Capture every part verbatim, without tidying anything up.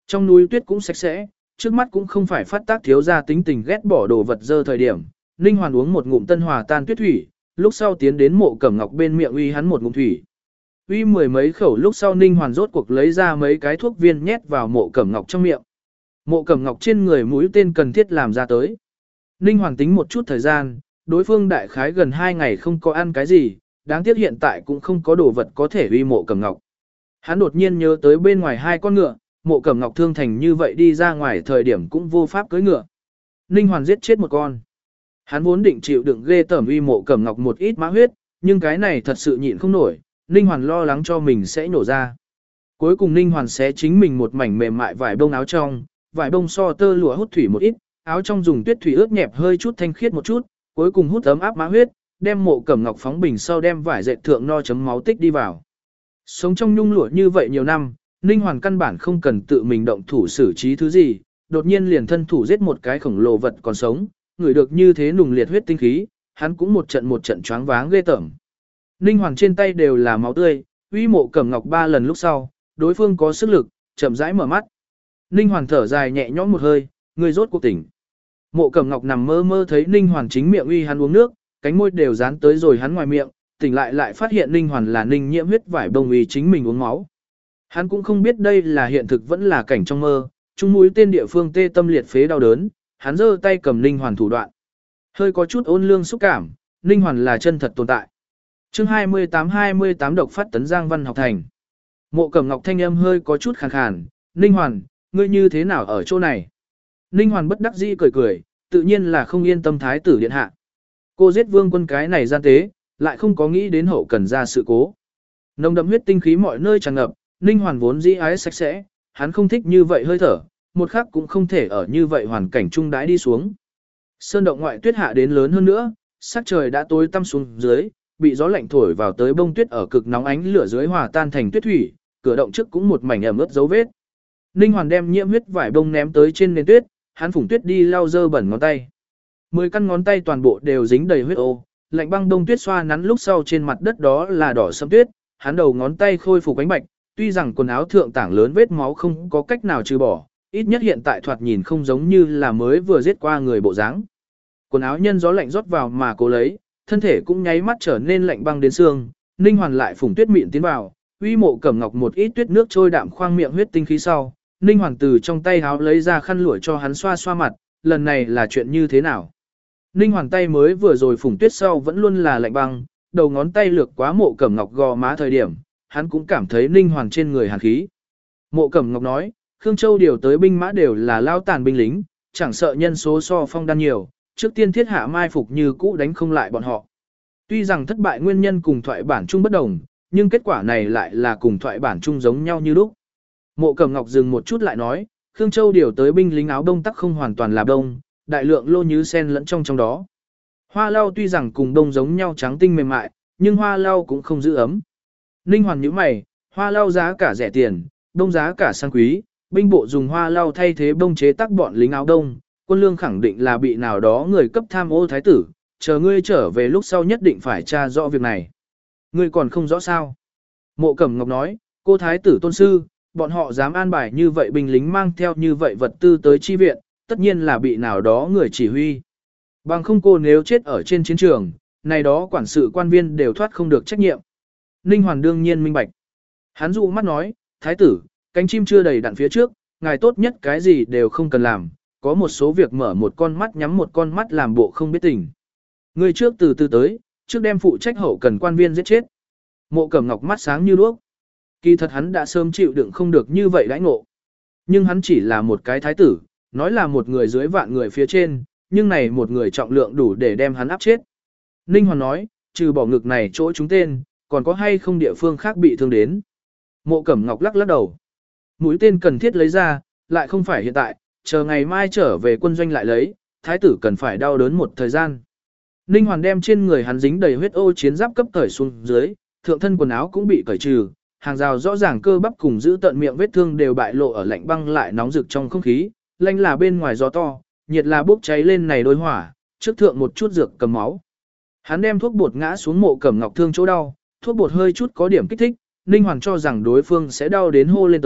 Trong núi tuyết cũng sạch sẽ, trước mắt cũng không phải phát tác thiếu ra tính tình ghét bỏ đồ vật dơ thời điểm. Ninh Hoàn uống một ngụm tân hòa tan tuyết thủy, lúc sau tiến đến Mộ Cẩm Ngọc bên miệng uy hắn một ngụm thủy. Uy mười mấy khẩu lúc sau Ninh Hoàn rốt cuộc lấy ra mấy cái thuốc viên nhét vào Mộ Cẩm Ngọc trong miệng. Mộ Cẩm Ngọc trên người mũi tên cần thiết làm ra tới. Ninh Hoàn tính một chút thời gian, đối phương đại khái gần hai ngày không có ăn cái gì, đáng tiếc hiện tại cũng không có đồ vật có thể uy Mộ Cẩm Ngọc. Hắn đột nhiên nhớ tới bên ngoài hai con ngựa, Mộ Cẩm Ngọc thương thành như vậy đi ra ngoài thời điểm cũng vô pháp cưỡi ngựa. Ninh Hoàn giết chết một con. Hắn vốn định chịu đựng ghê tởm uy Mộ Cẩm Ngọc một ít mã huyết, nhưng cái này thật sự nhịn không nổi, Ninh Hoàn lo lắng cho mình sẽ nổ ra. Cuối cùng Ninh Hoàn xé chính mình một mảnh mềm mại vải bông áo trong, vải bông so tơ lụa hút thủy một ít, áo trong dùng tuyết thủy ướt nhẹp hơi chút thanh khiết một chút, cuối cùng hút ấm áp mã huyết, đem Mộ Cẩm Ngọc phóng bình sau đem vải dệt thượng no chấm máu tích đi vào. Sống trong nhung lụa như vậy nhiều năm, Ninh Hoàn căn bản không cần tự mình động thủ xử trí thứ gì, đột nhiên liền thân thủ giết một cái khổng lồ vật còn sống, ngửi được như thế nùng liệt huyết tinh khí, hắn cũng một trận một trận choáng váng ghê tởm. Ninh Hoàn trên tay đều là máu tươi, uy Mộ Cẩm Ngọc ba lần lúc sau, đối phương có sức lực, chậm rãi mở mắt. Ninh Hoàn thở dài nhẹ nhõm một hơi, người rốt cuộc tỉnh. Mộ Cẩm Ngọc nằm mơ mơ thấy Ninh Hoàn chính miệng uy hắn uống nước, cánh môi đều dán tới rồi hắn ngoài miệng, tỉnh lại lại phát hiện Ninh Hoàn là Ninh Nhiễm huyết vải bông uy chính mình uống máu. Hắn cũng không biết đây là hiện thực vẫn là cảnh trong mơ, trung mũi tên địa phương tê tâm liệt phế đau đớn, hắn giơ tay cầm Ninh Hoàn thủ đoạn. Hơi có chút ôn lương xúc cảm, Ninh Hoàn là chân thật tồn tại. Chương hai mươi tám hai mươi tám độc phát tấn Giang Văn học thành. Mộ Cẩm Ngọc thanh âm hơi có chút khàn khàn, Ninh Hoàn, ngươi như thế nào ở chỗ này? Ninh Hoàn bất đắc dĩ cười cười, tự nhiên là không yên tâm thái tử điện hạ. Cô giết vương quân cái này gian tế, lại không có nghĩ đến hậu cần ra sự cố. Nồng đậm huyết tinh khí mọi nơi tràn ngập, Ninh Hoàn vốn dĩ ái sạch sẽ, hắn không thích như vậy hơi thở, một khắc cũng không thể ở như vậy hoàn cảnh trung đãi đi xuống. Sơn động ngoại tuyết hạ đến lớn hơn nữa, sắc trời đã tối tăm xuống dưới, bị gió lạnh thổi vào tới bông tuyết ở cực nóng ánh lửa dưới hòa tan thành tuyết thủy, cửa động trước cũng một mảnh ẩm ướt dấu vết. Ninh Hoàn đem nhiễm huyết vải bông ném tới trên nền tuyết, hắn phủng tuyết đi lau dơ bẩn ngón tay. Mười căn ngón tay toàn bộ đều dính đầy huyết ô, lạnh băng đông tuyết xoa nắn lúc sau trên mặt đất đó là đỏ sẫm tuyết, hắn đầu ngón tay khôi phục ánh bạch, tuy rằng quần áo thượng tảng lớn vết máu không có cách nào trừ bỏ, ít nhất hiện tại thoạt nhìn không giống như là mới vừa giết qua người bộ dáng. Quần áo nhân gió lạnh rót vào mà cố lấy, thân thể cũng nháy mắt trở nên lạnh băng đến xương, Ninh Hoàn lại phủng tuyết mịn tiến vào, uy Mộ Cẩm Ngọc một ít tuyết nước trôi đạm khoang miệng huyết tinh khí sau, Ninh Hoàn từ trong tay háo lấy ra khăn lụa cho hắn xoa xoa mặt, lần này là chuyện như thế nào? Ninh Hoàn tay mới vừa rồi phủng tuyết sau vẫn luôn là lạnh băng, đầu ngón tay lược quá Mộ Cẩm Ngọc gò má thời điểm, hắn cũng cảm thấy Ninh Hoàn trên người hàn khí. Mộ Cẩm Ngọc nói, Khương Châu điều tới binh mã đều là lao tàn binh lính, chẳng sợ nhân số so phong đan nhiều, trước tiên thiết hạ mai phục như cũ đánh không lại bọn họ. Tuy rằng thất bại nguyên nhân cùng thoại bản chung bất đồng, nhưng kết quả này lại là cùng thoại bản chung giống nhau như lúc. Mộ Cẩm Ngọc dừng một chút lại nói, Khương Châu điều tới binh lính áo đông tắc không hoàn toàn là đông, đại lượng lô nhứ sen lẫn trong trong đó. Hoa lau tuy rằng cùng đông giống nhau trắng tinh mềm mại, nhưng hoa lau cũng không giữ ấm. Ninh Hoàn nhíu mày, hoa lau giá cả rẻ tiền, đông giá cả sang quý, binh bộ dùng hoa lau thay thế bông chế tác bọn lính áo đông, quân lương khẳng định là bị nào đó người cấp tham ô thái tử, chờ ngươi trở về lúc sau nhất định phải tra rõ việc này. Ngươi còn không rõ sao? Mộ Cẩm Ngọc nói, cô thái tử tôn sư, bọn họ dám an bài như vậy binh lính mang theo như vậy vật tư tới chi viện, tất nhiên là bị nào đó người chỉ huy. Bằng không cô nếu chết ở trên chiến trường, này đó quản sự quan viên đều thoát không được trách nhiệm. Ninh Hoàn đương nhiên minh bạch. Hắn dụ mắt nói, thái tử, cánh chim chưa đầy đặn phía trước, ngài tốt nhất cái gì đều không cần làm, có một số việc mở một con mắt nhắm một con mắt làm bộ không biết tình. Người trước từ từ tới, trước đem phụ trách hậu cần quan viên giết chết. Mộ Cẩm Ngọc mắt sáng như đuốc. Kỳ thật hắn đã sớm chịu đựng không được như vậy đãi ngộ. Nhưng hắn chỉ là một cái thái tử, nói là một người dưới vạn người phía trên, nhưng này một người trọng lượng đủ để đem hắn áp chết. Ninh Hoàn nói, trừ bỏ ngực này chỗ chúng tên, còn có hay không địa phương khác bị thương đến. Mộ Cẩm Ngọc lắc lắc đầu. Mũi tên cần thiết lấy ra, lại không phải hiện tại, chờ ngày mai trở về quân doanh lại lấy, thái tử cần phải đau đớn một thời gian. Ninh Hoàn đem trên người hắn dính đầy huyết ô chiến giáp cấp cởi xuống dưới, thượng thân quần áo cũng bị cởi trừ, hàng rào rõ ràng cơ bắp cùng giữ tận miệng vết thương đều bại lộ ở lạnh băng lại nóng rực trong không khí, lạnh là bên ngoài gió to, nhiệt là bốc cháy lên này đôi hỏa, trước thượng một chút dược cầm máu. Hắn đem thuốc bột ngã xuống Mộ Cẩm Ngọc thương chỗ đau, thuốc bột hơi chút có điểm kích thích, Ninh Hoàn cho rằng đối phương sẽ đau đến hô lên tới,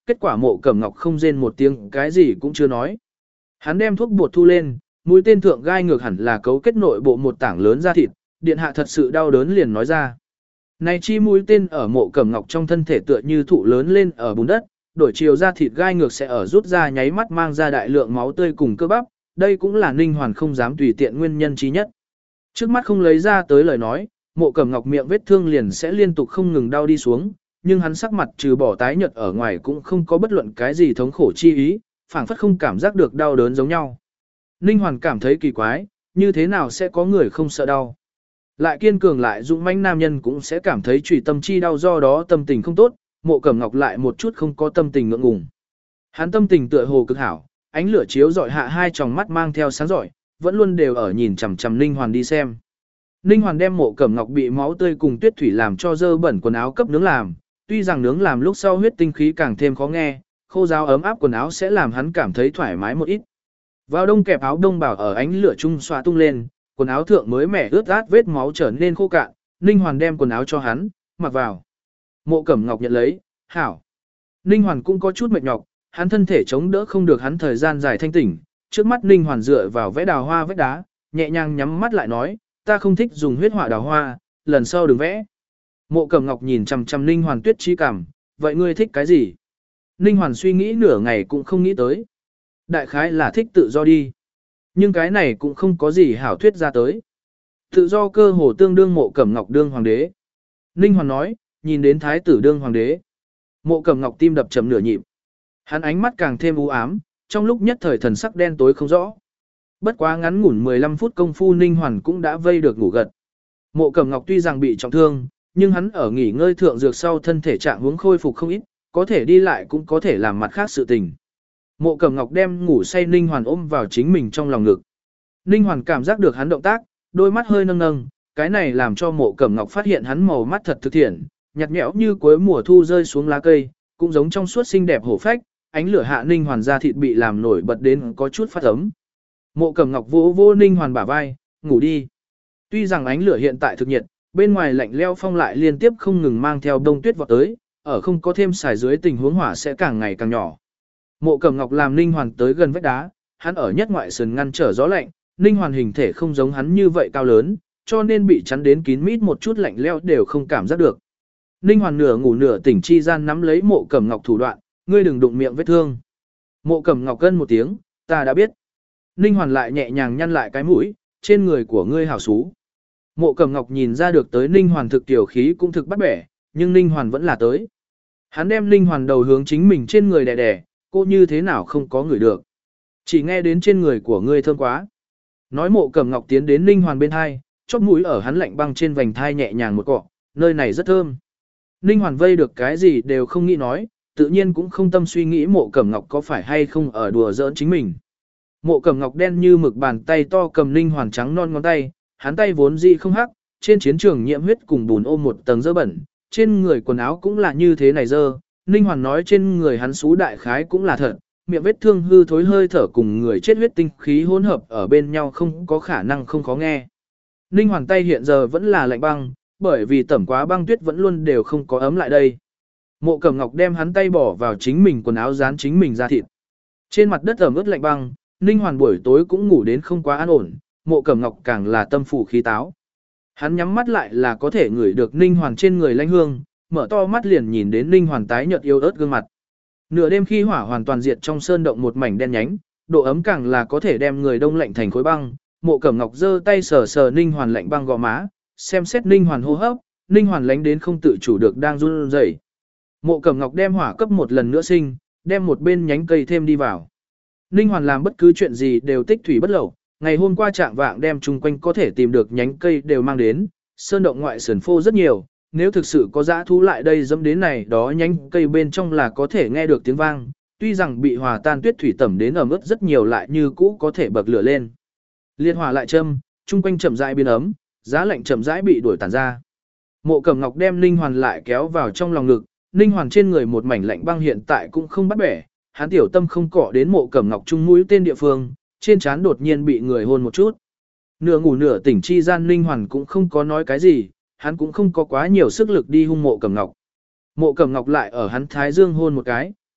kết quả Mộ Cẩm Ngọc không rên một tiếng, cái gì cũng chưa nói. Hắn đem thuốc bột thu lên, mũi tên thượng gai ngược hẳn là cấu kết nội bộ một tảng lớn da thịt, điện hạ thật sự đau đớn liền nói ra. Này chi mũi tên ở Mộ Cẩm Ngọc trong thân thể tựa như thụ lớn lên ở bùn đất, đổi chiều da thịt gai ngược sẽ ở rút ra nháy mắt mang ra đại lượng máu tươi cùng cơ bắp, đây cũng là Ninh Hoàn không dám tùy tiện nguyên nhân chí nhất. Trước mắt không lấy ra tới lời nói, Mộ Cẩm Ngọc miệng vết thương liền sẽ liên tục không ngừng đau đi xuống, nhưng hắn sắc mặt trừ bỏ tái nhợt ở ngoài cũng không có bất luận cái gì thống khổ chi ý, phảng phất không cảm giác được đau đớn giống nhau. Ninh Hoàn cảm thấy kỳ quái, như thế nào sẽ có người không sợ đau? Lại kiên cường lại dũng mãnh nam nhân cũng sẽ cảm thấy trùy tâm chi đau, do đó tâm tình không tốt, Mộ Cẩm Ngọc lại một chút không có tâm tình ngượng ngùng. Hắn tâm tình tựa hồ cực hảo, ánh lửa chiếu rọi hạ hai tròng mắt mang theo sáng rọi, vẫn luôn đều ở nhìn chằm chằm Ninh Hoàn đi xem. Ninh Hoàn đem Mộ Cẩm Ngọc bị máu tươi cùng tuyết thủy làm cho dơ bẩn quần áo cấp nướng làm, tuy rằng nướng làm lúc sau huyết tinh khí càng thêm khó nghe, khô ráo ấm áp quần áo sẽ làm hắn cảm thấy thoải mái một ít. Vào đông kẹp áo đông bảo ở ánh lửa chung xoa tung lên, quần áo thượng mới mẻ ướt át vết máu trở nên khô cạn, Ninh Hoàn đem quần áo cho hắn, mặc vào. Mộ Cẩm Ngọc nhận lấy, hảo. Ninh Hoàn cũng có chút mệt nhọc, hắn thân thể chống đỡ không được hắn thời gian dài thanh tỉnh, trước mắt Ninh Hoàn dựa vào vẽ đào hoa vách đá, nhẹ nhàng nhắm mắt lại nói, ta không thích dùng huyết họa đào hoa, lần sau đừng vẽ. Mộ Cẩm Ngọc nhìn chằm chằm Ninh Hoàn tuyết trí cảm, vậy ngươi thích cái gì? Ninh Hoàn suy nghĩ nửa ngày cũng không nghĩ tới. Đại khái là thích tự do đi. Nhưng cái này cũng không có gì hảo thuyết ra tới. Tự do cơ hồ tương đương Mộ Cẩm Ngọc đương hoàng đế. Ninh Hoàn nói, nhìn đến thái tử đương hoàng đế. Mộ Cẩm Ngọc tim đập chậm nửa nhịp. Hắn ánh mắt càng thêm u ám, trong lúc nhất thời thần sắc đen tối không rõ. Bất quá ngắn ngủn mười lăm phút công phu Ninh Hoàn cũng đã vây được ngủ gật. Mộ Cẩm Ngọc tuy rằng bị trọng thương, nhưng hắn ở nghỉ ngơi thượng dược sau thân thể trạng huống khôi phục không ít, có thể đi lại cũng có thể làm mặt khác sự tình. Mộ Cẩm Ngọc đem ngủ say Ninh Hoàn ôm vào chính mình trong lòng ngực. Ninh Hoàn cảm giác được hắn động tác, đôi mắt hơi nâng nâng, cái này làm cho Mộ Cẩm Ngọc phát hiện hắn màu mắt thật thực thiện, nhạt nhẽo như cuối mùa thu rơi xuống lá cây, cũng giống trong suốt xinh đẹp hổ phách, ánh lửa hạ Ninh Hoàn da thịt bị làm nổi bật đến có chút phát ấm. Mộ Cẩm Ngọc vỗ vỗ Ninh Hoàn bả vai, ngủ đi. Tuy rằng ánh lửa hiện tại thực nhiệt, bên ngoài lạnh leo phong lại liên tiếp không ngừng mang theo đông tuyết vọt tới, ở không có thêm xài dưới tình huống hỏa sẽ càng ngày càng nhỏ. Mộ Cẩm Ngọc làm Ninh Hoàn tới gần vách đá, hắn ở nhất ngoại sườn ngăn trở gió lạnh, Ninh Hoàn hình thể không giống hắn như vậy cao lớn, cho nên bị chắn đến kín mít một chút lạnh leo đều không cảm giác được. Ninh Hoàn nửa ngủ nửa tỉnh chi gian nắm lấy Mộ Cẩm Ngọc thủ đoạn, ngươi đừng đụng miệng vết thương. Mộ Cẩm Ngọc gân một tiếng, ta đã biết. Ninh Hoàn lại nhẹ nhàng nhăn lại cái mũi, trên người của ngươi hảo xú. Mộ Cẩm Ngọc nhìn ra được tới Ninh Hoàn thực tiểu khí cũng thực bắt bẻ, nhưng Ninh Hoàn vẫn là tới. Hắn đem Ninh Hoàn đầu hướng chính mình trên người đè đè, cô như thế nào không có người được. Chỉ nghe đến trên người của ngươi thơm quá. Nói Mộ Cẩm Ngọc tiến đến Ninh Hoàn bên thai, chóp mũi ở hắn lạnh băng trên vành thai nhẹ nhàng một cọ, nơi này rất thơm. Ninh Hoàn vây được cái gì đều không nghĩ nói, tự nhiên cũng không tâm suy nghĩ Mộ Cẩm Ngọc có phải hay không ở đùa giỡn chính mình. Mộ Cẩm Ngọc đen như mực bàn tay to cầm Ninh Hoàn trắng non ngón tay, hắn tay vốn dị không hắc, trên chiến trường nhiễm huyết cùng bùn ôm một tầng dơ bẩn, trên người quần áo cũng là như thế này dơ. Ninh Hoàn nói trên người hắn xú đại khái cũng là thật, miệng vết thương hư thối hơi thở cùng người chết huyết tinh khí hỗn hợp ở bên nhau không có khả năng không khó nghe. Ninh Hoàn tay hiện giờ vẫn là lạnh băng, bởi vì tẩm quá băng tuyết vẫn luôn đều không có ấm lại đây. Mộ Cẩm Ngọc đem hắn tay bỏ vào chính mình quần áo dán chính mình ra thịt. Trên mặt đất ẩm ướt lạnh băng, Ninh Hoàn buổi tối cũng ngủ đến không quá an ổn, Mộ Cẩm Ngọc càng là tâm phủ khí táo. Hắn nhắm mắt lại là có thể ngửi được Ninh Hoàn trên người lãnh hương, mở to mắt liền nhìn đến Ninh Hoàn tái nhợt yêu ớt gương mặt. Nửa đêm khi hỏa hoàn toàn diệt trong sơn động một mảnh đen nhánh, độ ấm càng là có thể đem người đông lạnh thành khối băng. Mộ Cẩm Ngọc giơ tay sờ sờ Ninh Hoàn lạnh băng gò má, xem xét Ninh Hoàn hô hấp, Ninh Hoàn lánh đến không tự chủ được đang run rẩy. Mộ Cẩm Ngọc đem hỏa cấp một lần nữa sinh, đem một bên nhánh cây thêm đi vào. Ninh Hoàn làm bất cứ chuyện gì đều tích thủy bất lậu, ngày hôm qua trạng vạng đem chung quanh có thể tìm được nhánh cây đều mang đến, sơn động ngoại sườn phô rất nhiều, nếu thực sự có dã thú lại đây dẫm đến này đó nhánh cây bên trong là có thể nghe được tiếng vang, tuy rằng bị hòa tan tuyết thủy tẩm đến ẩm ướt rất nhiều lại như cũ có thể bậc lửa lên. Liên hỏa lại châm, chung quanh chậm rãi biến ấm, giá lạnh chậm rãi bị đuổi tàn ra. Mộ Cẩm Ngọc đem Ninh Hoàn lại kéo vào trong lòng ngực, Ninh Hoàn trên người một mảnh lạnh băng hiện tại cũng không bắt bẻ, hắn tiểu tâm không cọ đến Mộ Cẩm Ngọc trung mũi tên địa phương, trên trán đột nhiên bị người hôn một chút. Nửa ngủ nửa tỉnh chi gian Ninh Hoàn cũng không có nói cái gì, hắn cũng không có quá nhiều sức lực đi hung Mộ Cẩm Ngọc. Mộ Cẩm Ngọc lại ở hắn thái dương hôn một cái,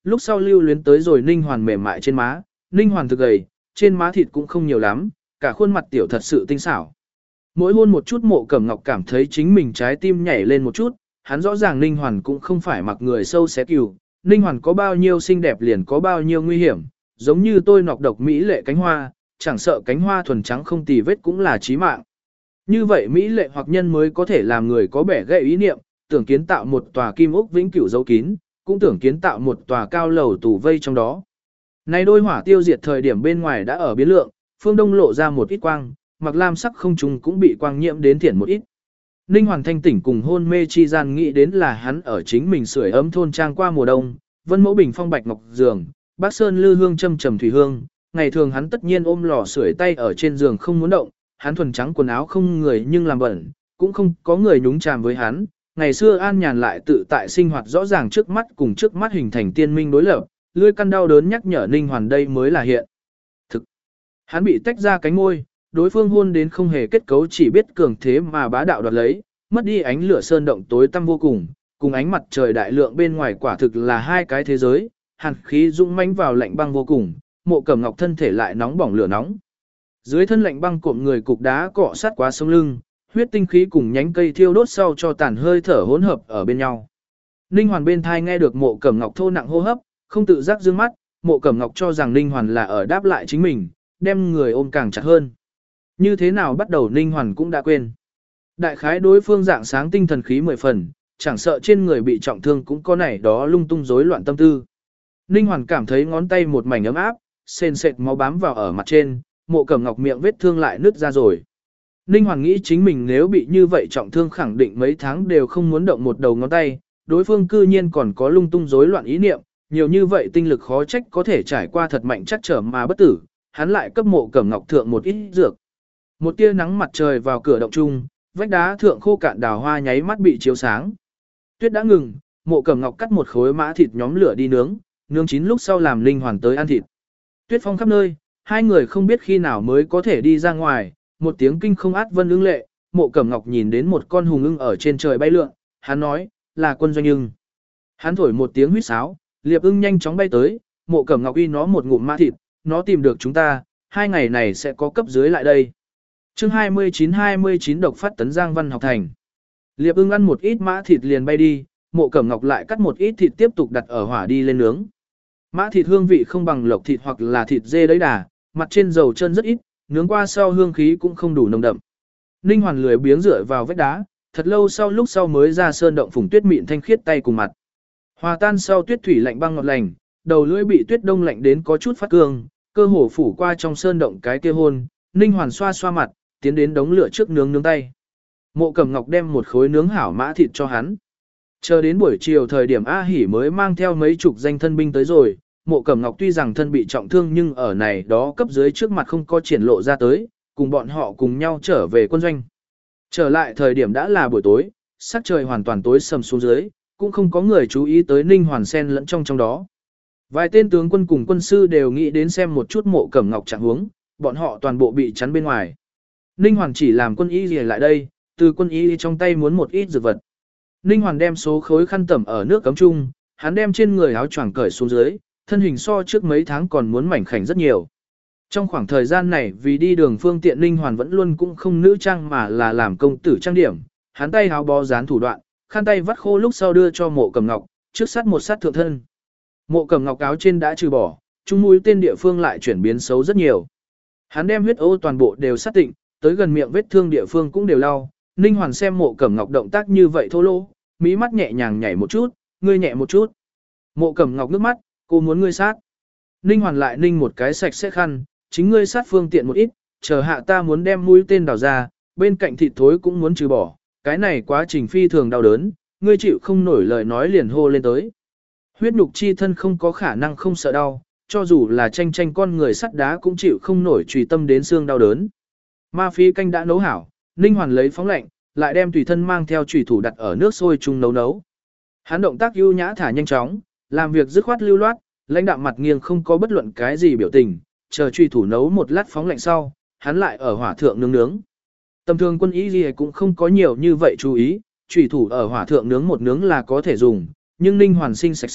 lúc sau lưu luyến tới rồi Ninh Hoàn mềm mại trên má, Ninh Hoàn thực gầy, trên má thịt cũng không nhiều lắm, cả khuôn mặt tiểu thật sự tinh xảo. Mỗi hôn một chút Mộ Cẩm Ngọc cảm thấy chính mình trái tim nhảy lên một chút, hắn rõ ràng Ninh Hoàn cũng không phải mặc người sâu xé cừu, Ninh Hoàn có bao nhiêu xinh đẹp liền có bao nhiêu nguy hiểm, giống như tôi nọc độc mỹ lệ cánh hoa, chẳng sợ cánh hoa thuần trắng không tì vết cũng là chí mạng. Như vậy mỹ lệ hoặc nhân mới có thể làm người có bẻ gãy ý niệm, tưởng kiến tạo một tòa kim ốc vĩnh cửu dấu kín, cũng tưởng kiến tạo một tòa cao lầu tù vây trong đó. Này đôi hỏa tiêu diệt thời điểm bên ngoài đã ở biến lượng, phương đông lộ ra một ít quang, mặc lam sắc không trùng cũng bị quang nhiễm đến thiển một ít. Ninh Hoàn thanh tỉnh cùng hôn mê chi gian nghĩ đến là hắn ở chính mình sưởi ấm thôn trang qua mùa đông, vân mẫu bình phong bạch ngọc giường, bác sơn lư hương châm trầm thủy hương, ngày thường hắn tất nhiên ôm lò sưởi tay ở trên giường không muốn động, hắn thuần trắng quần áo không người nhưng làm bẩn, cũng không có người nhúng chàm với hắn. Ngày xưa an nhàn lại tự tại sinh hoạt rõ ràng trước mắt cùng trước mắt hình thành tiên minh đối lập, lưỡi căn đau đớn nhắc nhở Ninh Hoàn đây mới là hiện thực. Hắn bị tách ra cánh môi, đối phương hôn đến không hề kết cấu chỉ biết cường thế mà bá đạo đoạt lấy, mất đi ánh lửa sơn động tối tăm vô cùng, cùng ánh mặt trời đại lượng bên ngoài quả thực là hai cái thế giới, hàn khí dũng mãnh vào lạnh băng vô cùng, Mộ Cẩm Ngọc thân thể lại nóng bỏng lửa nóng. Dưới thân lạnh băng cộm người cục đá cọ sát quá sống lưng, huyết tinh khí cùng nhánh cây thiêu đốt sau cho tàn hơi thở hỗn hợp ở bên nhau. Ninh Hoàn bên thai nghe được Mộ Cẩm Ngọc thô nặng hô hấp, không tự giác dương mắt, Mộ Cẩm Ngọc cho rằng Ninh Hoàn là ở đáp lại chính mình, đem người ôm càng chặt hơn. Như thế nào bắt đầu Ninh Hoàn cũng đã quên. Đại khái đối phương dạng sáng tinh thần khí mười phần, chẳng sợ trên người bị trọng thương cũng có nảy đó lung tung rối loạn tâm tư. Ninh Hoàn cảm thấy ngón tay một mảnh ấm áp, sền sệt máu bám vào ở mặt trên, Mộ Cẩm Ngọc miệng vết thương lại nứt ra rồi. Ninh Hoàn nghĩ chính mình nếu bị như vậy trọng thương khẳng định mấy tháng đều không muốn động một đầu ngón tay, đối phương cư nhiên còn có lung tung rối loạn ý niệm, nhiều như vậy tinh lực khó trách có thể trải qua thật mạnh chắc trở mà bất tử, hắn lại cấp Mộ Cẩm Ngọc thượng một ít dược. Một tia nắng mặt trời vào cửa động chung, vách đá thượng khô cạn đào hoa nháy mắt bị chiếu sáng. Tuyết đã ngừng, Mộ Cẩm Ngọc cắt một khối mã thịt nhóm lửa đi nướng, nướng chín lúc sau làm Ninh Hoàn tới ăn thịt. Tuyết phong khắp nơi, hai người không biết khi nào mới có thể đi ra ngoài, một tiếng kinh không át vân ưng lệ, Mộ Cẩm Ngọc nhìn đến một con hùng ưng ở trên trời bay lượn, hắn nói, là quân doanh ưng. Hắn thổi một tiếng huýt sáo, liệp ưng nhanh chóng bay tới, Mộ Cẩm Ngọc uy nó một ngụm mã thịt, nó tìm được chúng ta, hai ngày này sẽ có cấp dưới lại đây. Chương hai mươi chín hai mươi chín độc phát tấn Giang Văn học thành. Liệp ưng ăn một ít mã thịt liền bay đi, Mộ Cẩm Ngọc lại cắt một ít thịt tiếp tục đặt ở hỏa đi lên nướng. Mã thịt hương vị không bằng lộc thịt hoặc là thịt dê đấy đà, mặt trên dầu chân rất ít, nướng qua sau hương khí cũng không đủ nồng đậm. Ninh Hoàn lười biếng dựa vào vách đá, thật lâu sau lúc sau mới ra sơn động phùng tuyết mịn thanh khiết tay cùng mặt. Hòa tan sau tuyết thủy lạnh băng ngọt lành, đầu lưỡi bị tuyết đông lạnh đến có chút phát cương, cơ hồ phủ qua trong sơn động cái kia hôn, Ninh Hoàn xoa xoa mặt, tiến đến đống lửa trước nướng nướng tay. Mộ Cẩm Ngọc đem một khối nướng hảo mã thịt cho hắn. Chờ đến buổi chiều thời điểm A Hỉ mới mang theo mấy chục danh thân binh tới rồi, Mộ Cẩm Ngọc tuy rằng thân bị trọng thương nhưng ở này đó cấp dưới trước mặt không có triển lộ ra tới, cùng bọn họ cùng nhau trở về quân doanh. Trở lại thời điểm đã là buổi tối, sắc trời hoàn toàn tối sầm xuống dưới, cũng không có người chú ý tới Ninh Hoàn xen lẫn trong trong đó. Vài tên tướng quân cùng quân sư đều nghĩ đến xem một chút Mộ Cẩm Ngọc trạng huống, bọn họ toàn bộ bị chắn bên ngoài. Ninh Hoàn chỉ làm quân y gì lại đây, từ quân y trong tay muốn một ít dược vật. Ninh Hoàn đem số khối khăn tẩm ở nước cấm chung, hắn đem trên người áo choàng cởi xuống dưới, thân hình so trước mấy tháng còn muốn mảnh khảnh rất nhiều. Trong khoảng thời gian này vì đi đường phương tiện Ninh Hoàn vẫn luôn cũng không nữ trang mà là làm công tử trang điểm, hắn tay áo bó dán thủ đoạn, khăn tay vắt khô lúc sau đưa cho Mộ Cẩm Ngọc, trước sát một sát thượng thân. Mộ Cẩm Ngọc áo trên đã trừ bỏ, trung mũi tên địa phương lại chuyển biến xấu rất nhiều. Hắn đem huyết ô toàn bộ đều sát tịnh, tới gần miệng vết thương địa phương cũng đều lau. Ninh Hoàn xem Mộ Cẩm Ngọc động tác như vậy thô lỗ, mí mắt nhẹ nhàng nhảy một chút, ngươi nhẹ một chút. Mộ Cẩm Ngọc nước mắt, cô muốn ngươi sát. Ninh Hoàn lại ninh một cái sạch sẽ khăn, chính ngươi sát phương tiện một ít, chờ hạ ta muốn đem mũi tên đào ra, bên cạnh thịt thối cũng muốn trừ bỏ, cái này quá trình phi thường đau đớn, ngươi chịu không nổi lời nói liền hô lên tới. Huyết nhục chi thân không có khả năng không sợ đau, cho dù là tranh tranh con người sắt đá cũng chịu không nổi trùy tâm đến xương đau đớn. Ma phi canh đã nấu hảo, Ninh Hoàn lấy phóng lạnh, lại đem tùy thân mang theo chủy thủ đặt ở nước sôi chung nấu nấu. Hắn động tác ưu nhã thả nhanh chóng, làm việc dứt khoát lưu loát, lãnh đạm mặt nghiêng không có bất luận cái gì biểu tình, chờ chủy thủ nấu một lát phóng lạnh sau, hắn lại ở hỏa thượng nướng nướng. Tầm thường quân y gì cũng không có nhiều như vậy chú ý, chủy thủ ở hỏa thượng nướng một nướng là có thể dùng, nhưng Ninh Hoàn sinh sạch sẽ,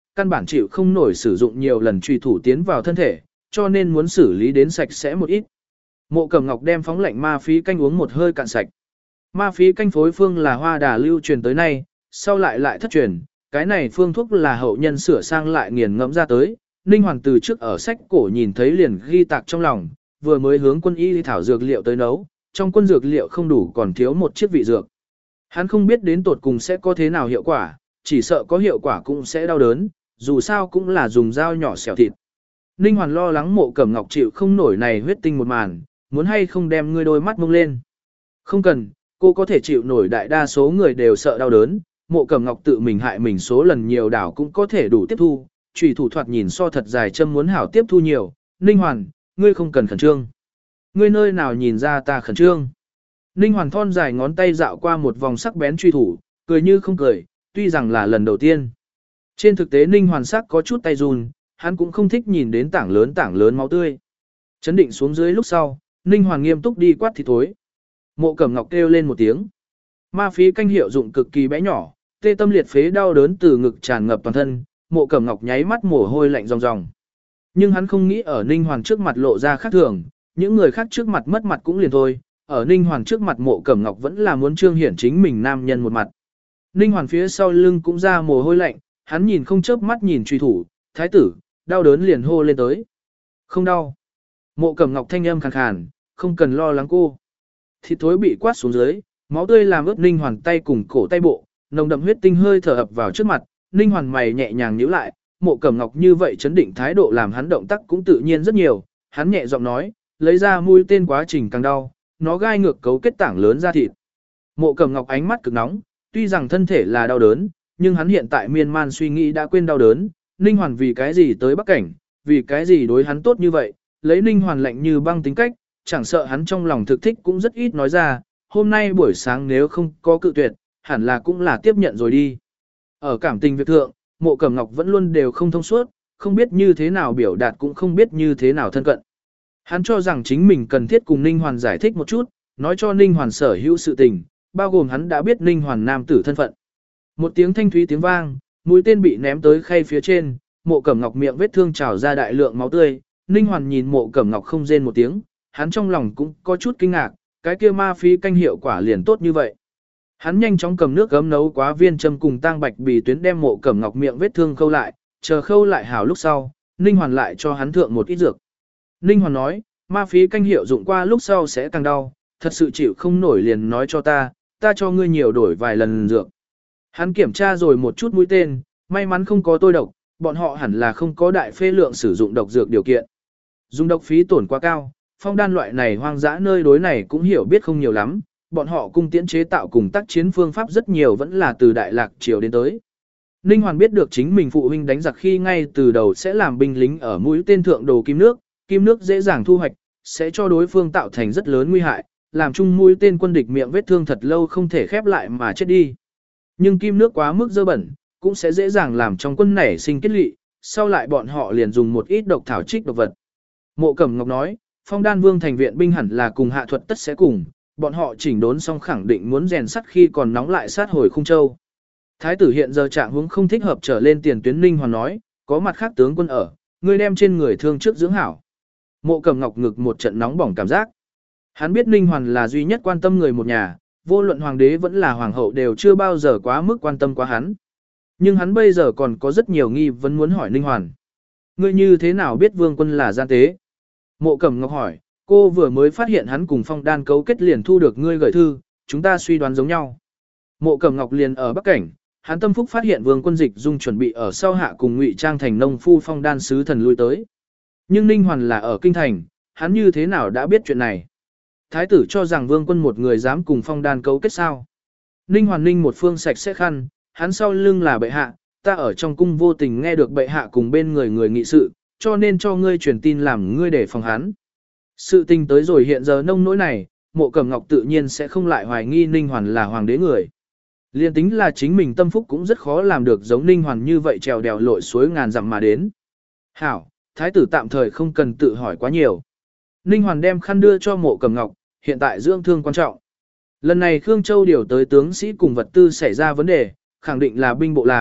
căn bản chịu không nổi sử dụng nhiều lần truy thủ tiến vào thân thể, cho nên muốn xử lý đến sạch sẽ một ít. Mộ Cẩm Ngọc đem phóng lạnh ma phí canh uống một hơi cạn sạch. Ma phí canh phối phương là Hoa Đà lưu truyền tới nay, sau lại lại thất truyền, cái này phương thuốc là hậu nhân sửa sang lại nghiền ngẫm ra tới, Ninh Hoàng từ trước ở sách cổ nhìn thấy liền ghi tạc trong lòng, vừa mới hướng quân y thảo dược liệu tới nấu, trong quân dược liệu không đủ còn thiếu một chiếc vị dược. Hắn không biết đến tột cùng sẽ có thế nào hiệu quả, chỉ sợ có hiệu quả cũng sẽ đau đớn, dù sao cũng là dùng dao nhỏ xẻo thịt. Ninh Hoàn lo lắng Mộ Cẩm Ngọc chịu không nổi này huyết tinh một màn, muốn hay không đem ngươi đôi mắt mông lên. Không cần, cô có thể chịu nổi, đại đa số người đều sợ đau đớn, Mộ Cẩm Ngọc tự mình hại mình số lần nhiều đảo cũng có thể đủ tiếp thu, chủy thủ thoạt nhìn so thật dài châm muốn hảo tiếp thu nhiều. Ninh Hoàn, ngươi không cần khẩn trương. Ngươi nơi nào nhìn ra ta khẩn trương? Ninh Hoàn thon dài ngón tay dạo qua một vòng sắc bén truy thủ, cười như không cười, tuy rằng là lần đầu tiên. Trên thực tế Ninh Hoàn sắc có chút tay run, hắn cũng không thích nhìn đến tảng lớn tảng lớn máu tươi. Chấn định xuống dưới lúc sau, Ninh Hoàn nghiêm túc đi quát thịt thối. Mộ Cẩm Ngọc kêu lên một tiếng. Ma phí canh hiệu dụng cực kỳ bé nhỏ, tê tâm liệt phế đau đớn từ ngực tràn ngập toàn thân, Mộ Cẩm Ngọc nháy mắt mồ hôi lạnh ròng ròng. Nhưng hắn không nghĩ ở Ninh Hoàn trước mặt lộ ra khác thường, những người khác trước mặt mất mặt cũng liền thôi, ở Ninh Hoàn trước mặt Mộ Cẩm Ngọc vẫn là muốn trương hiển chính mình nam nhân một mặt. Ninh Hoàn phía sau lưng cũng ra mồ hôi lạnh, hắn nhìn không chớp mắt nhìn truy thủ, thái tử, đau đớn liền hô lên tới. Không đau. Mộ Cẩm Ngọc thanh âm khàn khàn, không cần lo lắng cô. Thịt thối bị quát xuống dưới, máu tươi làm ướt Ninh Hoàn tay cùng cổ tay bộ, nồng đậm huyết tinh hơi thở ập vào trước mặt, Ninh Hoàn mày nhẹ nhàng nhíu lại, Mộ Cẩm Ngọc như vậy chấn định thái độ làm hắn động tác cũng tự nhiên rất nhiều, hắn nhẹ giọng nói, lấy ra mũi tên quá trình càng đau, nó gai ngược cấu kết tảng lớn ra thịt. Mộ Cẩm Ngọc ánh mắt cực nóng, tuy rằng thân thể là đau đớn, nhưng hắn hiện tại miên man suy nghĩ đã quên đau đớn, Ninh Hoàn vì cái gì tới Bắc Cảnh, vì cái gì đối hắn tốt như vậy, lấy Ninh Hoàn lạnh như băng tính cách, chẳng sợ hắn trong lòng thực thích cũng rất ít nói ra, hôm nay buổi sáng nếu không có cự tuyệt, hẳn là cũng là tiếp nhận rồi đi. Ở cảm tình việc thượng, Mộ Cẩm Ngọc vẫn luôn đều không thông suốt, không biết như thế nào biểu đạt cũng không biết như thế nào thân cận. Hắn cho rằng chính mình cần thiết cùng Ninh Hoàn giải thích một chút, nói cho Ninh Hoàn sở hữu sự tình, bao gồm hắn đã biết Ninh Hoàn nam tử thân phận. Một tiếng thanh thúy tiếng vang, mũi tên bị ném tới khay phía trên, Mộ Cẩm Ngọc miệng vết thương trào ra đại lượng máu tươi, Ninh Hoàn nhìn Mộ Cẩm Ngọc không rên một tiếng, hắn trong lòng cũng có chút kinh ngạc, cái kia ma phí canh hiệu quả liền tốt như vậy. Hắn nhanh chóng cầm nước gấm nấu quá viên châm cùng tang bạch bì tuyến đem Mộ Cẩm Ngọc miệng vết thương khâu lại, chờ khâu lại hảo lúc sau, Ninh Hoàn lại cho hắn thượng một ít dược. Ninh Hoàn nói, ma phí canh hiệu dụng qua lúc sau sẽ càng đau, thật sự chịu không nổi liền nói cho ta, ta cho ngươi nhiều đổi vài lần dược. Hắn kiểm tra rồi một chút mũi tên, may mắn không có tôi độc, bọn họ hẳn là không có đại phê lượng sử dụng độc dược điều kiện. Dùng độc phí tổn quá cao, Phong Đan loại này hoang dã nơi đối này cũng hiểu biết không nhiều lắm, bọn họ cung tiễn chế tạo cùng tác chiến phương pháp rất nhiều vẫn là từ Đại Lạc Triều đến tới. Ninh Hoàn biết được chính mình phụ huynh đánh giặc khi ngay từ đầu sẽ làm binh lính ở mũi tên thượng đồ kim nước, kim nước dễ dàng thu hoạch, sẽ cho đối phương tạo thành rất lớn nguy hại, làm chung mũi tên quân địch miệng vết thương thật lâu không thể khép lại mà chết đi. Nhưng kim nước quá mức dơ bẩn, cũng sẽ dễ dàng làm trong quân nảy sinh kết lị, sau lại bọn họ liền dùng một ít độc thảo trích độc vật. Mộ Cẩm Ngọc nói, Phong Đan Vương thành viện binh hẳn là cùng hạ thuật tất sẽ cùng, bọn họ chỉnh đốn xong khẳng định muốn rèn sắt khi còn nóng lại sát hồi Khung Châu. Thái tử hiện giờ trạng huống không thích hợp trở lên tiền tuyến. Ninh Hoàn nói, có mặt khác tướng quân ở, ngươi đem trên người thương trước dưỡng hảo. Mộ Cẩm Ngọc ngực một trận nóng bỏng cảm giác. Hắn biết Ninh Hoàn là duy nhất quan tâm người một nhà, vô luận hoàng đế vẫn là hoàng hậu đều chưa bao giờ quá mức quan tâm quá hắn. Nhưng hắn bây giờ còn có rất nhiều nghi vấn muốn hỏi Ninh Hoàn. Ngươi như thế nào biết vương quân là gian tế? Mộ Cẩm Ngọc hỏi, cô vừa mới phát hiện hắn cùng Phong Đan cấu kết liền thu được ngươi gửi thư, chúng ta suy đoán giống nhau. Mộ Cẩm Ngọc liền ở Bắc Cảnh, hắn tâm phúc phát hiện vương quân Dịch Dung chuẩn bị ở sau hạ cùng ngụy trang thành nông phu Phong Đan sứ thần lui tới. Nhưng Ninh Hoàn là ở kinh thành, hắn như thế nào đã biết chuyện này? Thái tử cho rằng vương quân một người dám cùng Phong Đan cấu kết sao? Ninh Hoàn ninh một phương sạch sẽ khăn, hắn sau lưng là bệ hạ, ta ở trong cung vô tình nghe được bệ hạ cùng bên người người nghị sự, cho nên cho ngươi truyền tin làm ngươi để phòng hắn. Sự tình tới rồi hiện giờ nông nỗi này, Mộ Cẩm Ngọc tự nhiên sẽ không lại hoài nghi Ninh Hoàn là hoàng đế người. Liên tính là chính mình tâm phúc cũng rất khó làm được giống Ninh Hoàn như vậy trèo đèo lội suối ngàn dặm mà đến. Hảo, thái tử tạm thời không cần tự hỏi quá nhiều. Ninh Hoàn đem khăn đưa cho Mộ Cẩm Ngọc, hiện tại dưỡng thương quan trọng. Lần này Khương Châu điều tới tướng sĩ cùng vật tư xảy ra vấn đề, khẳng định là binh bộ làm,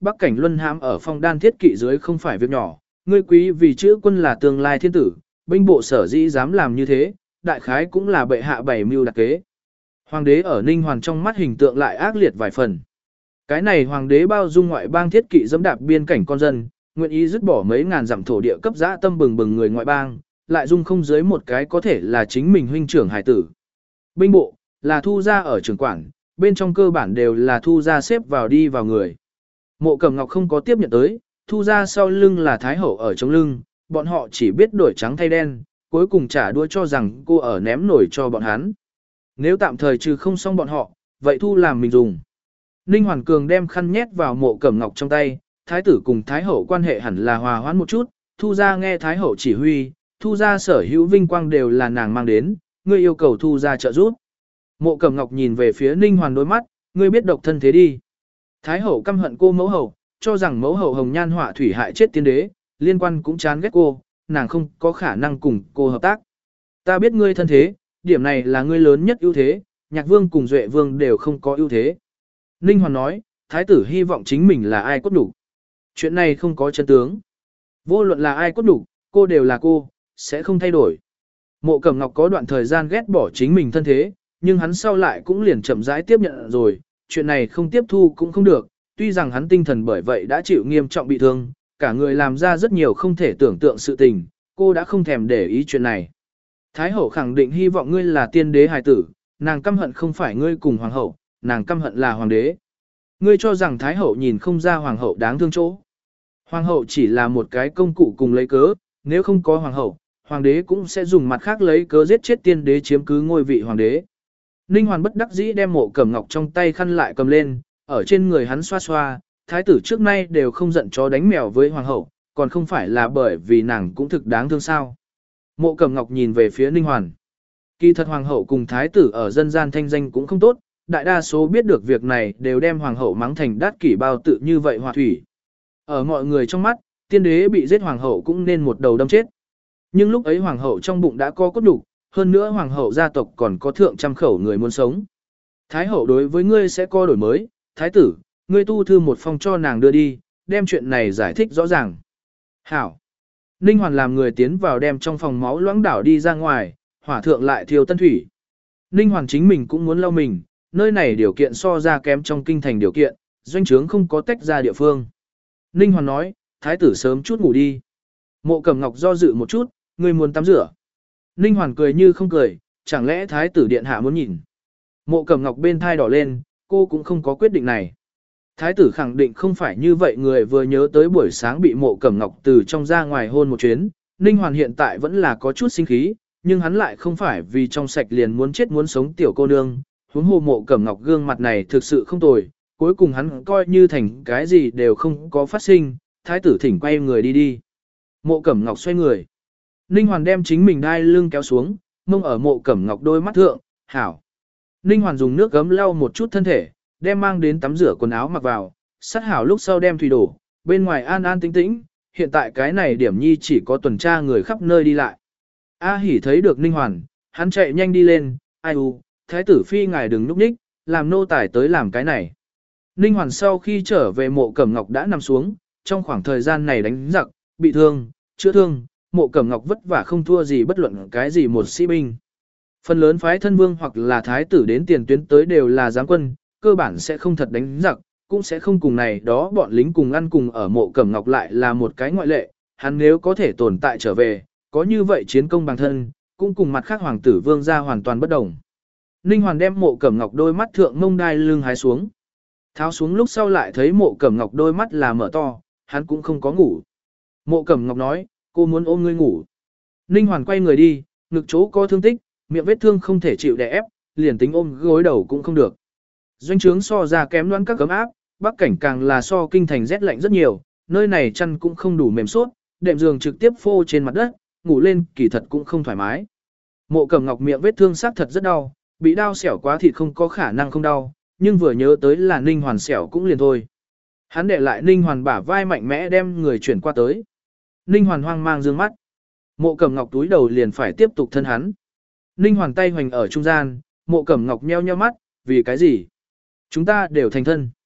Bắc cảnh luân hãm ở phong đan thiết kỵ dưới không phải việc nhỏ, ngươi quý vì chữ quân là tương lai thiên tử, binh bộ sở dĩ dám làm như thế, đại khái cũng là bệ hạ bảy mưu đặc kế. Hoàng đế ở Ninh Hoàn trong mắt hình tượng lại ác liệt vài phần. Cái này hoàng đế bao dung ngoại bang thiết kỵ dẫm đạp biên cảnh con dân, nguyện ý dứt bỏ mấy ngàn dặm thổ địa cấp dã tâm bừng bừng người ngoại bang, lại dung không dưới một cái có thể là chính mình huynh trưởng hải tử. Binh bộ là thu ra ở trường quản, bên trong cơ bản đều là thu ra xếp vào đi vào người. Mộ Cẩm Ngọc không có tiếp nhận tới, thu ra sau lưng là Thái Hậu ở trong lưng, bọn họ chỉ biết đổi trắng thay đen, cuối cùng trả đua cho rằng cô ở ném nổi cho bọn hắn. Nếu tạm thời trừ không xong bọn họ, vậy thu làm mình dùng. Ninh Hoàn Cường đem khăn nhét vào Mộ Cẩm Ngọc trong tay, Thái tử cùng Thái Hậu quan hệ hẳn là hòa hoãn một chút, thu ra nghe Thái Hậu chỉ huy, thu ra sở hữu vinh quang đều là nàng mang đến, ngươi yêu cầu thu ra trợ giúp. Mộ Cẩm Ngọc nhìn về phía Ninh Hoàn đôi mắt, ngươi biết độc thân thế đi. Thái Hậu căm hận cô mẫu hậu, cho rằng mẫu hậu hồng nhan họa thủy hại chết tiên đế, liên quan cũng chán ghét cô, nàng không có khả năng cùng cô hợp tác. Ta biết ngươi thân thế, điểm này là ngươi lớn nhất ưu thế, Nhạc Vương cùng Duệ Vương đều không có ưu thế. Ninh Hoàn nói, Thái tử hy vọng chính mình là ai cốt đủ. Chuyện này không có chân tướng. Vô luận là ai cốt đủ, cô đều là cô, sẽ không thay đổi. Mộ Cẩm Ngọc có đoạn thời gian ghét bỏ chính mình thân thế, nhưng hắn sau lại cũng liền chậm rãi tiếp nhận rồi, chuyện này không tiếp thu cũng không được, tuy rằng hắn tinh thần bởi vậy đã chịu nghiêm trọng bị thương, cả người làm ra rất nhiều không thể tưởng tượng sự tình, cô đã không thèm để ý chuyện này. Thái hậu khẳng định hy vọng ngươi là tiên đế hài tử, nàng căm hận không phải ngươi cùng hoàng hậu, nàng căm hận là hoàng đế. Ngươi cho rằng thái hậu nhìn không ra hoàng hậu đáng thương chỗ. Hoàng hậu chỉ là một cái công cụ cùng lấy cớ, nếu không có hoàng hậu, hoàng đế cũng sẽ dùng mặt khác lấy cớ giết chết tiên đế chiếm cứ ngôi vị hoàng đế. Ninh Hoàn bất đắc dĩ đem Mộ Cẩm Ngọc trong tay khăn lại cầm lên, ở trên người hắn xoa xoa, thái tử trước nay đều không giận chó đánh mèo với hoàng hậu, còn không phải là bởi vì nàng cũng thực đáng thương sao. Mộ Cẩm Ngọc nhìn về phía Ninh Hoàn. Kỳ thật hoàng hậu cùng thái tử ở dân gian thanh danh cũng không tốt, đại đa số biết được việc này đều đem hoàng hậu mắng thành đát kỷ bao tự như vậy hòa thủy. Ở mọi người trong mắt, tiên đế bị giết hoàng hậu cũng nên một đầu đâm chết. Nhưng lúc ấy hoàng hậu trong bụng đã có cốt đủ, hơn nữa hoàng hậu gia tộc còn có thượng trăm khẩu người muốn sống. Thái hậu đối với ngươi sẽ có đổi mới, thái tử, ngươi tu thư một phong cho nàng đưa đi, đem chuyện này giải thích rõ ràng. Hảo. Ninh Hoàn làm người tiến vào đem trong phòng máu loãng đảo đi ra ngoài, hỏa thượng lại thiêu tân thủy. Ninh Hoàn chính mình cũng muốn lau mình, nơi này điều kiện so ra kém trong kinh thành điều kiện, doanh trướng không có tách ra địa phương. Ninh Hoàn nói, thái tử sớm chút ngủ đi. Mộ Cẩm Ngọc do dự một chút, ngươi muốn tắm rửa. Ninh Hoàn cười như không cười, chẳng lẽ thái tử điện hạ muốn nhìn. Mộ Cẩm Ngọc bên thai đỏ lên, cô cũng không có quyết định này. Thái tử khẳng định không phải như vậy, người vừa nhớ tới buổi sáng bị Mộ Cẩm Ngọc từ trong ra ngoài hôn một chuyến. Ninh Hoàn hiện tại vẫn là có chút sinh khí, nhưng hắn lại không phải vì trong sạch liền muốn chết muốn sống tiểu cô nương. Huống hồ Mộ Cẩm Ngọc gương mặt này thực sự không tồi, cuối cùng hắn coi như thành cái gì đều không có phát sinh, thái tử thỉnh quay người đi đi. Mộ Cẩm Ngọc xoay người. Ninh Hoàn đem chính mình đai lưng kéo xuống, mông ở Mộ Cẩm Ngọc đôi mắt thượng, hảo. Ninh Hoàn dùng nước gấm lau một chút thân thể, đem mang đến tắm rửa quần áo mặc vào, sát hảo lúc sau đem thủy đổ, bên ngoài an an tĩnh tĩnh, hiện tại cái này điểm nhi chỉ có tuần tra người khắp nơi đi lại. A Hỉ thấy được Ninh Hoàn, hắn chạy nhanh đi lên, ai u, thái tử phi ngài đừng núp ních, làm nô tài tới làm cái này. Ninh Hoàn sau khi trở về Mộ Cẩm Ngọc đã nằm xuống, trong khoảng thời gian này đánh giặc, bị thương, chữa thương, Mộ Cẩm Ngọc vất vả không thua gì bất luận cái gì một sĩ binh. Phần lớn phái thân vương hoặc là thái tử đến tiền tuyến tới đều là giáng quân, cơ bản sẽ không thật đánh giặc, cũng sẽ không cùng này đó bọn lính cùng ăn cùng ở Mộ Cẩm Ngọc lại là một cái ngoại lệ, hắn nếu có thể tồn tại trở về, có như vậy chiến công bằng thân, cũng cùng mặt khác hoàng tử vương gia hoàn toàn bất đồng. Ninh Hoàn đem Mộ Cẩm Ngọc đôi mắt thượng mông đai lưng hái xuống. Tháo xuống lúc sau lại thấy Mộ Cẩm Ngọc đôi mắt là mở to, hắn cũng không có ngủ. Mộ Cẩm Ngọc nói, cô muốn ôm ngươi ngủ. Ninh Hoàn quay người đi, ngực chỗ có thương tích, miệng vết thương không thể chịu đè ép, liền tính ôm gối đầu cũng không được. Doanh trướng so ra kém đoán các cấm áp, bắc cảnh càng là so kinh thành rét lạnh rất nhiều, nơi này chăn cũng không đủ mềm suốt, đệm giường trực tiếp phô trên mặt đất, ngủ lên kỳ thật cũng không thoải mái. Mộ Cẩm Ngọc miệng vết thương xác thật rất đau, bị đau xẻo quá thịt không có khả năng không đau, nhưng vừa nhớ tới là Ninh Hoàn xẻo cũng liền thôi. Hắn để lại Ninh Hoàn bả vai mạnh mẽ đem người chuyển qua tới. Ninh Hoàn hoang mang dương mắt. Mộ Cẩm Ngọc túi đầu liền phải tiếp tục thân hắn. Ninh Hoàn tay hoành ở trung gian, Mộ Cẩm Ngọc nheo nheo mắt, vì cái gì? Chúng ta đều thành thân.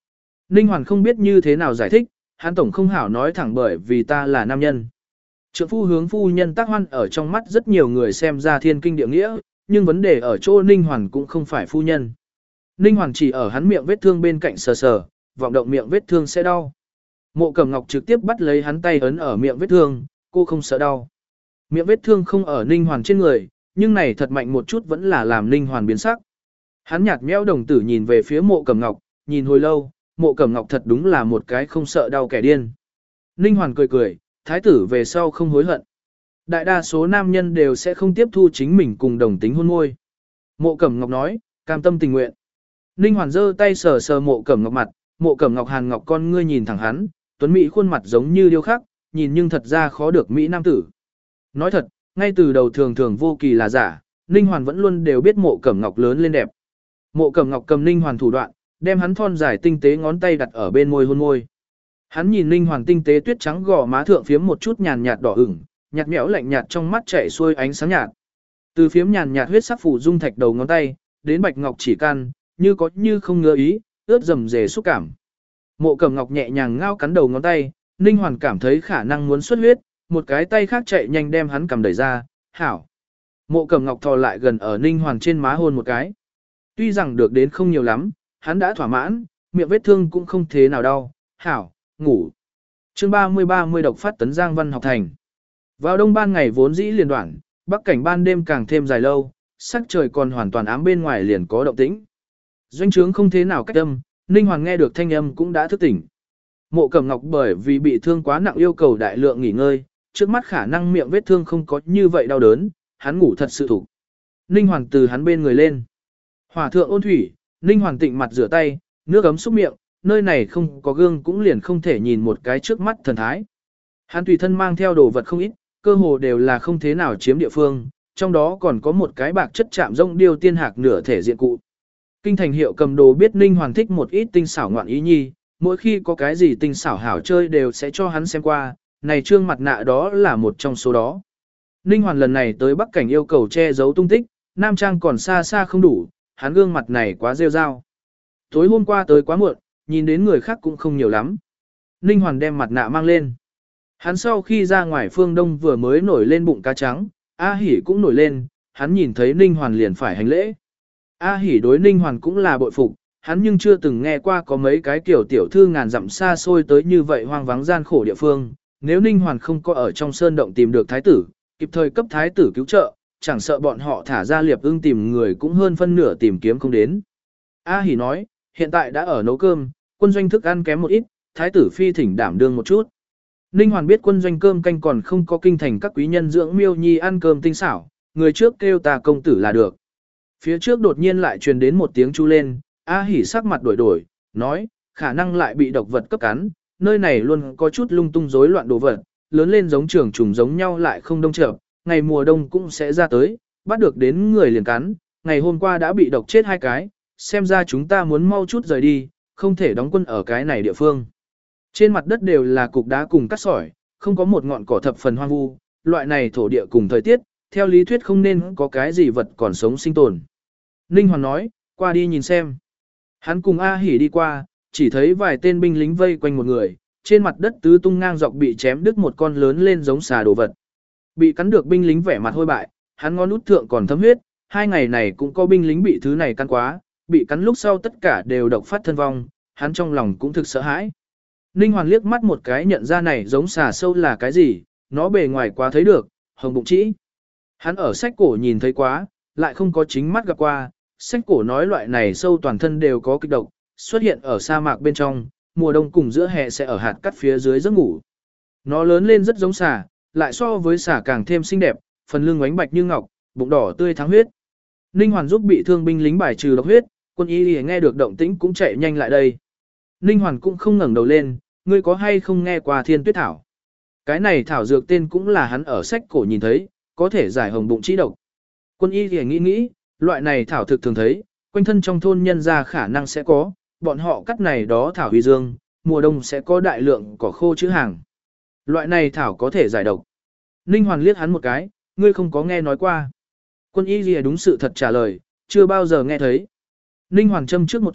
Ninh Hoàn không biết như thế nào giải thích, hắn tổng không hảo nói thẳng bởi vì ta là nam nhân. Trượng phu hướng phu nhân tác hoan ở trong mắt rất nhiều người xem ra thiên kinh địa nghĩa, nhưng vấn đề ở chỗ Ninh Hoàn cũng không phải phu nhân. Ninh Hoàn chỉ ở hắn miệng vết thương bên cạnh sờ sờ, vọng động miệng vết thương sẽ đau. Mộ Cẩm Ngọc trực tiếp bắt lấy hắn tay ấn ở miệng vết thương, cô không sợ đau. Miệng vết thương không ở Ninh Hoàn trên người, nhưng này thật mạnh một chút vẫn là làm Ninh Hoàn biến sắc. Hắn nhạt nhẽo đồng tử nhìn về phía Mộ Cẩm Ngọc, nhìn hồi lâu, Mộ Cẩm Ngọc thật đúng là một cái không sợ đau kẻ điên. Ninh Hoàn cười cười, thái tử về sau không hối hận. Đại đa số nam nhân đều sẽ không tiếp thu chính mình cùng đồng tính hôn môi. Mộ Cẩm Ngọc nói, cam tâm tình nguyện. Ninh Hoàn giơ tay sờ sờ Mộ Cẩm Ngọc mặt, Mộ Cẩm Ngọc hàn ngọc con ngươi nhìn thẳng hắn, tuấn mỹ khuôn mặt giống như điêu khắc, nhìn nhưng thật ra khó được mỹ nam tử. Nói thật, ngay từ đầu thường thường vô kỳ là giả, Ninh Hoàn vẫn luôn đều biết Mộ Cẩm Ngọc lớn lên đẹp. Mộ Cẩm Ngọc cầm Ninh Hoàn thủ đoạn, đem hắn thon dài tinh tế ngón tay đặt ở bên môi hôn môi. Hắn nhìn Ninh Hoàn tinh tế tuyết trắng gò má thượng phiếm một chút nhàn nhạt đỏ ửng, nhạt nhẽo lạnh nhạt trong mắt chảy xuôi ánh sáng nhạt. Từ phiếm nhàn nhạt huyết sắc phủ dung thạch đầu ngón tay, đến bạch ngọc chỉ can, như có như không ngứa ý, ướt rầm rề xúc cảm. Mộ Cẩm Ngọc nhẹ nhàng ngao cắn đầu ngón tay, Ninh Hoàn cảm thấy khả năng muốn xuất huyết, một cái tay khác chạy nhanh đem hắn cầm đẩy ra, hảo. Mộ Cẩm Ngọc thò lại gần ở Ninh Hoàn trên má hôn một cái. Tuy rằng được đến không nhiều lắm, hắn đã thỏa mãn, miệng vết thương cũng không thế nào đau, hảo, ngủ. chương ba mươi ba mươi độc phát tấn Giang Văn học thành. Vào đông ban ngày vốn dĩ liền đoạn, bắc cảnh ban đêm càng thêm dài lâu, sắc trời còn hoàn toàn ám bên ngoài liền có động tĩnh. Doanh trướng không thế nào cách âm, Ninh Hoàn nghe được thanh âm cũng đã thức tỉnh. Mộ Cẩm Ngọc bởi vì bị thương quá nặng yêu cầu đại lượng nghỉ ngơi, trước mắt khả năng miệng vết thương không có như vậy đau đớn, hắn ngủ thật sự thủ. Ninh Hoàn từ hắn bên người lên. Hỏa thượng ôn thủy, Ninh Hoàn tịnh mặt rửa tay, nước ấm xúc miệng, nơi này không có gương cũng liền không thể nhìn một cái trước mắt thần thái. Hắn tùy thân mang theo đồ vật không ít, cơ hồ đều là không thế nào chiếm địa phương, trong đó còn có một cái bạc chất chạm rông điêu tiên hạc nửa thể diện cụ. Kinh thành hiệu cầm đồ biết Ninh Hoàn thích một ít tinh xảo ngoạn ý nhi, mỗi khi có cái gì tinh xảo hảo chơi đều sẽ cho hắn xem qua, này trương mặt nạ đó là một trong số đó. Ninh Hoàn lần này tới Bắc Cảnh yêu cầu che giấu tung tích, Nam Trang còn xa xa không đủ, hắn gương mặt này quá rêu rao. Tối hôm qua tới quá muộn, nhìn đến người khác cũng không nhiều lắm. Ninh Hoàn đem mặt nạ mang lên. Hắn sau khi ra ngoài phương đông vừa mới nổi lên bụng cá trắng, A Hỉ cũng nổi lên, hắn nhìn thấy Ninh Hoàn liền phải hành lễ. A Hỉ đối Ninh Hoàn cũng là bội phục, hắn nhưng chưa từng nghe qua có mấy cái kiểu tiểu thư ngàn dặm xa xôi tới như vậy hoang vắng gian khổ địa phương. Nếu Ninh Hoàn không có ở trong sơn động tìm được thái tử, kịp thời cấp thái tử cứu trợ, chẳng sợ bọn họ thả ra liệp ưng tìm người cũng hơn phân nửa tìm kiếm không đến. A Hỉ nói, hiện tại đã ở nấu cơm, quân doanh thức ăn kém một ít, thái tử phi thỉnh đảm đương một chút. Ninh Hoàn biết quân doanh cơm canh còn không có kinh thành các quý nhân dưỡng miêu nhi ăn cơm tinh xảo, người trước kêu ta công tử là được. Phía trước đột nhiên lại truyền đến một tiếng chu lên, A Hỉ sắc mặt đổi đổi, nói, khả năng lại bị độc vật cấp cắn, nơi này luôn có chút lung tung rối loạn đồ vật, lớn lên giống trường trùng giống nhau lại không đông chợ, ngày mùa đông cũng sẽ ra tới, bắt được đến người liền cắn, ngày hôm qua đã bị độc chết hai cái, xem ra chúng ta muốn mau chút rời đi, không thể đóng quân ở cái này địa phương. Trên mặt đất đều là cục đá cùng cát sỏi, không có một ngọn cỏ thập phần hoang vu, loại này thổ địa cùng thời tiết, theo lý thuyết không nên có cái gì vật còn sống sinh tồn. Ninh Hoàn nói, qua đi nhìn xem. Hắn cùng A Hỉ đi qua, chỉ thấy vài tên binh lính vây quanh một người, trên mặt đất tứ tung ngang dọc bị chém đứt một con lớn lên giống xà đồ vật. Bị cắn được binh lính vẻ mặt hôi bại, hắn ngón út thượng còn thấm huyết, hai ngày này cũng có binh lính bị thứ này căn quá, bị cắn lúc sau tất cả đều độc phát thân vong, hắn trong lòng cũng thực sợ hãi. Ninh Hoàn liếc mắt một cái nhận ra này giống xà sâu là cái gì, nó bề ngoài quá thấy được, hồng bụng trĩ. Hắn ở sách cổ nhìn thấy quá, lại không có chính mắt gặp qua, sách cổ nói loại này sâu toàn thân đều có kịch độc, xuất hiện ở sa mạc bên trong, mùa đông cùng giữa hè sẽ ở hạt cắt phía dưới giấc ngủ. Nó lớn lên rất giống xà, lại so với xà càng thêm xinh đẹp, phần lưng ánh bạch như ngọc, bụng đỏ tươi thắng huyết. Ninh Hoàn giúp bị thương binh lính bài trừ độc huyết, quân y nghe được động tĩnh cũng chạy nhanh lại đây. Ninh Hoàn cũng không ngẩng đầu lên, ngươi có hay không nghe qua thiên tuyết thảo? Cái này thảo dược tên cũng là hắn ở sách cổ nhìn thấy, có thể giải hồng bụng trĩ độc. Quân y thì nghĩ nghĩ, loại này thảo thực thường thấy, quanh thân trong thôn nhân ra khả năng sẽ có, bọn họ cắt này đó thảo huy dương, mùa đông sẽ có đại lượng cỏ khô chữ hàng. Loại này thảo có thể giải độc. Ninh Hoàn liếc hắn một cái, ngươi không có nghe nói qua. Quân y gì đúng sự thật trả lời, chưa bao giờ nghe thấy. Ninh Hoàn châm trước một chút,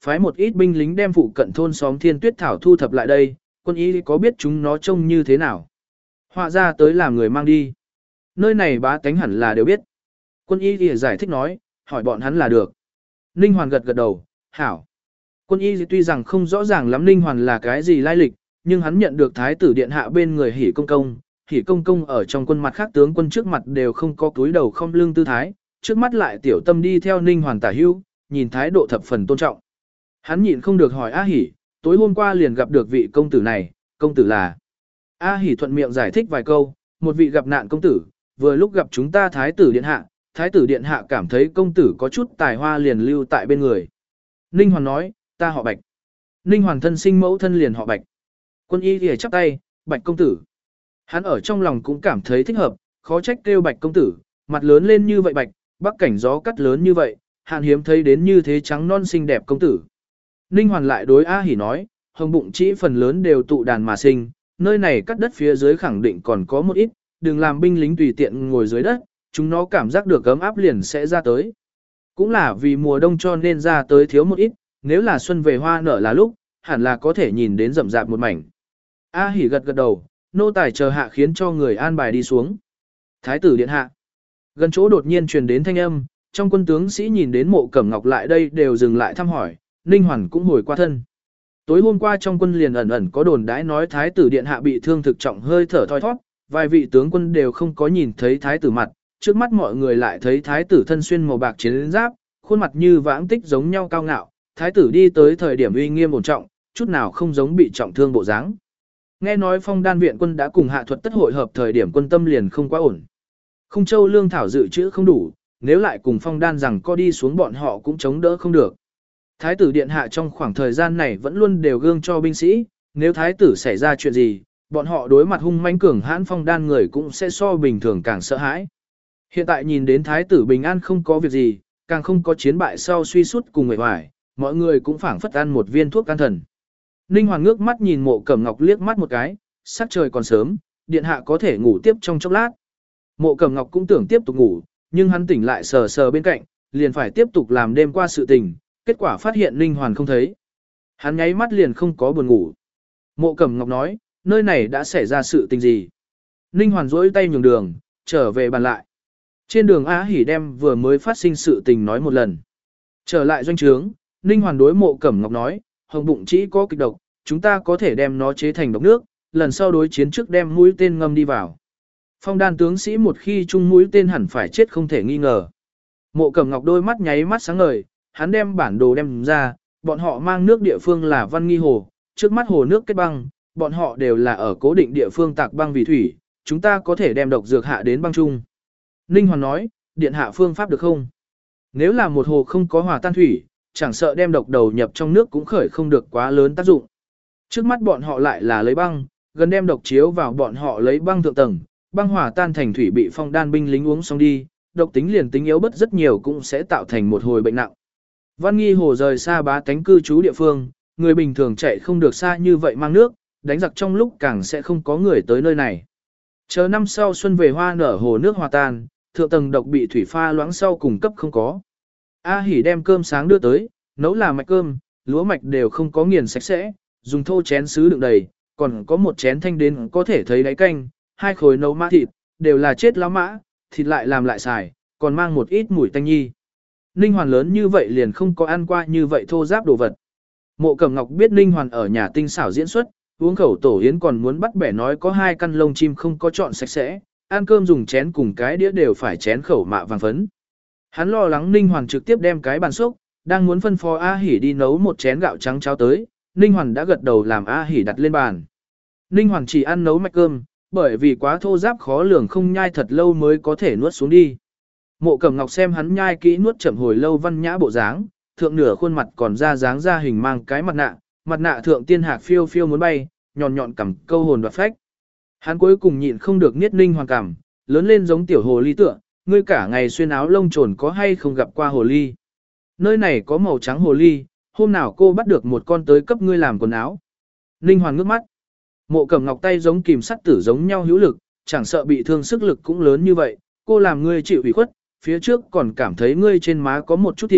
phái một ít binh lính đem phụ cận thôn xóm thiên tuyết thảo thu thập lại đây, quân y có biết chúng nó trông như thế nào. Họa ra tới làm người mang đi. Nơi này bá tánh hẳn là đều biết. Quân y thì giải thích nói, hỏi bọn hắn là được. Ninh Hoàn gật gật đầu, hảo. Quân y tuy rằng không rõ ràng lắm Ninh Hoàn là cái gì lai lịch, nhưng hắn nhận được thái tử điện hạ bên người hỉ công công. Hỉ công công ở trong quân mặt khác tướng quân trước mặt đều không có túi đầu không lưng tư thái, trước mắt lại tiểu tâm đi theo Ninh Hoàn tả hưu, nhìn thái độ thập phần tôn trọng. Hắn nhịn không được hỏi A Hỉ, tối hôm qua liền gặp được vị công tử này, công tử là. A Hỉ thuận miệng giải thích vài câu, một vị gặp nạn công tử, vừa lúc gặp chúng ta thái tử điện hạ, thái tử điện hạ cảm thấy công tử có chút tài hoa liền lưu tại bên người. Ninh Hoàn nói, ta họ Bạch. Ninh Hoàn thân sinh mẫu thân liền họ Bạch. Quân y thì chắp tay, Bạch công tử. Hắn ở trong lòng cũng cảm thấy thích hợp, khó trách kêu Bạch công tử, mặt lớn lên như vậy bạch, bắc cảnh gió cắt lớn như vậy, hạn hiếm thấy đến như thế trắng non xinh đẹp công tử. Ninh Hoàn lại đối A Hỉ nói, hồng bụng chỉ phần lớn đều tụ đàn mà sinh, nơi này cắt đất phía dưới khẳng định còn có một ít, đừng làm binh lính tùy tiện ngồi dưới đất, chúng nó cảm giác được ấm áp liền sẽ ra tới. Cũng là vì mùa đông cho nên ra tới thiếu một ít, nếu là xuân về hoa nở là lúc, hẳn là có thể nhìn đến rậm rạp một mảnh. A Hỉ gật gật đầu, nô tài chờ hạ khiến cho người an bài đi xuống. Thái tử điện hạ. Gần chỗ đột nhiên truyền đến thanh âm, trong quân tướng sĩ nhìn đến Mộ Cẩm Ngọc lại đây đều dừng lại thăm hỏi, Ninh Hoàn cũng hồi qua thân. Tối hôm qua trong quân liền ẩn ẩn có đồn đãi nói thái tử điện hạ bị thương thực trọng hơi thở thoi thoát, vài vị tướng quân đều không có nhìn thấy thái tử mặt, trước mắt mọi người lại thấy thái tử thân xuyên màu bạc chiến giáp, khuôn mặt như vãng tích giống nhau cao ngạo, thái tử đi tới thời điểm uy nghiêm ổn trọng, chút nào không giống bị trọng thương bộ dáng. Nghe nói Phong Đan viện quân đã cùng hạ thuật tất hội hợp thời điểm quân tâm liền không quá ổn. Khung Châu lương thảo dự trữ không đủ, nếu lại cùng Phong Đan rằng có đi xuống bọn họ cũng chống đỡ không được. Thái tử điện hạ trong khoảng thời gian này vẫn luôn đều gương cho binh sĩ, nếu thái tử xảy ra chuyện gì, bọn họ đối mặt hung mãnh cường hãn Phong Đan người cũng sẽ so bình thường càng sợ hãi. Hiện tại nhìn đến thái tử bình an không có việc gì, càng không có chiến bại sau suy sút cùng người hoài, mọi người cũng phảng phất ăn một viên thuốc can thần. Ninh Hoàng ngước mắt nhìn Mộ Cẩm Ngọc liếc mắt một cái, sắc trời còn sớm, điện hạ có thể ngủ tiếp trong chốc lát. Mộ Cẩm Ngọc cũng tưởng tiếp tục ngủ, nhưng hắn tỉnh lại sờ sờ bên cạnh, liền phải tiếp tục làm đêm qua sự tình, kết quả phát hiện Ninh Hoàn không thấy. Hắn nháy mắt liền không có buồn ngủ. Mộ Cẩm Ngọc nói, nơi này đã xảy ra sự tình gì? Ninh Hoàn rỗi tay nhường đường, trở về bàn lại. Trên đường A Hỉ đem vừa mới phát sinh sự tình nói một lần. Trở lại doanh trướng, Ninh Hoàn đối Mộ Cẩm Ngọc nói, hồng bụng chỉ có kịch độc, chúng ta có thể đem nó chế thành độc nước, lần sau đối chiến trước đem mũi tên ngâm đi vào. Phong Đan tướng sĩ một khi chung mũi tên hẳn phải chết không thể nghi ngờ. Mộ Cẩm Ngọc đôi mắt nháy mắt sáng ngời, hắn đem bản đồ đem ra, bọn họ mang nước địa phương là Văn Nghi Hồ, trước mắt hồ nước kết băng, bọn họ đều là ở cố định địa phương tạc băng vì thủy, chúng ta có thể đem độc dược hạ đến băng chung. Ninh Hoàn nói, điện hạ phương pháp được không? Nếu là một hồ không có hòa tan thủy, chẳng sợ đem độc đầu nhập trong nước cũng khởi không được quá lớn tác dụng. Trước mắt bọn họ lại là lấy băng, gần đem độc chiếu vào bọn họ lấy băng thượng tầng, băng hòa tan thành thủy bị Phong Đan binh lính uống xong đi, độc tính liền tính yếu bất rất nhiều cũng sẽ tạo thành một hồi bệnh nặng. Văn Nghi Hồ rời xa bá tánh cư trú địa phương, người bình thường chạy không được xa như vậy mang nước, đánh giặc trong lúc càng sẽ không có người tới nơi này. Chờ năm sau xuân về hoa nở hồ nước hòa tan, thượng tầng độc bị thủy pha loãng sau cùng cấp không có. A Hỉ đem cơm sáng đưa tới, nấu là mạch cơm, lúa mạch đều không có nghiền sạch sẽ, dùng thô chén sứ đựng đầy, còn có một chén thanh đến có thể thấy đáy canh, hai khối nấu mã thịt, đều là chết lão mã, thịt lại làm lại xài, còn mang một ít mùi tanh nhi. Ninh Hoàn lớn như vậy liền không có ăn qua như vậy thô giáp đồ vật. Mộ Cẩm Ngọc biết Ninh Hoàn ở nhà tinh xảo diễn xuất, uống khẩu tổ yến còn muốn bắt bẻ nói có hai căn lông chim không có chọn sạch sẽ, ăn cơm dùng chén cùng cái đĩa đều phải chén khẩu mạ vàng phấn. Hắn lo lắng Ninh Hoàn trực tiếp đem cái bàn xúc, đang muốn phân phó A Hỉ đi nấu một chén gạo trắng cháo tới, Ninh Hoàn đã gật đầu làm A Hỉ đặt lên bàn. Ninh Hoàn chỉ ăn nấu mạch cơm, bởi vì quá thô giáp khó lường không nhai thật lâu mới có thể nuốt xuống đi. Mộ Cẩm Ngọc xem hắn nhai kỹ nuốt chậm hồi lâu văn nhã bộ dáng, thượng nửa khuôn mặt còn ra dáng ra hình mang cái mặt nạ, mặt nạ thượng tiên hạc phiêu phiêu muốn bay, nhọn nhọn cằm câu hồn đoạt phách. Hắn cuối cùng nhịn không được niết Ninh Hoàn cằm, lớn lên giống tiểu hồ ly tựa, ngươi cả ngày xuyên áo lông trồn có hay không gặp qua hồ ly? Nơi này có màu trắng hồ ly, hôm nào cô bắt được một con tới cấp ngươi làm quần áo. Ninh Hoàn ngước mắt. Mộ Cẩm Ngọc tay giống kìm sắt tử giống nhau hữu lực, chẳng sợ bị thương sức lực cũng lớn như vậy, cô làm ngươi chịu ủy khuất, phía trước còn cảm thấy ngươi trên má có một chút thịt,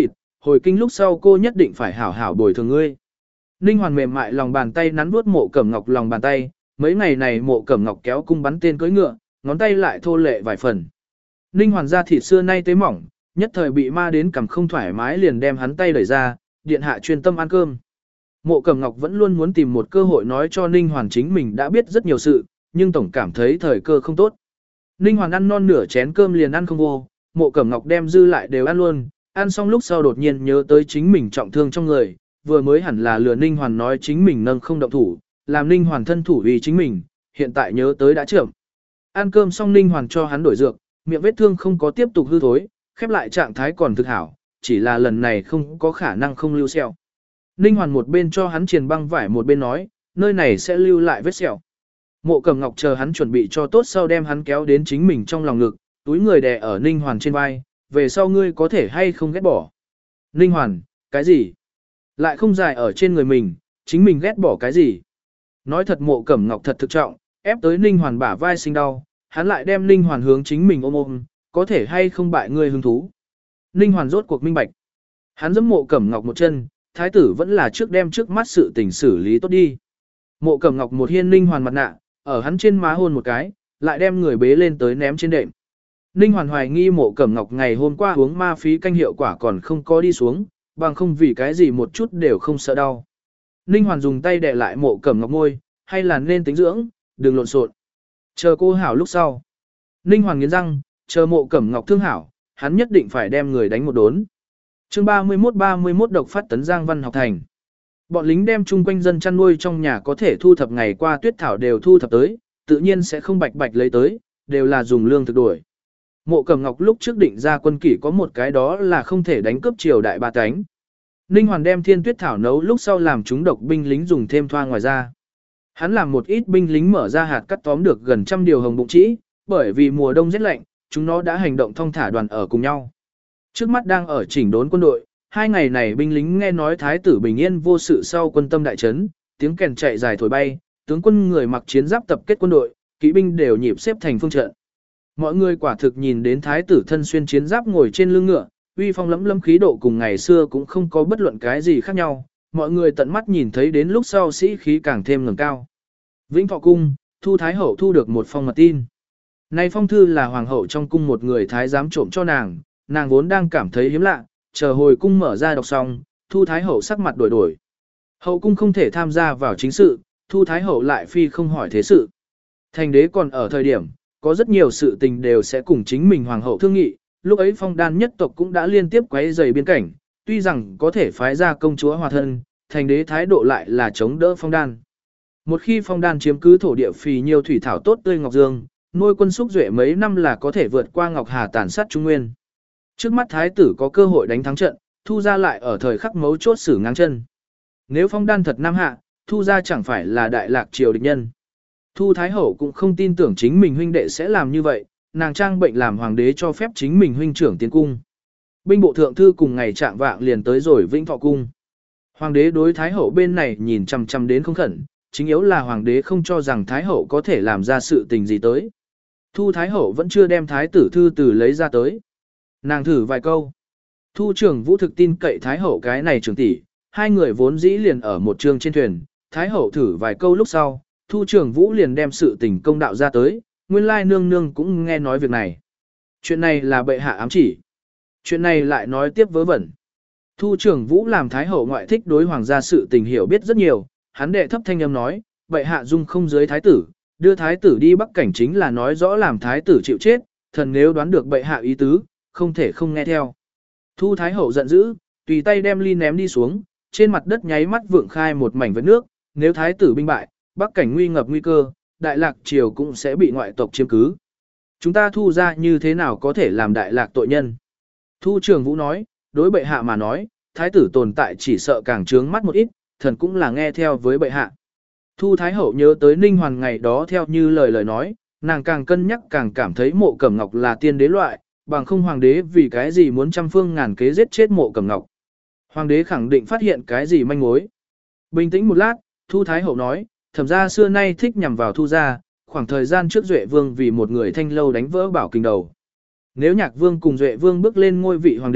hồi kinh lúc sau cô nhất định phải hảo hảo bồi thường ngươi. Ninh Hoàn mềm mại lòng bàn tay nắn vuốt Mộ Cẩm Ngọc lòng bàn tay, mấy ngày này Mộ Cẩm Ngọc kéo cung bắn tên cưỡi ngựa, ngón tay lại thô lệ vài phần. Ninh Hoàn da thịt xưa nay tế mỏng, nhất thời bị ma đến cầm không thoải mái liền đem hắn tay đẩy ra, điện hạ chuyên tâm ăn cơm. Mộ Cẩm Ngọc vẫn luôn muốn tìm một cơ hội nói cho Ninh Hoàn chính mình đã biết rất nhiều sự, nhưng tổng cảm thấy thời cơ không tốt. Ninh Hoàn ăn non nửa chén cơm liền ăn không vô, Mộ Cẩm Ngọc đem dư lại đều ăn luôn, ăn xong lúc sau đột nhiên nhớ tới chính mình trọng thương trong người, vừa mới hẳn là lừa Ninh Hoàn nói chính mình nâng không động thủ, làm Ninh Hoàn thân thủ vì chính mình, hiện tại nhớ tới đã chậm. Ăn cơm xong Ninh Hoàn cho hắn đổi dược, miệng vết thương không có tiếp tục hư thối, khép lại trạng thái còn thực hảo, chỉ là lần này không có khả năng không lưu sẹo. Ninh Hoàn một bên cho hắn truyền băng vải một bên nói, nơi này sẽ lưu lại vết sẹo. Mộ Cẩm Ngọc chờ hắn chuẩn bị cho tốt sau đem hắn kéo đến chính mình trong lòng ngực, túi người đè ở Ninh Hoàn trên vai, về sau ngươi có thể hay không ghét bỏ. Ninh Hoàn, cái gì? Lại không dài ở trên người mình, chính mình ghét bỏ cái gì? Nói thật Mộ Cẩm Ngọc thật thực trọng, ép tới Ninh Hoàn bả vai sinh đau, hắn lại đem Ninh Hoàn hướng chính mình ôm ôm, có thể hay không bại ngươi hứng thú. Ninh Hoàn rốt cuộc minh bạch. Hắn giẫm Mộ Cẩm Ngọc một chân, thái tử vẫn là trước đem trước mắt sự tình xử lý tốt đi. Mộ Cẩm Ngọc một hiên Ninh Hoàn mặt nạ, ở hắn trên má hôn một cái, lại đem người bế lên tới ném trên đệm. Ninh Hoàn hoài nghi Mộ Cẩm Ngọc ngày hôm qua uống ma phí canh hiệu quả còn không có đi xuống, bằng không vì cái gì một chút đều không sợ đau. Ninh Hoàn dùng tay đè lại Mộ Cẩm Ngọc môi, hay là nên tính dưỡng, đừng lộn xộn. Chờ cô hảo lúc sau. Ninh Hoàn nghiến răng, chờ Mộ Cẩm Ngọc thương hảo, hắn nhất định phải đem người đánh một đốn. Chương ba mươi mốt ba mươi mốt độc phát tấn Giang Văn học thành. Bọn lính đem chung quanh dân chăn nuôi trong nhà có thể thu thập ngày qua tuyết thảo đều thu thập tới, tự nhiên sẽ không bạch bạch lấy tới, đều là dùng lương thực đổi. Mộ Cẩm Ngọc lúc trước định ra quân kỷ có một cái đó là không thể đánh cướp triều đại ba cánh. Ninh Hoàn đem thiên tuyết thảo nấu lúc sau làm chúng độc binh lính dùng thêm thoa ngoài ra. Hắn làm một ít binh lính mở ra hạt cắt tóm được gần trăm điều hồng bụng trĩ, bởi vì mùa đông rất lạnh, chúng nó đã hành động thong thả đoàn ở cùng nhau. Trước mắt đang ở chỉnh đốn quân đội, hai ngày này binh lính nghe nói thái tử bình yên vô sự sau quân tâm đại trấn, tiếng kèn chạy dài thổi bay, tướng quân người mặc chiến giáp tập kết quân đội, kỵ binh đều nhịp xếp thành phương trận. Mọi người quả thực nhìn đến thái tử thân xuyên chiến giáp ngồi trên lưng ngựa, uy phong lẫm lẫm khí độ cùng ngày xưa cũng không có bất luận cái gì khác nhau, mọi người tận mắt nhìn thấy đến lúc sau sĩ khí càng thêm ngẩng cao. Vĩnh Thọ cung, Thu Thái hậu thu được một phong mật tin. Này phong thư là hoàng hậu trong cung một người thái giám trộm cho nàng, nàng vốn đang cảm thấy hiếm lạ, chờ hồi cung mở ra đọc xong, Thu Thái hậu sắc mặt đổi đổi. Hậu cung không thể tham gia vào chính sự, Thu Thái hậu lại phi không hỏi thế sự. Thành đế còn ở thời điểm, có rất nhiều sự tình đều sẽ cùng chính mình hoàng hậu thương nghị, lúc ấy Phong Đan nhất tộc cũng đã liên tiếp quấy rầy biên cảnh, tuy rằng có thể phái ra công chúa hòa thân, thành đế thái độ lại là chống đỡ Phong Đan. Một khi Phong Đan chiếm cứ thổ địa phì nhiều thủy thảo tốt tươi ngọc dương, nuôi quân xúc duệ mấy năm là có thể vượt qua Ngọc Hà tàn sát Trung Nguyên. Trước mắt thái tử có cơ hội đánh thắng trận, Thu gia lại ở thời khắc mấu chốt xử ngang chân. Nếu Phong Đan thật nam hạ, Thu gia chẳng phải là đại lạc triều địch nhân. Thu Thái hậu cũng không tin tưởng chính mình huynh đệ sẽ làm như vậy, nàng trang bệnh làm hoàng đế cho phép chính mình huynh trưởng tiến cung. Binh bộ thượng thư cùng ngày trạng vạng liền tới rồi Vĩnh Thọ cung. Hoàng đế đối Thái hậu bên này nhìn chằm chằm đến không khẩn, chính yếu là hoàng đế không cho rằng Thái hậu có thể làm ra sự tình gì tới. Thu Thái hậu vẫn chưa đem thái tử thư từ lấy ra tới. Nàng thử vài câu. Thu trưởng vũ thực tin cậy Thái hậu cái này trưởng tỷ, hai người vốn dĩ liền ở một trường trên thuyền, Thái hậu thử vài câu lúc sau, Thu trưởng vũ liền đem sự tình công đạo ra tới, nguyên lai nương nương cũng nghe nói việc này. Chuyện này là bệ hạ ám chỉ. Chuyện này lại nói tiếp vớ vẩn. Thu trưởng vũ làm Thái hậu ngoại thích đối hoàng gia sự tình hiểu biết rất nhiều, hắn đệ thấp thanh âm nói, bệ hạ dung không dưới thái tử, đưa thái tử đi bắc cảnh chính là nói rõ làm thái tử chịu chết, thần nếu đoán được bệ hạ ý tứ, không thể không nghe theo. Thu Thái hậu giận dữ, tùy tay đem ly ném đi xuống, trên mặt đất nháy mắt vượng khai một mảnh vết nước, nếu thái tử binh bại, bắc cảnh nguy ngập nguy cơ, đại lạc triều cũng sẽ bị ngoại tộc chiếm cứ. Chúng ta thu ra như thế nào có thể làm đại lạc tội nhân? Thu Trường Vũ nói, đối bệ hạ mà nói, thái tử tồn tại chỉ sợ càng trướng mắt một ít, thần cũng là nghe theo với bệ hạ. Thu Thái hậu nhớ tới Ninh Hoàn ngày đó theo như lời lời nói, nàng càng cân nhắc càng cảm thấy Mộ Cẩm Ngọc là tiên đế loại, bằng không hoàng đế vì cái gì muốn trăm phương ngàn kế giết chết Mộ Cẩm Ngọc. Hoàng đế khẳng định phát hiện cái gì manh mối. Bình tĩnh một lát, Thu Thái hậu nói, thẩm gia xưa nay thích nhằm vào Thu gia, khoảng thời gian trước Duệ Vương vì một người thanh lâu đánh vỡ bảo kinh đầu. Nếu Nhạc Vương cùng Duệ Vương bước lên ngôi vị hoàng đế,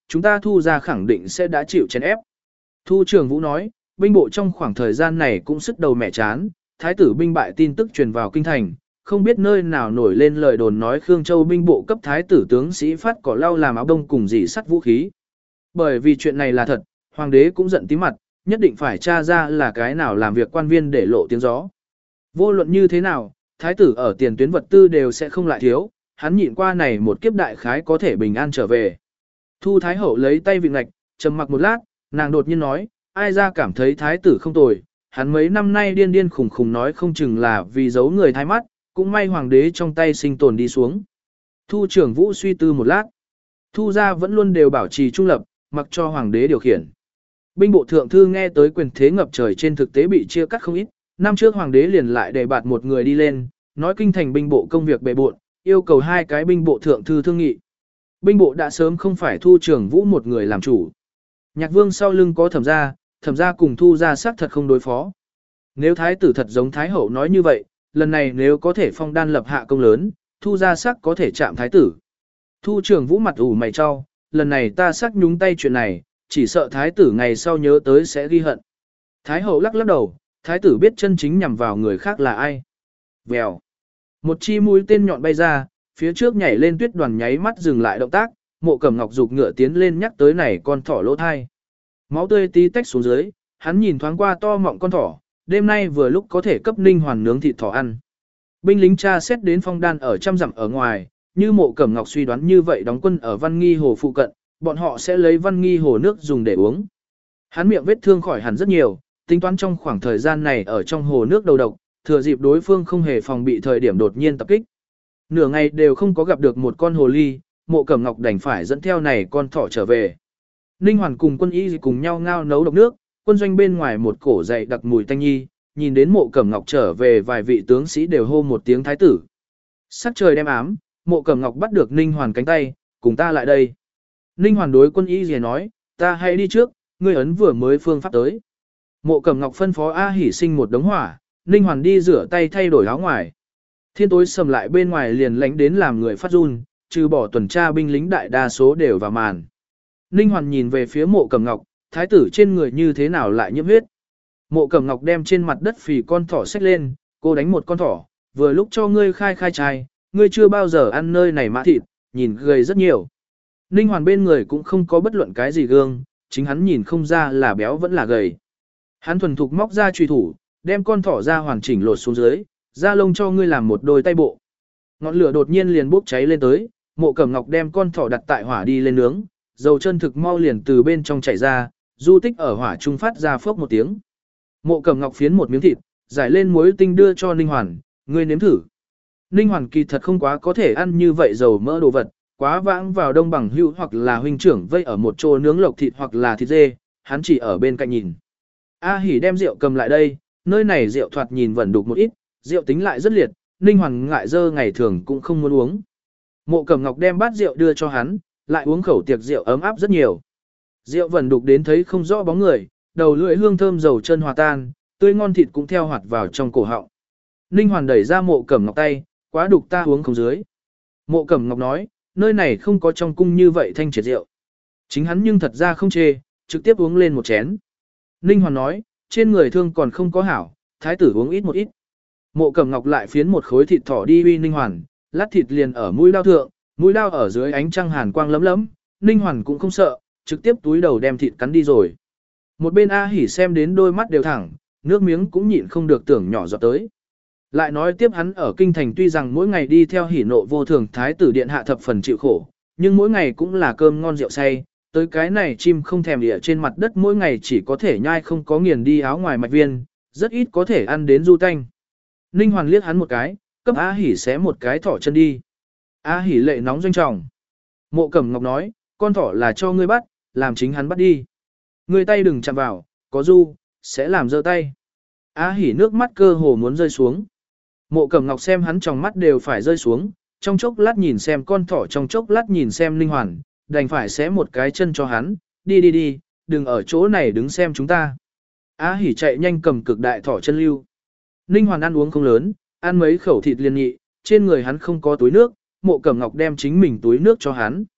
chúng ta Thu ra khẳng định sẽ đã chịu chèn ép. Thu Trường Vũ nói, binh bộ trong khoảng thời gian này cũng sức đầu mẹ chán, thái tử binh bại tin tức truyền vào kinh thành, không biết nơi nào nổi lên lời đồn nói Khương Châu binh bộ cấp thái tử tướng sĩ phát cỏ lau làm áo đông cùng dì sắt vũ khí. Bởi vì chuyện này là thật, hoàng đế cũng giận tí mặt, nhất định phải tra ra là cái nào làm việc quan viên để lộ tiếng gió. Vô luận như thế nào, thái tử ở tiền tuyến vật tư đều sẽ không lại thiếu, hắn nhịn qua này một kiếp đại khái có thể bình an trở về. Thu Thái Hậu lấy tay vịn ngạch, trầm mặc một lát, nàng đột nhiên nói, ai ra cảm thấy thái tử không tồi, hắn mấy năm nay điên điên khủng khủng nói không chừng là vì giấu người thái mắt, cũng may hoàng đế trong tay sinh tồn đi xuống. Thu Trưởng Vũ suy tư một lát. Thu gia vẫn luôn đều bảo trì trung lập, mặc cho hoàng đế điều khiển. Binh bộ thượng thư nghe tới quyền thế ngập trời trên thực tế bị chia cắt không ít, năm trước hoàng đế liền lại đề bạt một người đi lên, nói kinh thành binh bộ công việc bề bộn, yêu cầu hai cái binh bộ thượng thư thương nghị. Binh bộ đã sớm không phải Thu Trưởng Vũ một người làm chủ. Nhạc Vương sau lưng có Thẩm gia, Thẩm gia cùng Thu gia xác thật không đối phó. Nếu thái tử thật giống thái hậu nói như vậy, lần này nếu có thể phong đan lập hạ công lớn, Thu gia sắc có thể chạm thái tử. Thu Trưởng Vũ mặt ủ mày cho, lần này ta sắc nhúng tay chuyện này, chỉ sợ thái tử ngày sau nhớ tới sẽ ghi hận. Thái hậu lắc lắc đầu, thái tử biết chân chính nhằm vào người khác là ai. Vèo. Một chi mũi tên nhọn bay ra, phía trước nhảy lên tuyết đoàn nháy mắt dừng lại động tác, Mộ Cẩm Ngọc dục ngựa tiến lên nhắc tới này con thỏ lỗ thai. Máu tươi tí tách xuống dưới, hắn nhìn thoáng qua to mọng con thỏ, đêm nay vừa lúc có thể cấp Ninh Hoàn nướng thịt thỏ ăn. Binh lính tra xét đến phong đan ở trăm dặm ở ngoài, như Mộ Cẩm Ngọc suy đoán như vậy đóng quân ở Văn Nghi Hồ phụ cận, bọn họ sẽ lấy Văn Nghi Hồ nước dùng để uống. Hắn miệng vết thương khỏi hẳn rất nhiều, tính toán trong khoảng thời gian này ở trong hồ nước đầu độc, thừa dịp đối phương không hề phòng bị thời điểm đột nhiên tập kích. Nửa ngày đều không có gặp được một con hồ ly, Mộ Cẩm Ngọc đành phải dẫn theo này con thỏ trở về. Ninh Hoàn cùng quân y cùng nhau ngao nấu độc nước, quân doanh bên ngoài một cổ dậy đặc mùi tanh nhi, nhìn đến Mộ Cẩm Ngọc trở về vài vị tướng sĩ đều hô một tiếng thái tử. Sắc trời đem ám, Mộ Cẩm Ngọc bắt được Ninh Hoàn cánh tay, cùng ta lại đây. Ninh Hoàn đối quân y gì nói, ta hãy đi trước, ngươi ấn vừa mới phương pháp tới. Mộ Cẩm Ngọc phân phó A Hỉ sinh một đống hỏa, Ninh Hoàn đi rửa tay thay đổi áo ngoài. Thiên tối sầm lại bên ngoài liền lánh đến làm người phát run, trừ bỏ tuần tra binh lính đại đa số đều vào màn. Ninh Hoàn nhìn về phía Mộ Cẩm Ngọc, thái tử trên người như thế nào lại nhiễm huyết. Mộ Cẩm Ngọc đem trên mặt đất phì con thỏ xách lên, cô đánh một con thỏ, vừa lúc cho ngươi khai khai trai, ngươi chưa bao giờ ăn nơi này mã thịt, nhìn gầy rất nhiều. Ninh Hoàn bên người cũng không có bất luận cái gì gương, chính hắn nhìn không ra là béo vẫn là gầy. Hắn thuần thục móc ra truy thủ, đem con thỏ ra hoàn chỉnh lột xuống dưới, da lông cho ngươi làm một đôi tay bộ. Ngọn lửa đột nhiên liền bốc cháy lên tới, Mộ Cẩm Ngọc đem con thỏ đặt tại hỏa đi lên nướng, dầu chân thực mau liền từ bên trong chảy ra, du tích ở hỏa trung phát ra phốc một tiếng. Mộ Cẩm Ngọc phiến một miếng thịt, giải lên muối tinh đưa cho Ninh Hoàn, ngươi nếm thử. Ninh Hoàn kỳ thật không quá có thể ăn như vậy dầu mỡ đồ vật, quá vãng vào đông bằng hữu hoặc là huynh trưởng vây ở một chỗ nướng lộc thịt hoặc là thịt dê, hắn chỉ ở bên cạnh nhìn. A Hỉ đem rượu cầm lại đây, nơi này rượu thoạt nhìn vẫn đục một ít, rượu tính lại rất liệt, Ninh Hoàn ngại dơ ngày thường cũng không muốn uống. Mộ Cẩm Ngọc đem bát rượu đưa cho hắn, lại uống khẩu tiệc rượu ấm áp rất nhiều. Rượu vẫn đục đến thấy không rõ bóng người, đầu lưỡi hương thơm dầu chân hòa tan, tươi ngon thịt cũng theo hoạt vào trong cổ họng. Ninh Hoàn đẩy ra Mộ Cẩm Ngọc tay, quá đục ta uống không dưới. Mộ Cẩm Ngọc nói, nơi này không có trong cung như vậy thanh triệt rượu. Chính hắn nhưng thật ra không chê, trực tiếp uống lên một chén. Ninh Hoàn nói, trên người thương còn không có hảo, thái tử uống ít một ít. Mộ Cẩm Ngọc lại phiến một khối thịt thỏ đi uy Ninh Hoàn, lát thịt liền ở mũi đao thượng, mũi đao ở dưới ánh trăng hàn quang lấm lấm, Ninh Hoàn cũng không sợ, trực tiếp túi đầu đem thịt cắn đi rồi. Một bên A Hỉ xem đến đôi mắt đều thẳng, nước miếng cũng nhịn không được tưởng nhỏ giọt tới. Lại nói tiếp hắn ở kinh thành tuy rằng mỗi ngày đi theo Hỉ nộ vô thường thái tử điện hạ thập phần chịu khổ, nhưng mỗi ngày cũng là cơm ngon rượu say, tới cái này chim không thèm địa trên mặt đất mỗi ngày chỉ có thể nhai không có nghiền đi áo ngoài mạch viên, rất ít có thể ăn đến du tanh. Ninh Hoàn liếc hắn một cái, cấp A Hỉ xé một cái thỏ chân đi. A Hỉ lệ nóng doanh trọng. Mộ Cẩm Ngọc nói, con thỏ là cho ngươi bắt, làm chính hắn bắt đi. Ngươi tay đừng chạm vào, có du, sẽ làm dơ tay. A Hỉ nước mắt cơ hồ muốn rơi xuống. Mộ Cẩm Ngọc xem hắn trong mắt đều phải rơi xuống, trong chốc lát nhìn xem con thỏ trong chốc lát nhìn xem Ninh Hoàn, đành phải xé một cái chân cho hắn, đi đi đi, đừng ở chỗ này đứng xem chúng ta. A Hỉ chạy nhanh cầm cực đại thỏ chân lưu. Ninh Hoàn ăn uống không lớn, ăn mấy khẩu thịt liền nhị, trên người hắn không có túi nước, Mộ Cẩm Ngọc đem chính mình túi nước cho hắn.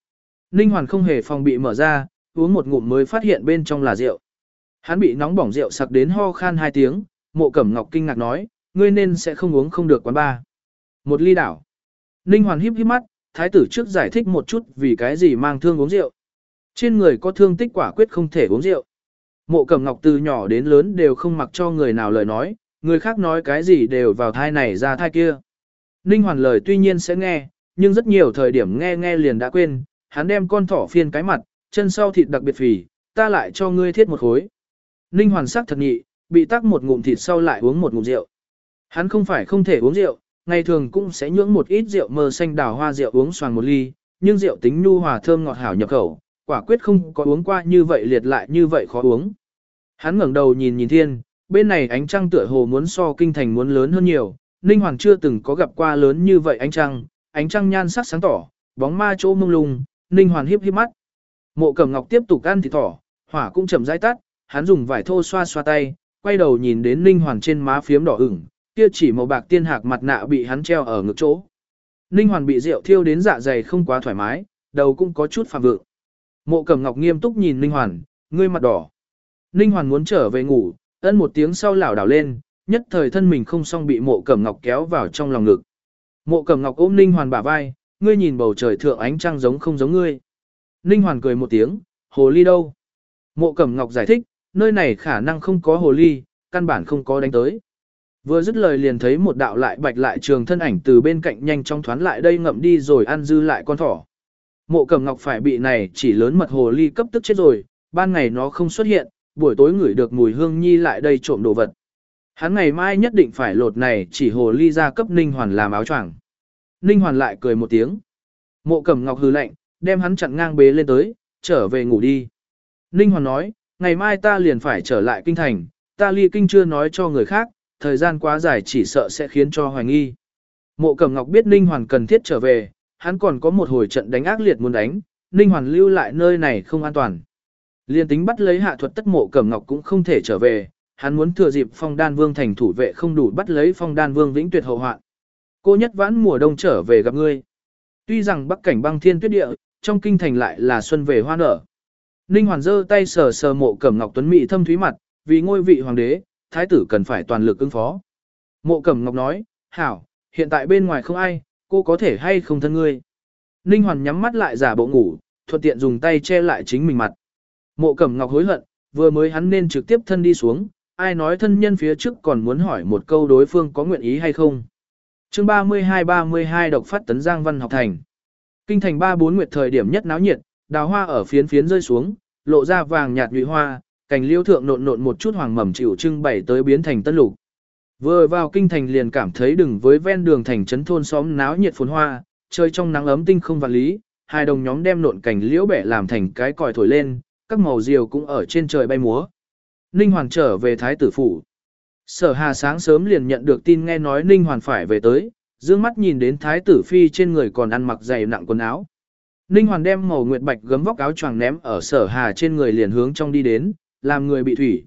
Ninh Hoàn không hề phòng bị mở ra, uống một ngụm mới phát hiện bên trong là rượu. Hắn bị nóng bỏng rượu sặc đến ho khan hai tiếng, Mộ Cẩm Ngọc kinh ngạc nói, ngươi nên sẽ không uống không được quán ba. Một ly đảo. Ninh Hoàn híp híp mắt, thái tử trước giải thích một chút vì cái gì mang thương uống rượu. Trên người có thương tích quả quyết không thể uống rượu. Mộ Cẩm Ngọc từ nhỏ đến lớn đều không mặc cho người nào lời nói, người khác nói cái gì đều vào thai này ra thai kia. Ninh Hoàn lời tuy nhiên sẽ nghe, nhưng rất nhiều thời điểm nghe nghe liền đã quên, hắn đem con thỏ phiên cái mặt, chân sau thịt đặc biệt phì, ta lại cho ngươi thiết một khối. Ninh Hoàn sắc thật nhị, bị tắc một ngụm thịt sau lại uống một ngụm rượu. Hắn không phải không thể uống rượu, ngày thường cũng sẽ nhưỡng một ít rượu mơ xanh đào hoa rượu uống xoàng một ly, nhưng rượu tính nhu hòa thơm ngọt hảo nhập khẩu, quả quyết không có uống qua như vậy liệt lại như vậy khó uống. Hắn ngẩng đầu nhìn nhìn thiên, bên này ánh trăng tựa hồ muốn so kinh thành muốn lớn hơn nhiều, Ninh Hoàng chưa từng có gặp qua lớn như vậy ánh trăng, ánh trăng nhan sắc sáng tỏ, bóng ma chỗ mông lung, Ninh Hoàng híp híp mắt. Mộ Cẩm Ngọc tiếp tục ăn thịt thỏ, hỏa cũng chậm rãi tắt, hắn dùng vải thô xoa xoa tay, quay đầu nhìn đến Ninh Hoàng trên má phiếm đỏ ửng, kia chỉ màu bạc tiên hạc mặt nạ bị hắn treo ở ngực chỗ. Ninh Hoàng bị rượu thiêu đến dạ dày không quá thoải mái, đầu cũng có chút phạm vượng. Mộ Cẩm Ngọc nghiêm túc nhìn Ninh Hoàng, ngươi mặt đỏ. Ninh Hoàng muốn trở về ngủ, ân một tiếng sau lảo đảo lên, nhất thời thân mình không xong bị Mộ Cẩm Ngọc kéo vào trong lòng ngực. Mộ Cẩm Ngọc ôm Ninh Hoàng bả vai, ngươi nhìn bầu trời thượng ánh trăng giống không giống ngươi. Ninh Hoàng cười một tiếng, hồ ly đâu? Mộ Cẩm Ngọc giải thích, nơi này khả năng không có hồ ly, căn bản không có đánh tới. Vừa dứt lời liền thấy một đạo lại bạch lại trường thân ảnh từ bên cạnh nhanh chóng thoán lại đây ngậm đi rồi ăn dư lại con thỏ. Mộ Cẩm Ngọc phải bị này chỉ lớn mật hồ ly cấp tức chết rồi, ban ngày nó không xuất hiện, buổi tối ngửi được mùi hương nhi lại đây trộm đồ vật. Hắn ngày mai nhất định phải lột này chỉ hồ ly ra cấp Ninh Hoàn làm áo choàng. Ninh Hoàn lại cười một tiếng. Mộ Cẩm Ngọc hừ lạnh, đem hắn chặn ngang bế lên tới, trở về ngủ đi. Ninh Hoàn nói, ngày mai ta liền phải trở lại kinh thành, ta ly kinh chưa nói cho người khác, thời gian quá dài chỉ sợ sẽ khiến cho hoài nghi. Mộ Cẩm Ngọc biết Ninh Hoàn cần thiết trở về, hắn còn có một hồi trận đánh ác liệt muốn đánh, Ninh Hoàn lưu lại nơi này không an toàn. Liên tính bắt lấy hạ thuật tất Mộ Cẩm Ngọc cũng không thể trở về, hắn muốn thừa dịp Phong Đan Vương thành thủ vệ không đủ bắt lấy Phong Đan Vương vĩnh tuyệt hậu hoạn. Cô nhất vãn mùa đông trở về gặp ngươi. Tuy rằng bắc cảnh băng thiên tuyết địa, trong kinh thành lại là xuân về hoa nở. Ninh Hoàn giơ tay sờ sờ Mộ Cẩm Ngọc tuấn mỹ thâm thúy mặt, vì ngôi vị hoàng đế, thái tử cần phải toàn lực ứng phó. Mộ Cẩm Ngọc nói, hảo, hiện tại bên ngoài không ai, cô có thể hay không thân ngươi. Ninh Hoàn nhắm mắt lại giả bộ ngủ, thuận tiện dùng tay che lại chính mình mặt. Mộ Cẩm Ngọc hối hận, vừa mới hắn nên trực tiếp thân đi xuống, ai nói thân nhân phía trước còn muốn hỏi một câu đối phương có nguyện ý hay không. Chương ba mươi hai ba mươi hai độc phát tấn Giang Văn học thành. Kinh thành ba bốn nguyệt thời điểm nhất náo nhiệt, đào hoa ở phiến phiến rơi xuống, lộ ra vàng nhạt nhụy hoa, cành liêu thượng nộn nộn một chút hoàng mầm chịu trưng bày tới biến thành tân lục. Vừa vào kinh thành liền cảm thấy đừng với ven đường thành trấn thôn xóm náo nhiệt phồn hoa, chơi trong nắng ấm tinh không vạn lý, hai đồng nhóm đem nộn cành liễu bẻ làm thành cái còi thổi lên, các màu diều cũng ở trên trời bay múa. Ninh Hoàn trở về thái tử phủ. Sở Hà sáng sớm liền nhận được tin nghe nói Ninh Hoàn phải về tới, dương mắt nhìn đến thái tử phi trên người còn ăn mặc dày nặng quần áo. Ninh Hoàn đem màu nguyệt bạch gấm vóc áo choàng ném ở Sở Hà trên người liền hướng trong đi đến, làm người bị thủy.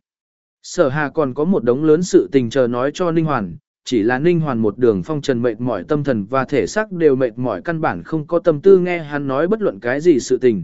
Sở Hà còn có một đống lớn sự tình chờ nói cho Ninh Hoàn, chỉ là Ninh Hoàn một đường phong trần mệt mỏi tâm thần và thể xác đều mệt mỏi căn bản không có tâm tư nghe hắn nói bất luận cái gì sự tình.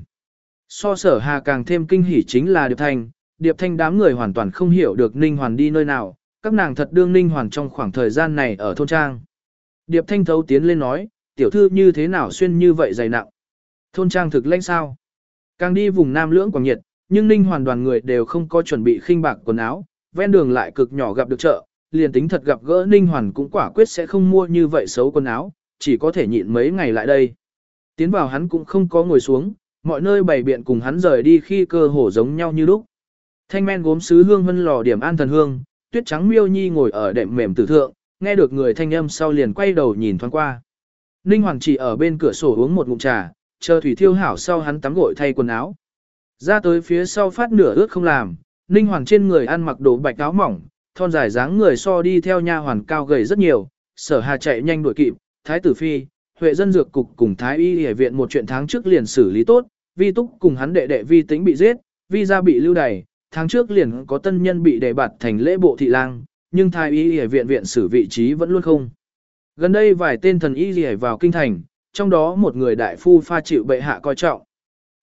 So Sở Hà càng thêm kinh hỉ chính là Điệp Thanh, Điệp Thanh đám người hoàn toàn không hiểu được Ninh Hoàn đi nơi nào, các nàng thật đương Ninh Hoàn trong khoảng thời gian này ở thôn trang. Điệp Thanh thấu tiến lên nói, tiểu thư như thế nào xuyên như vậy dày nặng. Thôn trang thực lãnh sao. Càng đi vùng Nam lưỡng quảng nhiệt, nhưng Ninh Hoàn đoàn người đều không có chuẩn bị khinh bạc quần áo, ven đường lại cực nhỏ gặp được chợ, liền tính thật gặp gỡ Ninh Hoàn cũng quả quyết sẽ không mua như vậy xấu quần áo, chỉ có thể nhịn mấy ngày lại đây. Tiến vào hắn cũng không có ngồi xuống, mọi nơi bày biện cùng hắn rời đi khi cơ hồ giống nhau như lúc. Thanh men gốm sứ hương vân lò điểm an thần hương, tuyết trắng miêu nhi ngồi ở đệm mềm tử thượng, nghe được người thanh âm sau liền quay đầu nhìn thoáng qua. Ninh Hoàng chỉ ở bên cửa sổ uống một ngụm trà, chờ thủy thiêu hảo sau hắn tắm gội thay quần áo. Ra tới phía sau phát nửa ướt không làm, Ninh Hoàng trên người ăn mặc đồ bạch áo mỏng, thon dài dáng người so đi theo nha hoàn cao gầy rất nhiều, Sở Hà chạy nhanh đuổi kịp, thái tử phi, Huệ dân dược cục cùng thái y y viện một chuyện tháng trước liền xử lý tốt, Vi Túc cùng hắn đệ đệ Vi Tĩnh bị giết, Vi gia bị lưu đày, tháng trước liền có tân nhân bị đề bạt thành lễ bộ thị lang, nhưng thái y y viện viện xử vị trí vẫn luôn không. Gần đây vài tên thần y y vào kinh thành, trong đó một người đại phu pha chịu bệ hạ coi trọng.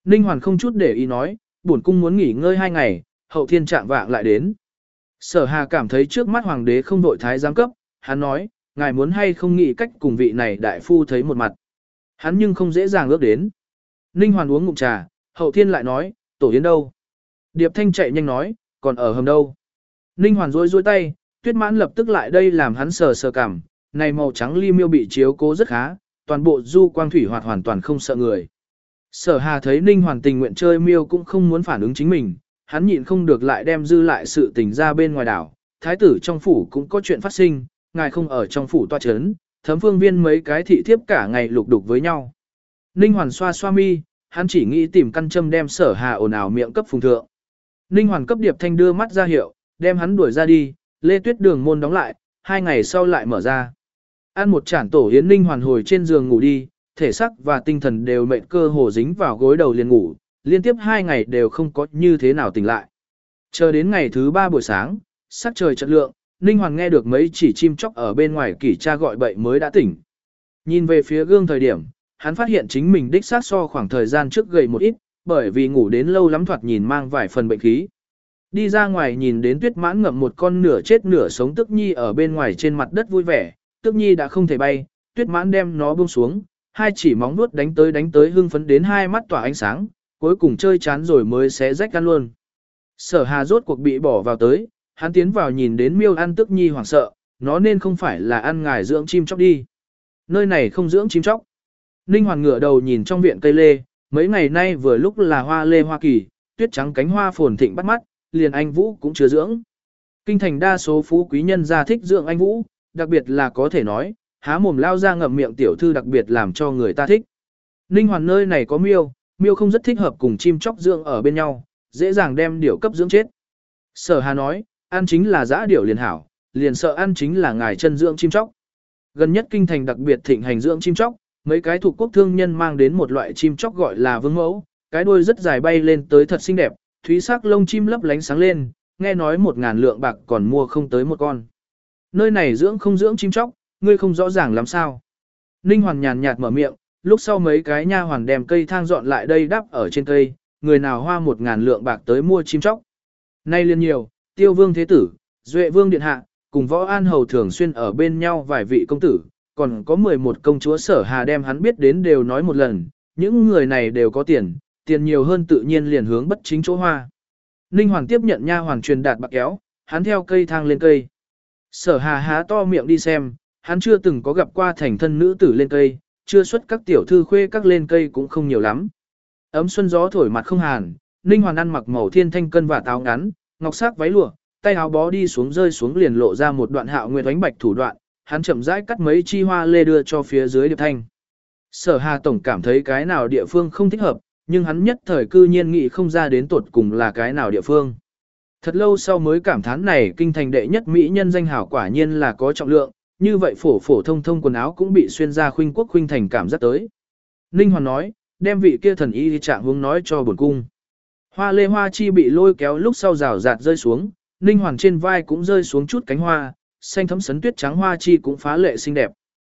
Ninh Hoàn không chút để ý nói, bổn cung muốn nghỉ ngơi hai ngày, hậu thiên trạng vạng lại đến. Sở Hà cảm thấy trước mắt hoàng đế không đội thái giám cấp, hắn nói, ngài muốn hay không nghĩ cách cùng vị này đại phu thấy một mặt. Hắn nhưng không dễ dàng ước đến. Ninh Hoàn uống ngụm trà, hậu thiên lại nói, tổ yến đâu? Điệp Thanh chạy nhanh nói, còn ở hầm đâu? Ninh Hoàn rối rối tay, Tuyết Mãn lập tức lại đây làm hắn sờ sờ cảm, này màu trắng ly miêu bị chiếu cố rất khá, toàn bộ du quang thủy hoạt hoàn toàn không sợ người. Sở Hà thấy Ninh Hoàn tình nguyện chơi miêu cũng không muốn phản ứng chính mình, hắn nhịn không được lại đem dư lại sự tình ra bên ngoài đảo. Thái tử trong phủ cũng có chuyện phát sinh, ngài không ở trong phủ tọa chấn, thấm phương viên mấy cái thị thiếp cả ngày lục đục với nhau. Ninh Hoàn xoa xoa mi, hắn chỉ nghĩ tìm căn châm đem Sở Hà ồn ào miệng cấp phùng thượng. Ninh Hoàn cấp Điệp Thanh đưa mắt ra hiệu, đem hắn đuổi ra đi, Lê Tuyết đường môn đóng lại, hai ngày sau lại mở ra. Ăn một chản tổ yến, Ninh Hoàn hồi trên giường ngủ đi, thể xác và tinh thần đều mệt cơ hồ dính vào gối đầu liền ngủ, liên tiếp hai ngày đều không có như thế nào tỉnh lại. Chờ đến ngày thứ ba buổi sáng, sắc trời chợt lượng, Ninh Hoàn nghe được mấy chỉ chim chóc ở bên ngoài kỷ tra gọi bậy mới đã tỉnh. Nhìn về phía gương thời điểm, hắn phát hiện chính mình đích xác so khoảng thời gian trước gầy một ít, bởi vì ngủ đến lâu lắm thoạt nhìn mang vài phần bệnh khí. Đi ra ngoài nhìn đến Tuyết Mãn ngậm một con nửa chết nửa sống Tức Nhi ở bên ngoài trên mặt đất vui vẻ, Tức Nhi đã không thể bay, Tuyết Mãn đem nó buông xuống, hai chỉ móng vuốt đánh tới đánh tới hưng phấn đến hai mắt tỏa ánh sáng, cuối cùng chơi chán rồi mới xé rách ăn luôn. Sở Hà rốt cuộc bị bỏ vào tới, hắn tiến vào nhìn đến miêu ăn Tức Nhi hoảng sợ, nó nên không phải là ăn ngài dưỡng chim chóc đi. Nơi này không dưỡng chim chóc. Ninh Hoàn ngửa đầu nhìn trong viện cây lê, mấy ngày nay vừa lúc là hoa lê hoa kỳ, tuyết trắng cánh hoa phồn thịnh bắt mắt, liền anh Vũ cũng chưa dưỡng. Kinh thành đa số phú quý nhân gia thích dưỡng anh Vũ, đặc biệt là có thể nói, há mồm lao ra ngậm miệng tiểu thư đặc biệt làm cho người ta thích. Ninh Hoàn nơi này có miêu, miêu không rất thích hợp cùng chim chóc dưỡng ở bên nhau, dễ dàng đem điểu cấp dưỡng chết. Sở Hà nói, ăn chính là dã điểu liền hảo, liền sợ ăn chính là ngài chân dưỡng chim chóc. Gần nhất kinh thành đặc biệt thịnh hành dưỡng chim chóc, mấy cái thuộc quốc thương nhân mang đến một loại chim chóc gọi là vương mẫu, cái đuôi rất dài bay lên tới thật xinh đẹp, thúy sắc lông chim lấp lánh sáng lên, nghe nói một ngàn lượng bạc còn mua không tới một con. Nơi này dưỡng không dưỡng chim chóc, ngươi không rõ ràng làm sao. Ninh Hoàn nhàn nhạt mở miệng, lúc sau mấy cái nha hoàn đem cây thang dọn lại đây đắp ở trên cây, người nào hoa một ngàn lượng bạc tới mua chim chóc. Nay liên nhiều, Tiêu Vương Thế Tử, Duệ Vương Điện Hạ, cùng Võ An Hầu thường xuyên ở bên nhau vài vị công tử, còn có mười một công chúa Sở Hà đem hắn biết đến đều nói một lần, những người này đều có tiền, tiền nhiều hơn tự nhiên liền hướng bất chính chỗ hoa. Ninh Hoàn tiếp nhận nha hoàn truyền đạt bạc kéo, hắn theo cây thang lên cây. Sở Hà há to miệng đi xem, hắn chưa từng có gặp qua thành thân nữ tử lên cây, chưa xuất các tiểu thư khuê các lên cây cũng không nhiều lắm. Ấm xuân gió thổi mặt không hàn, Ninh Hoàn ăn mặc màu thiên thanh cân và áo ngắn, ngọc sắc váy lụa, tay áo bó đi xuống rơi xuống liền lộ ra một đoạn hạo nguyệt oánh bạch thủ đoạn, hắn chậm rãi cắt mấy chi hoa lê đưa cho phía dưới Điệp Thanh. Sở Hà tổng cảm thấy cái nào địa phương không thích hợp, nhưng hắn nhất thời cư nhiên nghĩ không ra đến tột cùng là cái nào địa phương. Thật lâu sau mới cảm thán này kinh thành đệ nhất mỹ nhân danh hảo quả nhiên là có trọng lượng, như vậy phổ phổ thông thông quần áo cũng bị xuyên ra khuynh quốc khuynh thành cảm giác tới. Ninh Hoàn nói, đem vị kia thần y trạng hướng nói cho bổn cung. Hoa lê hoa chi bị lôi kéo lúc sau rào rạt rơi xuống, Ninh Hoàn trên vai cũng rơi xuống chút cánh hoa, xanh thấm sấn tuyết trắng hoa chi cũng phá lệ xinh đẹp.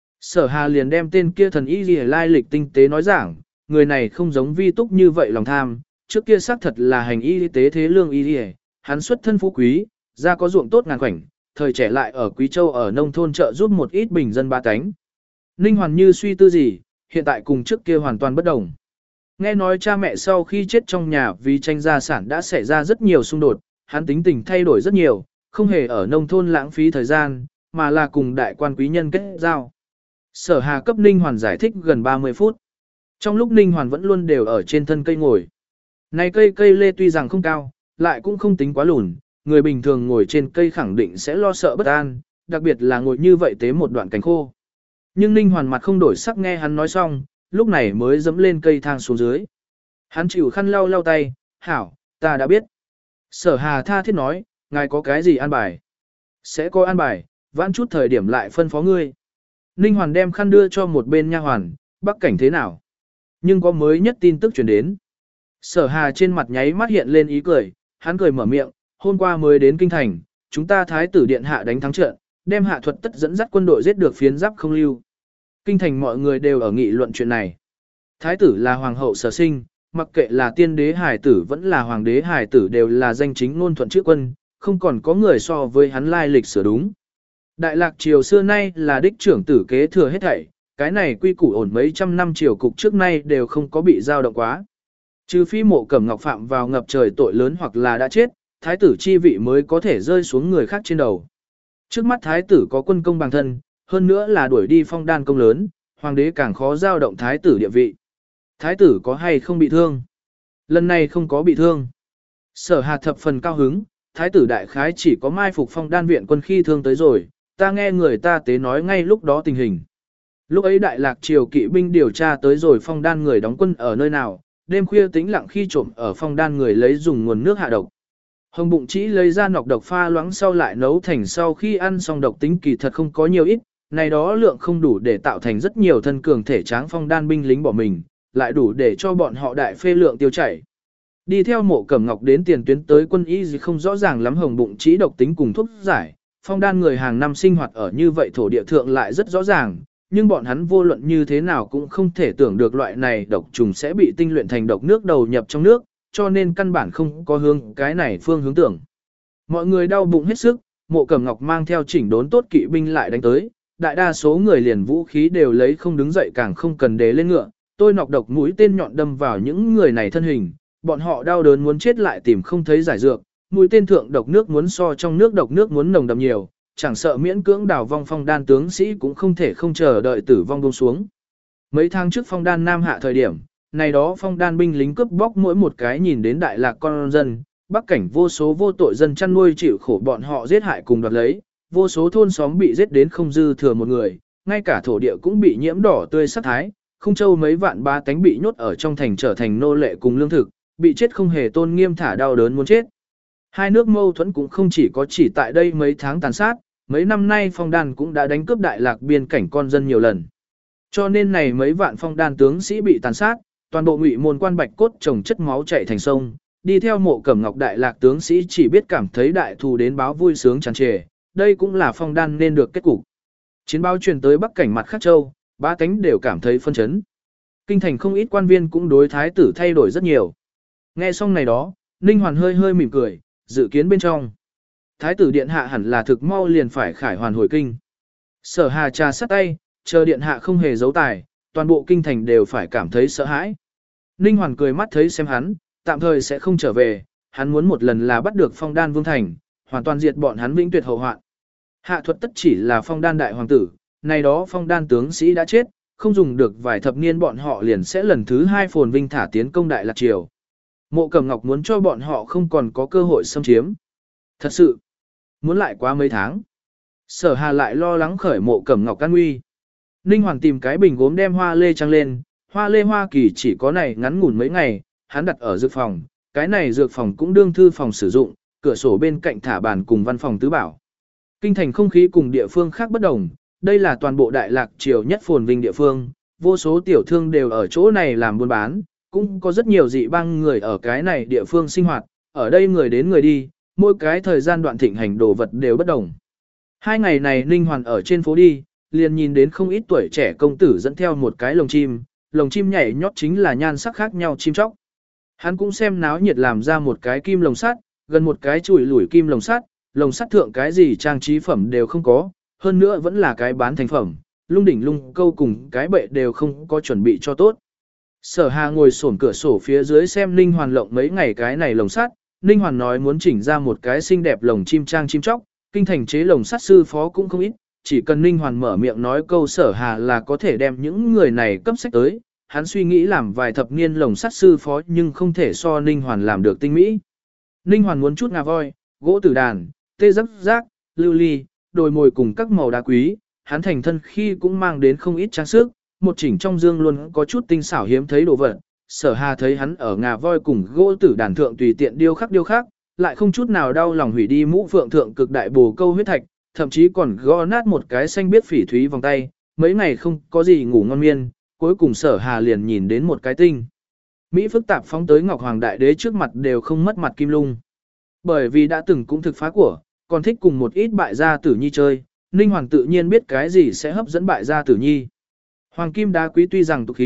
Sở Hà liền đem tên kia thần y gì lai lịch tinh tế nói giảng, người này không giống vi túc như vậy lòng tham, trước kia xác thật là hành y tế thế lương y gì, hắn xuất thân phú quý, ra có ruộng tốt ngàn khoảnh, thời trẻ lại ở Quý Châu ở nông thôn trợ giúp một ít bình dân ba cánh. Ninh Hoàn như suy tư gì, hiện tại cùng trước kia hoàn toàn bất đồng. Nghe nói cha mẹ sau khi chết trong nhà vì tranh gia sản đã xảy ra rất nhiều xung đột, hắn tính tình thay đổi rất nhiều, không hề ở nông thôn lãng phí thời gian, mà là cùng đại quan quý nhân kết giao. Sở Hà cấp Ninh Hoàn giải thích gần ba mươi phút. Trong lúc Ninh Hoàn vẫn luôn đều ở trên thân cây ngồi. Này cây cây lê tuy rằng không cao, lại cũng không tính quá lùn, người bình thường ngồi trên cây khẳng định sẽ lo sợ bất an, đặc biệt là ngồi như vậy tế một đoạn cánh khô. Nhưng Ninh Hoàn mặt không đổi sắc nghe hắn nói xong, lúc này mới dẫm lên cây thang xuống dưới. Hắn chịu khăn lau lau tay, hảo, ta đã biết. Sở Hà tha thiết nói, ngài có cái gì an bài? Sẽ có an bài, vãn chút thời điểm lại phân phó ngươi. Ninh Hoàn đem khăn đưa cho một bên nha hoàn, bắc cảnh thế nào? Nhưng có mới nhất tin tức truyền đến. Sở Hà trên mặt nháy mắt hiện lên ý cười, hắn cười mở miệng, hôm qua mới đến kinh thành, chúng ta thái tử điện hạ đánh thắng trận, đem hạ thuật tất dẫn dắt quân đội giết được phiến giáp không lưu. Kinh thành mọi người đều ở nghị luận chuyện này. Thái tử là hoàng hậu sở sinh, Mặc kệ là tiên đế hải tử vẫn là hoàng đế hải tử đều là danh chính ngôn thuận chữ quân, không còn có người so với hắn lai lịch sửa đúng. Đại lạc triều xưa nay là đích trưởng tử kế thừa hết thảy, cái này quy củ ổn mấy trăm năm triều cục trước nay đều không có bị dao động quá. Trừ phi Mộ Cẩm Ngọc phạm vào ngập trời tội lớn hoặc là đã chết, thái tử chi vị mới có thể rơi xuống người khác trên đầu. Trước mắt thái tử có quân công bằng thân, hơn nữa là đuổi đi phong đan công lớn, hoàng đế càng khó dao động thái tử địa vị. Thái tử có hay không bị thương? Lần này không có bị thương. Sở Hà thập phần cao hứng, thái tử đại khái chỉ có mai phục phong đan viện quân khi thương tới rồi, ta nghe người ta tế nói ngay lúc đó tình hình. Lúc ấy đại lạc triều kỵ binh điều tra tới rồi phong đan người đóng quân ở nơi nào, đêm khuya tĩnh lặng khi trộm ở phong đan người lấy dùng nguồn nước hạ độc. Hồng bụng chỉ lấy ra nọc độc pha loãng sau lại nấu thành sau khi ăn xong độc tính kỳ thật không có nhiều ít, này đó lượng không đủ để tạo thành rất nhiều thân cường thể tráng phong đan binh lính bỏ mình, lại đủ để cho bọn họ đại phê lượng tiêu chảy. Đi theo Mộ Cẩm Ngọc đến tiền tuyến tới quân y gì không rõ ràng lắm hồng bụng chỉ độc tính cùng thuốc giải, phong đan người hàng năm sinh hoạt ở như vậy thổ địa thượng lại rất rõ ràng, nhưng bọn hắn vô luận như thế nào cũng không thể tưởng được loại này độc trùng sẽ bị tinh luyện thành độc nước đầu nhập trong nước, cho nên căn bản không có hướng cái này phương hướng tưởng. Mọi người đau bụng hết sức, Mộ Cẩm Ngọc mang theo chỉnh đốn tốt kỵ binh lại đánh tới, đại đa số người liền vũ khí đều lấy không đứng dậy càng không cần đế lên ngựa, tôi nọc độc mũi tên nhọn đâm vào những người này thân hình, bọn họ đau đớn muốn chết lại tìm không thấy giải dược, mũi tên thượng độc nước muốn so trong nước độc nước muốn nồng đậm nhiều, chẳng sợ miễn cưỡng đào vong phong đan tướng sĩ cũng không thể không chờ đợi tử vong buông xuống. Mấy tháng trước phong đan nam hạ thời điểm, này đó phong đan binh lính cướp bóc mỗi một cái nhìn đến đại lạc con dân, bắc cảnh vô số vô tội dân chăn nuôi chịu khổ bọn họ giết hại cùng đoạt lấy, vô số thôn xóm bị giết đến không dư thừa một người, ngay cả thổ địa cũng bị nhiễm đỏ tươi sắc thái, không châu mấy vạn ba tánh bị nhốt ở trong thành trở thành nô lệ cùng lương thực, bị chết không hề tôn nghiêm thả đau đớn muốn chết. Hai nước mâu thuẫn cũng không chỉ có chỉ tại đây mấy tháng tàn sát, mấy năm nay phong đan cũng đã đánh cướp đại lạc biên cảnh con dân nhiều lần. Cho nên này mấy vạn phong đan tướng sĩ bị tàn sát, toàn bộ ngụy môn quan bạch cốt trồng chất máu chảy thành sông, đi theo Mộ Cẩm Ngọc đại lạc tướng sĩ chỉ biết cảm thấy đại thù đến báo vui sướng tràn trề, đây cũng là phong đan nên được kết cục. Chiến báo truyền tới bắc cảnh mặt khắc châu, ba cánh đều cảm thấy phân chấn. Kinh thành không ít quan viên cũng đối thái tử thay đổi rất nhiều. Nghe xong này đó, Ninh Hoàn hơi hơi mỉm cười, dự kiến bên trong. Thái tử điện hạ hẳn là thực mau liền phải khải hoàn hồi kinh. Sở Hà trà sắt tay, chờ điện hạ không hề giấu tài, toàn bộ kinh thành đều phải cảm thấy sợ hãi. Ninh Hoàn cười mắt thấy xem hắn, tạm thời sẽ không trở về, hắn muốn một lần là bắt được phong đan vương thành, hoàn toàn diệt bọn hắn vĩnh tuyệt hậu hoạn. Hạ thuật tất chỉ là phong đan đại hoàng tử, này đó phong đan tướng sĩ đã chết, không dùng được vài thập niên bọn họ liền sẽ lần thứ hai phồn vinh thả tiến công đại lạc triều. Mộ Cẩm Ngọc muốn cho bọn họ không còn có cơ hội xâm chiếm. Thật sự, muốn lại quá mấy tháng. Sở Hà lại lo lắng khởi Mộ Cẩm Ngọc can nguy. Ninh Hoàng tìm cái bình gốm đem hoa lê trăng lên, hoa lê Hoa Kỳ chỉ có này ngắn ngủn mấy ngày, hắn đặt ở dược phòng, cái này dược phòng cũng đương thư phòng sử dụng, cửa sổ bên cạnh thả bàn cùng văn phòng tứ bảo. Kinh thành không khí cùng địa phương khác bất đồng, đây là toàn bộ đại lạc triều nhất phồn vinh địa phương, vô số tiểu thương đều ở chỗ này làm buôn bán, cũng có rất nhiều dị bang người ở cái này địa phương sinh hoạt, ở đây người đến người đi, mỗi cái thời gian đoạn thịnh hành đồ vật đều bất đồng. Hai ngày này Ninh Hoàn ở trên phố đi, liền nhìn đến không ít tuổi trẻ công tử dẫn theo một cái lồng chim, lồng chim nhảy nhót chính là nhan sắc khác nhau chim chóc. Hắn cũng xem náo nhiệt làm ra một cái kim lồng sắt, gần một cái chùi lủi kim lồng sắt, lồng sắt thượng cái gì trang trí phẩm đều không có, hơn nữa vẫn là cái bán thành phẩm, lung đỉnh lung câu cùng cái bệ đều không có chuẩn bị cho tốt. Sở Hà ngồi xổm cửa sổ phía dưới xem Ninh Hoàn lộng mấy ngày cái này lồng sắt, Ninh Hoàn nói muốn chỉnh ra một cái xinh đẹp lồng chim trang chim chóc, kinh thành chế lồng sắt sư phó cũng không ít, chỉ cần Ninh Hoàn mở miệng nói câu Sở Hà là có thể đem những người này cấp sách tới, hắn suy nghĩ làm vài thập niên lồng sắt sư phó nhưng không thể so Ninh Hoàn làm được tinh mỹ. Ninh Hoàn muốn chút ngà voi, gỗ tử đàn, tê giác giác, lưu ly, đồi mồi cùng các màu đá quý, hắn thành thân khi cũng mang đến không ít trang sức, một chỉnh trong dương luôn có chút tinh xảo hiếm thấy đồ vật. Sở Hà thấy hắn ở ngà voi cùng gỗ tử đàn thượng tùy tiện điêu khắc điêu khắc, lại không chút nào đau lòng hủy đi mũ phượng thượng cực đại bồ câu huyết thạch, thậm chí còn gõ nát một cái xanh biếc phỉ thúy vòng tay, mấy ngày không có gì ngủ ngon miên, cuối cùng Sở Hà liền nhìn đến một cái tinh. Mỹ phức tạp phóng tới Ngọc Hoàng Đại Đế trước mặt đều không mất mặt kim lung. Bởi vì đã từng cũng thực phá của, còn thích cùng một ít bại gia tử nhi chơi, Ninh Hoàng tự nhiên biết cái gì sẽ hấp dẫn bại gia tử nhi. Hoàng kim đá quý tuy rằng tục khí,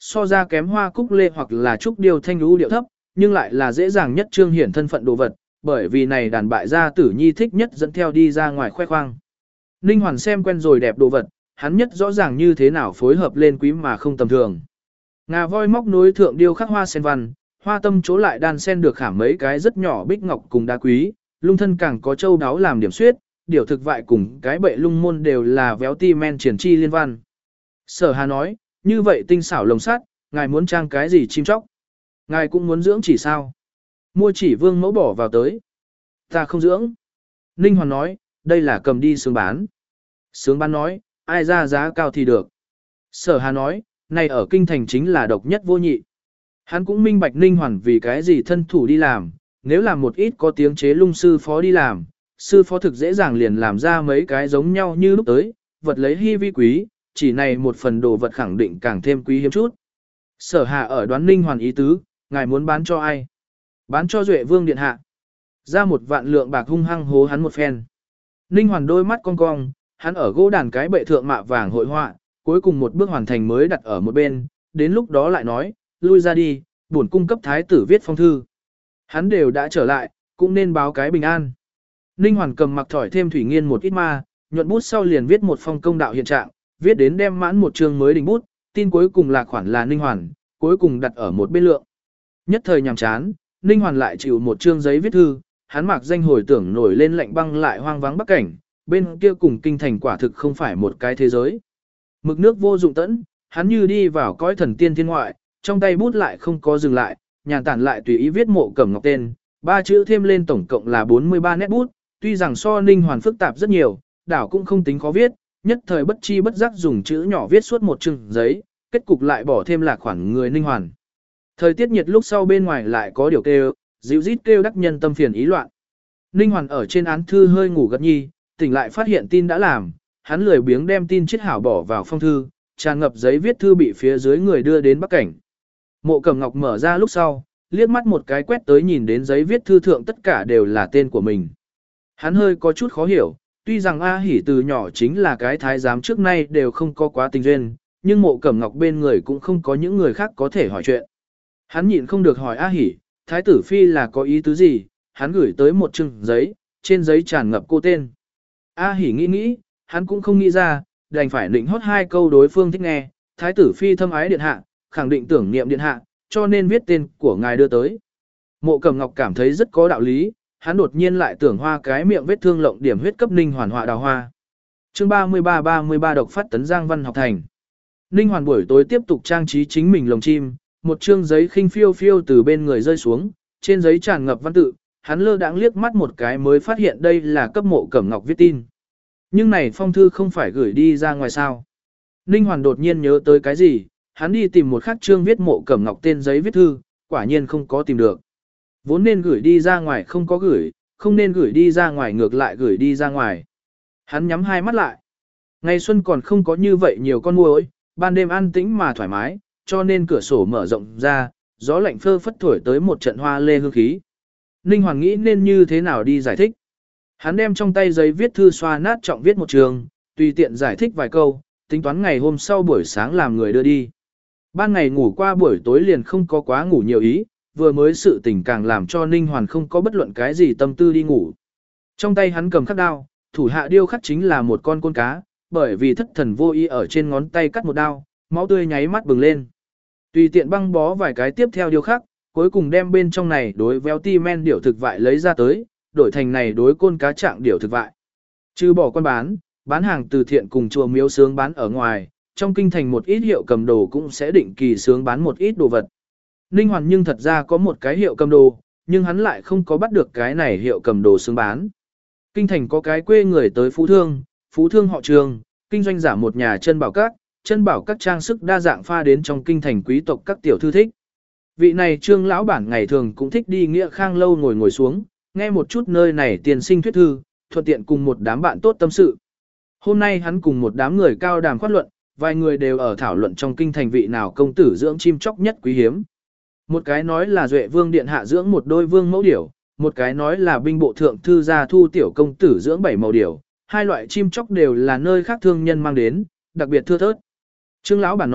so ra kém hoa cúc lê hoặc là trúc điêu thanh lũ điệu thấp, nhưng lại là dễ dàng nhất trương hiển thân phận đồ vật, bởi vì này đàn bại gia tử nhi thích nhất dẫn theo đi ra ngoài khoe khoang. Ninh Hoàn xem quen rồi đẹp đồ vật, hắn nhất rõ ràng như thế nào phối hợp lên quý mà không tầm thường. Ngà voi móc nối thượng điêu khắc hoa sen văn, hoa tâm chỗ lại đan sen được khảm mấy cái rất nhỏ bích ngọc cùng đá quý, lung thân càng có châu đáo làm điểm xuyết, điều thực vại cùng cái bệ lung môn đều là véo ti men triển chi liên văn. Sở Hà nói, như vậy tinh xảo lồng sắt, ngài muốn trang cái gì chim chóc? Ngài cũng muốn dưỡng chỉ sao? Mua chỉ vương mẫu bỏ vào tới. Ta không dưỡng. Ninh Hoàn nói, đây là cầm đi sướng bán. Sướng bán nói, ai ra giá cao thì được. Sở Hà nói, này ở kinh thành chính là độc nhất vô nhị. Hắn cũng minh bạch Ninh Hoàn vì cái gì thân thủ đi làm, nếu làm một ít có tiếng chế lung sư phó đi làm, sư phó thực dễ dàng liền làm ra mấy cái giống nhau như lúc tới, vật lấy hy vi quý, chỉ này một phần đồ vật khẳng định càng thêm quý hiếm chút. Sở Hà ở đoán Ninh Hoàn ý tứ, ngài muốn bán cho ai? Bán cho Duệ Vương điện hạ. Ra một vạn lượng bạc hung hăng hố hắn một phen. Ninh Hoàn đôi mắt cong cong, hắn ở gỗ đàn cái bệ thượng mạ vàng hội họa, cuối cùng một bước hoàn thành mới đặt ở một bên, đến lúc đó lại nói, lui ra đi, bổn cung cấp thái tử viết phong thư. Hắn đều đã trở lại, cũng nên báo cái bình an. Ninh Hoàn cầm mặc thỏi thêm thủy nghiên một ít ma, nhuận bút sau liền viết một phong công đạo hiện trạng, viết đến đem mãn một chương mới đình bút, tin cuối cùng là khoản là Ninh Hoàn, cuối cùng đặt ở một bên lượng. Nhất thời nhàm chán, Ninh Hoàn lại chịu một chương giấy viết thư, hắn mặc danh hồi tưởng nổi lên lạnh băng lại hoang vắng bắc cảnh, bên kia cùng kinh thành quả thực không phải một cái thế giới. Mực nước vô dụng tẫn, hắn như đi vào cõi thần tiên thiên ngoại, trong tay bút lại không có dừng lại, nhàn tản lại tùy ý viết Mộ Cẩm Ngọc tên, ba chữ thêm lên tổng cộng là bốn mươi ba nét bút, tuy rằng so Ninh Hoàn phức tạp rất nhiều, đảo cũng không tính khó viết, nhất thời bất chi bất giác dùng chữ nhỏ viết suốt một chừng giấy, kết cục lại bỏ thêm là khoản người Ninh Hoàn. Thời tiết nhiệt lúc sau bên ngoài lại có điều kêu, dịu rít kêu đắc nhân tâm phiền ý loạn. Ninh Hoàn ở trên án thư hơi ngủ gật nhi, tỉnh lại phát hiện tin đã làm, hắn lười biếng đem tin chiết hảo bỏ vào phong thư, tràn ngập giấy viết thư bị phía dưới người đưa đến Bắc Cảnh. Mộ Cẩm Ngọc mở ra lúc sau, liếc mắt một cái quét tới nhìn đến giấy viết thư thượng tất cả đều là tên của mình. Hắn hơi có chút khó hiểu, tuy rằng A Hỉ từ nhỏ chính là cái thái giám trước nay đều không có quá tình duyên, nhưng Mộ Cẩm Ngọc bên người cũng không có những người khác có thể hỏi chuyện. Hắn nhịn không được hỏi A Hỉ, thái tử phi là có ý tứ gì, hắn gửi tới một chừng giấy, trên giấy tràn ngập cô tên. A Hỉ nghĩ nghĩ, hắn cũng không nghĩ ra, đành phải định hót hai câu đối phương thích nghe, thái tử phi thâm ái điện hạ, khẳng định tưởng niệm điện hạ, cho nên viết tên của ngài đưa tới. Mộ Cẩm Ngọc cảm thấy rất có đạo lý, hắn đột nhiên lại tưởng hoa cái miệng vết thương lộng điểm huyết cấp Ninh Hoàn họa đào hoa. Chương ba mươi ba ba mươi ba độc phát tấn Giang Văn học thành. Ninh Hoàn buổi tối tiếp tục trang trí chính mình lồng chim, một chương giấy khinh phiêu phiêu từ bên người rơi xuống, trên giấy tràn ngập văn tự, hắn lơ đãng liếc mắt một cái mới phát hiện đây là cấp Mộ Cẩm Ngọc viết tin. Nhưng này phong thư không phải gửi đi ra ngoài sao? Ninh Hoàn đột nhiên nhớ tới cái gì, hắn đi tìm một khắc chương viết Mộ Cẩm Ngọc tên giấy viết thư, quả nhiên không có tìm được. Vốn nên gửi đi ra ngoài không có gửi, không nên gửi đi ra ngoài ngược lại gửi đi ra ngoài. Hắn nhắm hai mắt lại. Ngày xuân còn không có như vậy nhiều con muỗi, ban đêm an tĩnh mà thoải mái, cho nên cửa sổ mở rộng ra, gió lạnh phơ phất thổi tới một trận hoa lê hương khí. Ninh Hoàn nghĩ nên như thế nào đi giải thích. Hắn đem trong tay giấy viết thư xoa nát trọng viết một trường, tùy tiện giải thích vài câu, tính toán ngày hôm sau buổi sáng làm người đưa đi. Ban ngày ngủ qua buổi tối liền không có quá ngủ nhiều ý, vừa mới sự tình càng làm cho Ninh Hoàn không có bất luận cái gì tâm tư đi ngủ. Trong tay hắn cầm khắc đao, thủ hạ điêu khắc chính là một con côn cá, bởi vì thất thần vô ý ở trên ngón tay cắt một đao, máu tươi nháy mắt bừng lên. Tùy tiện băng bó vài cái tiếp theo điêu khắc, cuối cùng đem bên trong này đối véo ti men điểu thực vại lấy ra tới, đổi thành này đối côn cá trạng điểu thực vại. Trừ bỏ con bán, bán hàng từ thiện cùng chùa miếu sướng bán ở ngoài, trong kinh thành một ít hiệu cầm đồ cũng sẽ định kỳ sướng bán một ít đồ vật. Ninh Hoàn nhưng thật ra có một cái hiệu cầm đồ, nhưng hắn lại không có bắt được cái này hiệu cầm đồ sướng bán. Kinh thành có cái quê người tới phú thương, phú thương họ Trường, kinh doanh giả một nhà chân bảo các, chân bảo các trang sức đa dạng pha đến trong kinh thành quý tộc các tiểu thư thích. Vị này Trương lão bản ngày thường cũng thích đi nghĩa khang lâu ngồi ngồi xuống, nghe một chút nơi này tiền sinh thuyết thư, thuận tiện cùng một đám bạn tốt tâm sự. Hôm nay hắn cùng một đám người cao đàm khoát luận, vài người đều ở thảo luận trong kinh thành vị nào công tử dưỡng chim chóc nhất quý hiếm. Một cái nói là Duệ Vương điện hạ dưỡng một đôi vương mẫu điểu, một cái nói là binh bộ thượng thư gia thu tiểu công tử dưỡng bảy màu điểu, hai loại chim chóc đều là nơi khác thương nhân mang đến, đặc biệt thưa thớt. Trương lão bản nói,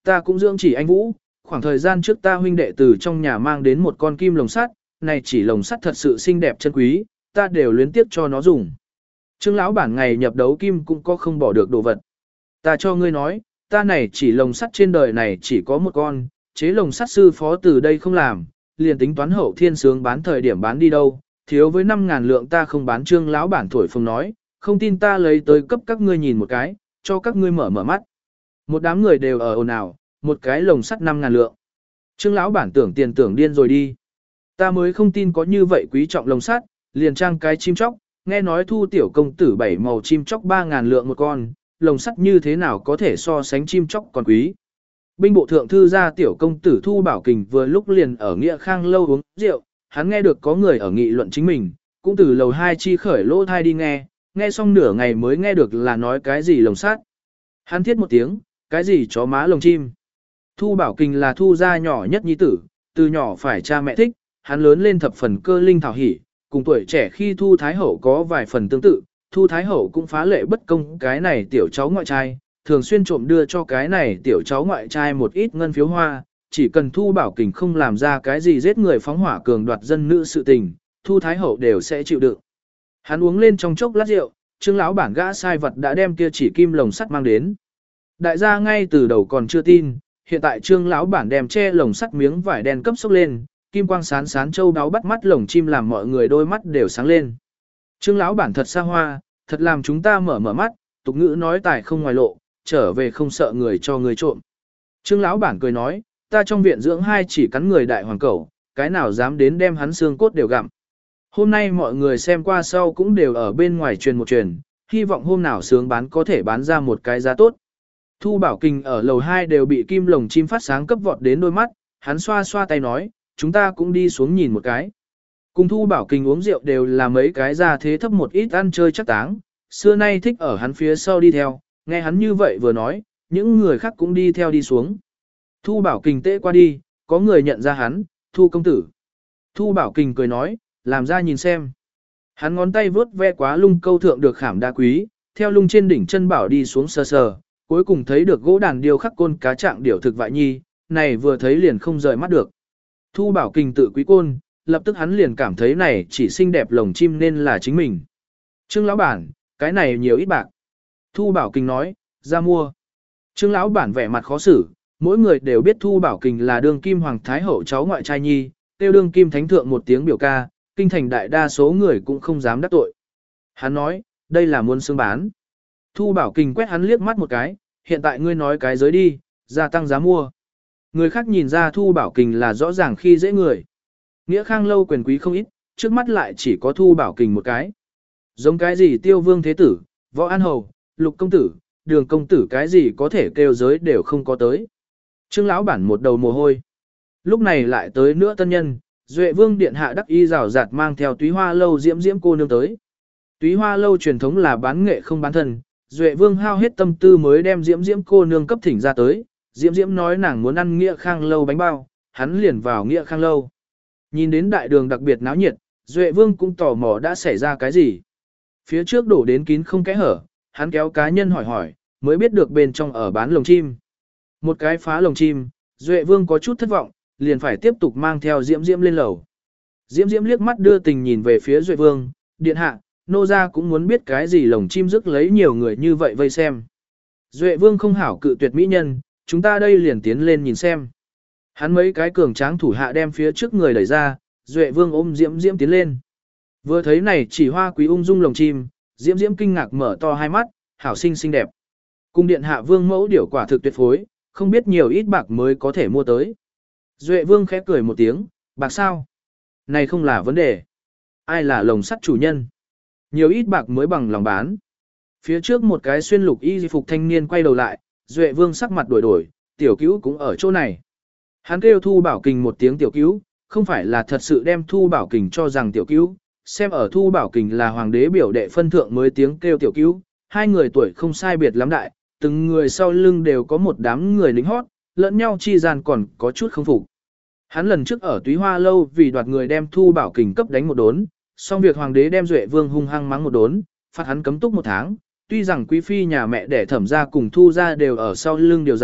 ta cũng dưỡng chỉ anh Vũ, khoảng thời gian trước ta huynh đệ từ trong nhà mang đến một con kim lồng sắt, này chỉ lồng sắt thật sự xinh đẹp chân quý, ta đều luyến tiếp cho nó dùng. Trương lão bản ngày nhập đấu kim cũng có không bỏ được đồ vật. Ta cho ngươi nói, ta này chỉ lồng sắt trên đời này chỉ có một con, chế lồng sắt sư phó từ đây không làm, liền tính toán hậu thiên sướng bán thời điểm bán đi đâu, thiếu với năm ngàn lượng ta không bán. Trương lão bản thổi phồng nói, không tin ta lấy tới cấp các ngươi nhìn một cái, cho các ngươi mở mở mắt. Một đám người đều ở ồn ào, một cái lồng sắt năm ngàn lượng. Trương lão bản tưởng tiền tưởng điên rồi đi. Ta mới không tin có như vậy quý trọng lồng sắt, liền trang cái chim chóc, nghe nói thu tiểu công tử bảy màu chim chóc ba ngàn lượng một con, lồng sắt như thế nào có thể so sánh chim chóc còn quý. Binh bộ thượng thư gia tiểu công tử Thu Bảo Kình vừa lúc liền ở Nghĩa Khang lâu uống rượu, hắn nghe được có người ở nghị luận chính mình, cũng từ lầu hai chi khởi lỗ thai đi nghe, nghe xong nửa ngày mới nghe được là nói cái gì lồng sắt. Hắn thiết một tiếng, cái gì chó má lồng chim. Thu Bảo Kình là Thu gia nhỏ nhất nhi tử, từ nhỏ phải cha mẹ thích, hắn lớn lên thập phần cơ linh thảo hỉ, cùng tuổi trẻ khi Thu Thái Hậu có vài phần tương tự, Thu Thái Hậu cũng phá lệ bất công cái này tiểu cháu ngoại trai, thường xuyên trộm đưa cho cái này tiểu cháu ngoại trai một ít ngân phiếu hoa, chỉ cần Thu Bảo Kình không làm ra cái gì giết người phóng hỏa cường đoạt dân nữ sự tình, Thu Thái Hậu đều sẽ chịu đựng. Hắn uống lên trong chốc lát rượu, Trương lão bản gã sai vật đã đem kia chỉ kim lồng sắt mang đến. Đại gia ngay từ đầu còn chưa tin, hiện tại Trương lão bản đem che lồng sắt miếng vải đen cấp sốc lên, kim quang sán sán châu đáo bắt mắt lồng chim làm mọi người đôi mắt đều sáng lên. Trương lão bản thật xa hoa, thật làm chúng ta mở mở mắt, tục ngữ nói tài không ngoài lộ, trở về không sợ người cho người trộm. Trương lão bản cười nói, ta trong viện dưỡng hai chỉ cắn người đại hoàng cẩu, cái nào dám đến đem hắn xương cốt đều gặm. Hôm nay mọi người xem qua sau cũng đều ở bên ngoài truyền một truyền, hy vọng hôm nào sướng bán có thể bán ra một cái giá tốt. Thu Bảo Kình ở lầu hai đều bị kim lồng chim phát sáng cấp vọt đến đôi mắt, hắn xoa xoa tay nói, chúng ta cũng đi xuống nhìn một cái. Cùng Thu Bảo Kình uống rượu đều là mấy cái ra thế thấp một ít ăn chơi chắc táng, xưa nay thích ở hắn phía sau đi theo, nghe hắn như vậy vừa nói, những người khác cũng đi theo đi xuống. Thu Bảo Kình tễ qua đi, có người nhận ra hắn, Thu công tử. Thu Bảo Kình cười nói, làm ra nhìn xem. Hắn ngón tay vướt ve quá lung câu thượng được khảm đá quý, theo lung trên đỉnh chân bảo đi xuống sờ sờ, cuối cùng thấy được gỗ đàn điêu khắc côn cá trạng điểu thực vại nhi, này vừa thấy liền không rời mắt được. Thu Bảo Kình tự quý côn, lập tức hắn liền cảm thấy này chỉ xinh đẹp lồng chim nên là chính mình. Trương lão bản, cái này nhiều ít bạc. Thu Bảo Kình nói, ra mua. Trương lão bản vẻ mặt khó xử, mỗi người đều biết Thu Bảo Kình là đương kim hoàng thái hậu cháu ngoại trai nhi, tiêu đương kim thánh thượng một tiếng biểu ca, kinh thành đại đa số người cũng không dám đắc tội. Hắn nói, đây là muốn xương bán. Thu Bảo Kình quét hắn liếc mắt một cái, hiện tại ngươi nói cái giới đi, gia tăng giá mua. Người khác nhìn ra Thu Bảo Kình là rõ ràng khi dễ người. Nghĩa Khang lâu quyền quý không ít, trước mắt lại chỉ có Thu Bảo Kình một cái. Giống cái gì Tiêu Vương Thế Tử, Võ An Hầu, Lục Công Tử, Đường Công Tử cái gì có thể kêu giới đều không có tới. Trương lão bản một đầu mồ hôi. Lúc này lại tới nữa tân nhân, Duệ Vương điện hạ đắc y rào rạt mang theo Túy Hoa lâu diễm diễm cô nương tới. Túy Hoa lâu truyền thống là bán nghệ không bán thân, Duệ Vương hao hết tâm tư mới đem diễm diễm cô nương cấp thỉnh ra tới. Diễm diễm nói nàng muốn ăn Nghĩa Khang lâu bánh bao, hắn liền vào Nghĩa Khang lâu. Nhìn đến đại đường đặc biệt náo nhiệt, Duệ Vương cũng tò mò đã xảy ra cái gì. Phía trước đổ đến kín không kẽ hở, hắn kéo cá nhân hỏi hỏi, mới biết được bên trong ở bán lồng chim. Một cái phá lồng chim, Duệ Vương có chút thất vọng, liền phải tiếp tục mang theo Diễm Diễm lên lầu. Diễm Diễm liếc mắt đưa tình nhìn về phía Duệ Vương, điện hạ, nô gia cũng muốn biết cái gì lồng chim rước lấy nhiều người như vậy vây xem. Duệ Vương không hảo cự tuyệt mỹ nhân, chúng ta đây liền tiến lên nhìn xem. Hắn mấy cái cường tráng thủ hạ đem phía trước người đẩy ra, Duệ Vương ôm Diễm Diễm tiến lên. Vừa thấy này chỉ hoa quý ung dung lồng chim, Diễm Diễm kinh ngạc mở to hai mắt, hảo xinh xinh đẹp. Cung điện hạ vương mẫu điểu quả thực tuyệt phối, không biết nhiều ít bạc mới có thể mua tới. Duệ Vương khẽ cười một tiếng, bạc sao? Này không là vấn đề. Ai là lồng sắt chủ nhân? Nhiều ít bạc mới bằng lòng bán. Phía trước một cái xuyên lục y phục thanh niên quay đầu lại, Duệ Vương sắc mặt đổi đổi, tiểu cứu cũng ở chỗ này. Hắn kêu Thu Bảo Kình một tiếng tiểu cứu, không phải là thật sự đem Thu Bảo Kình cho rằng tiểu cứu, xem ở Thu Bảo Kình là hoàng đế biểu đệ phân thượng mới tiếng kêu tiểu cứu, hai người tuổi không sai biệt lắm đại, từng người sau lưng đều có một đám người lính hót, lẫn nhau chi gian còn có chút không phục. Hắn lần trước ở Túy Hoa lâu vì đoạt người đem Thu Bảo Kình cấp đánh một đốn, xong việc hoàng đế đem Duệ Vương hung hăng mắng một đốn, phạt hắn cấm túc một tháng, tuy rằng quý phi nhà mẹ đẻ Thẩm gia cùng Thu gia đều ở sau lưng điều giải,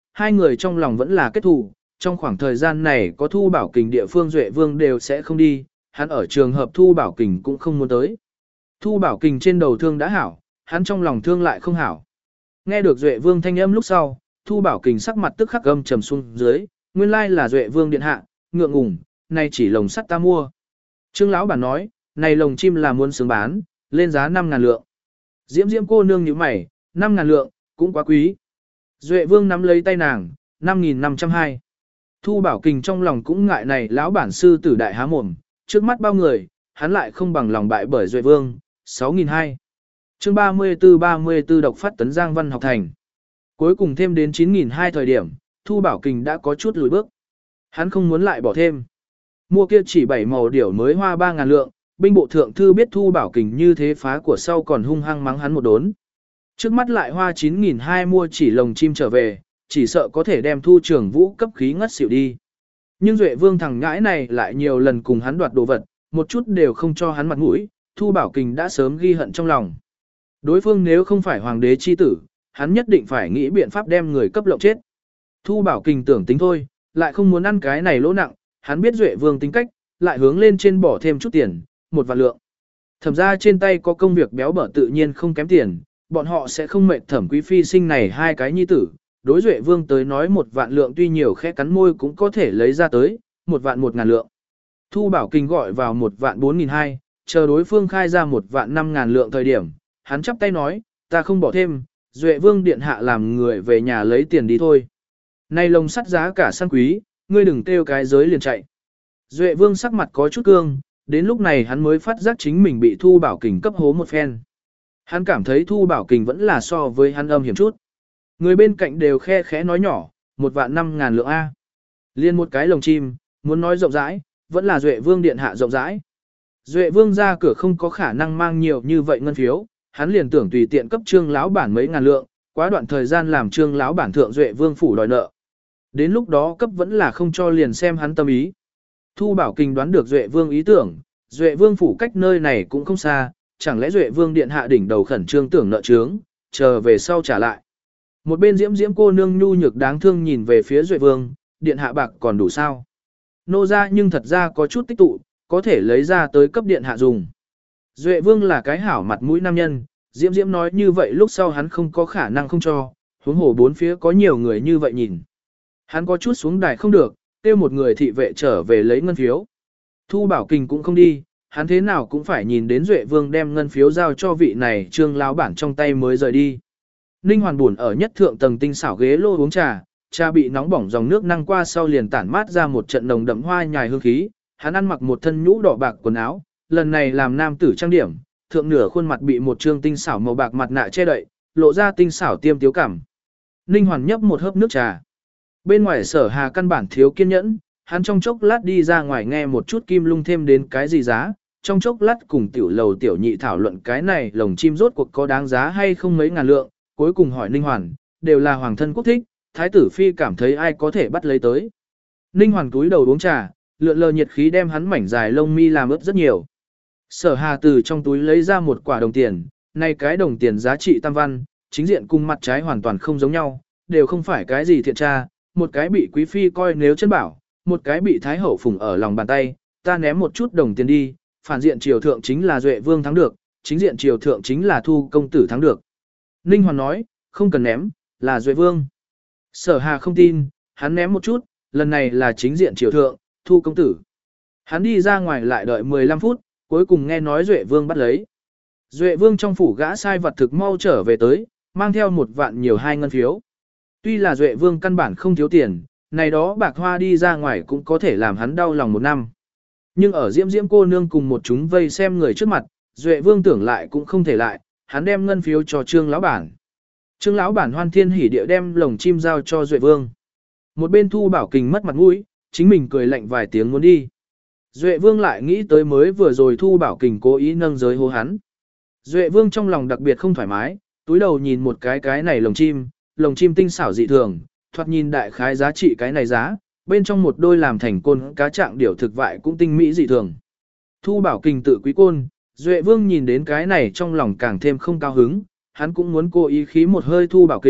hai người trong lòng vẫn là kết thù, trong khoảng thời gian này có Thu Bảo Kình địa phương Duệ Vương đều sẽ không đi, hắn ở trường hợp Thu Bảo Kình cũng không muốn tới. Thu Bảo Kình trên đầu thương đã hảo, hắn trong lòng thương lại không hảo. Nghe được Duệ Vương thanh âm lúc sau, Thu Bảo Kình sắc mặt tức khắc gầm trầm xuống dưới, nguyên lai là Duệ Vương điện hạ, ngượng ngùng, này chỉ lồng sắt ta mua. Trương lão bản nói, này lồng chim là muốn sướng bán, lên giá năm ngàn lượng. Diễm Diễm cô nương nhíu mày, năm ngàn lượng, cũng quá quý. Duệ Vương nắm lấy tay nàng, năm nghìn năm trăm hai. Thu Bảo Kình trong lòng cũng ngại này lão bản sư tử đại há mồm, trước mắt bao người, hắn lại không bằng lòng bại bởi Duệ Vương, sáu nghìn hai. Chương ba mươi tư ba mươi tư độc phát tấn Giang Văn học thành. Cuối cùng thêm đến chín nghìn hai thời điểm, Thu Bảo Kình đã có chút lùi bước. Hắn không muốn lại bỏ thêm. Mua kia chỉ bảy màu điểu mới hoa ba ngàn lượng, binh bộ thượng thư biết Thu Bảo Kình như thế phá của sau còn hung hăng mắng hắn một đốn. Trước mắt lại hoa chín nghìn hai mua chỉ lồng chim trở về, chỉ sợ có thể đem Thu Trường Vũ cấp khí ngất xỉu đi. Nhưng Duệ Vương thằng ngãi này lại nhiều lần cùng hắn đoạt đồ vật, một chút đều không cho hắn mặt mũi, Thu Bảo Kình đã sớm ghi hận trong lòng. Đối phương nếu không phải hoàng đế chi tử, hắn nhất định phải nghĩ biện pháp đem người cấp lộng chết. Thu Bảo Kình tưởng tính thôi, lại không muốn ăn cái này lỗ nặng, hắn biết Duệ Vương tính cách, lại hướng lên trên bỏ thêm chút tiền, một vạn lượng. Thẩm ra trên tay có công việc béo bở tự nhiên không kém tiền, bọn họ sẽ không mệt Thẩm Quý Phi sinh này hai cái nhi tử. Đối Duệ Vương tới nói một vạn lượng tuy nhiều khẽ cắn môi cũng có thể lấy ra tới, một vạn một ngàn lượng. Thu Bảo Kình gọi vào một vạn bốn nghìn hai, chờ đối phương khai ra một vạn năm ngàn lượng thời điểm, hắn chắp tay nói, ta không bỏ thêm, Duệ Vương điện hạ làm người về nhà lấy tiền đi thôi. Nay lồng sắt giá cả săn quý, ngươi đừng kêu cái giới liền chạy. Duệ Vương sắc mặt có chút cương, đến lúc này hắn mới phát giác chính mình bị Thu Bảo Kình cấp hố một phen. Hắn cảm thấy Thu Bảo Kình vẫn là so với hắn âm hiểm chút. Người bên cạnh đều khe khẽ nói nhỏ, một vạn năm ngàn lượng A. Liên một cái lồng chim, muốn nói rộng rãi, vẫn là Duệ Vương điện hạ rộng rãi. Duệ Vương ra cửa không có khả năng mang nhiều như vậy ngân phiếu, hắn liền tưởng tùy tiện cấp Trương lão bản mấy ngàn lượng, quá đoạn thời gian làm Trương lão bản thượng Duệ Vương phủ đòi nợ. Đến lúc đó cấp vẫn là không cho liền xem hắn tâm ý. Thu Bảo Kình đoán được Duệ Vương ý tưởng, Duệ Vương phủ cách nơi này cũng không xa, chẳng lẽ Duệ Vương điện hạ đỉnh đầu khẩn trương tưởng nợ trướng, chờ về sau trả lại. Một bên Diễm Diễm cô nương nhu nhược đáng thương nhìn về phía Duệ Vương, điện hạ bạc còn đủ sao? Nô ra nhưng thật ra có chút tích tụ, có thể lấy ra tới cấp điện hạ dùng. Duệ Vương là cái hảo mặt mũi nam nhân, Diễm Diễm nói như vậy lúc sau hắn không có khả năng không cho, huống hồ bốn phía có nhiều người như vậy nhìn. Hắn có chút xuống đài không được, kêu một người thị vệ trở về lấy ngân phiếu. Thu Bảo Kình cũng không đi, hắn thế nào cũng phải nhìn đến Duệ Vương đem ngân phiếu giao cho vị này Trương lão bản trong tay mới rời đi. Ninh Hoàn buồn ở nhất thượng tầng tinh xảo ghế lô uống trà, trà bị nóng bỏng dòng nước năng qua sau liền tản mát ra một trận nồng đậm hoa nhài hương khí, hắn ăn mặc một thân nhũ đỏ bạc quần áo, lần này làm nam tử trang điểm, thượng nửa khuôn mặt bị một trương tinh xảo màu bạc mặt nạ che đậy, lộ ra tinh xảo tiêm tiếu cảm. Ninh Hoàn nhấp một hớp nước trà. Bên ngoài Sở Hà căn bản thiếu kiên nhẫn, hắn trong chốc lát đi ra ngoài nghe một chút kim lung thêm đến cái gì giá, trong chốc lát cùng tiểu lầu tiểu nhị thảo luận cái này lồng chim rốt cuộc có đáng giá hay không mấy ngàn lượng, cuối cùng hỏi Ninh Hoàn, đều là hoàng thân quốc thích, thái tử phi cảm thấy ai có thể bắt lấy tới. Ninh Hoàn cúi đầu uống trà, lượn lờ nhiệt khí đem hắn mảnh dài lông mi làm ướt rất nhiều. Sở Hà từ trong túi lấy ra một quả đồng tiền, này cái đồng tiền giá trị tam văn, chính diện cùng mặt trái hoàn toàn không giống nhau, đều không phải cái gì thiện tra, một cái bị quý phi coi nếu chân bảo, một cái bị thái hậu phủng ở lòng bàn tay, ta ném một chút đồng tiền đi, phản diện triều thượng chính là Duệ Vương thắng được, chính diện triều thượng chính là Thu công tử thắng được. Ninh Hoàn nói, không cần ném, là Duệ Vương. Sở Hà không tin, hắn ném một chút, lần này là chính diện triều thượng, Thu công tử. Hắn đi ra ngoài lại đợi mười lăm phút, cuối cùng nghe nói Duệ Vương bắt lấy. Duệ Vương trong phủ gã sai vật thực mau trở về tới, mang theo một vạn nhiều hai ngân phiếu. Tuy là Duệ Vương căn bản không thiếu tiền, này đó bạc hoa đi ra ngoài cũng có thể làm hắn đau lòng một năm. Nhưng ở Diễm Diễm cô nương cùng một chúng vây xem người trước mặt, Duệ Vương tưởng lại cũng không thể lại, hắn đem ngân phiếu cho Trương lão bản. Trương lão bản hoan thiên hỉ địa đem lồng chim giao cho Duệ Vương. Một bên Thu Bảo Kình mất mặt mũi, chính mình cười lạnh vài tiếng muốn đi. Duệ Vương lại nghĩ tới mới vừa rồi Thu Bảo Kình cố ý nâng giới hô hắn. Duệ Vương trong lòng đặc biệt không thoải mái, túi đầu nhìn một cái cái này lồng chim, lồng chim tinh xảo dị thường, thoạt nhìn đại khái giá trị cái này giá, bên trong một đôi làm thành côn cá trạng điểu thực vại cũng tinh mỹ dị thường. Thu Bảo Kình tự quý côn, Duệ Vương nhìn đến cái này trong lòng càng thêm không cao hứng, hắn cũng muốn cố ý khí một hơi Thu Bảo Kình,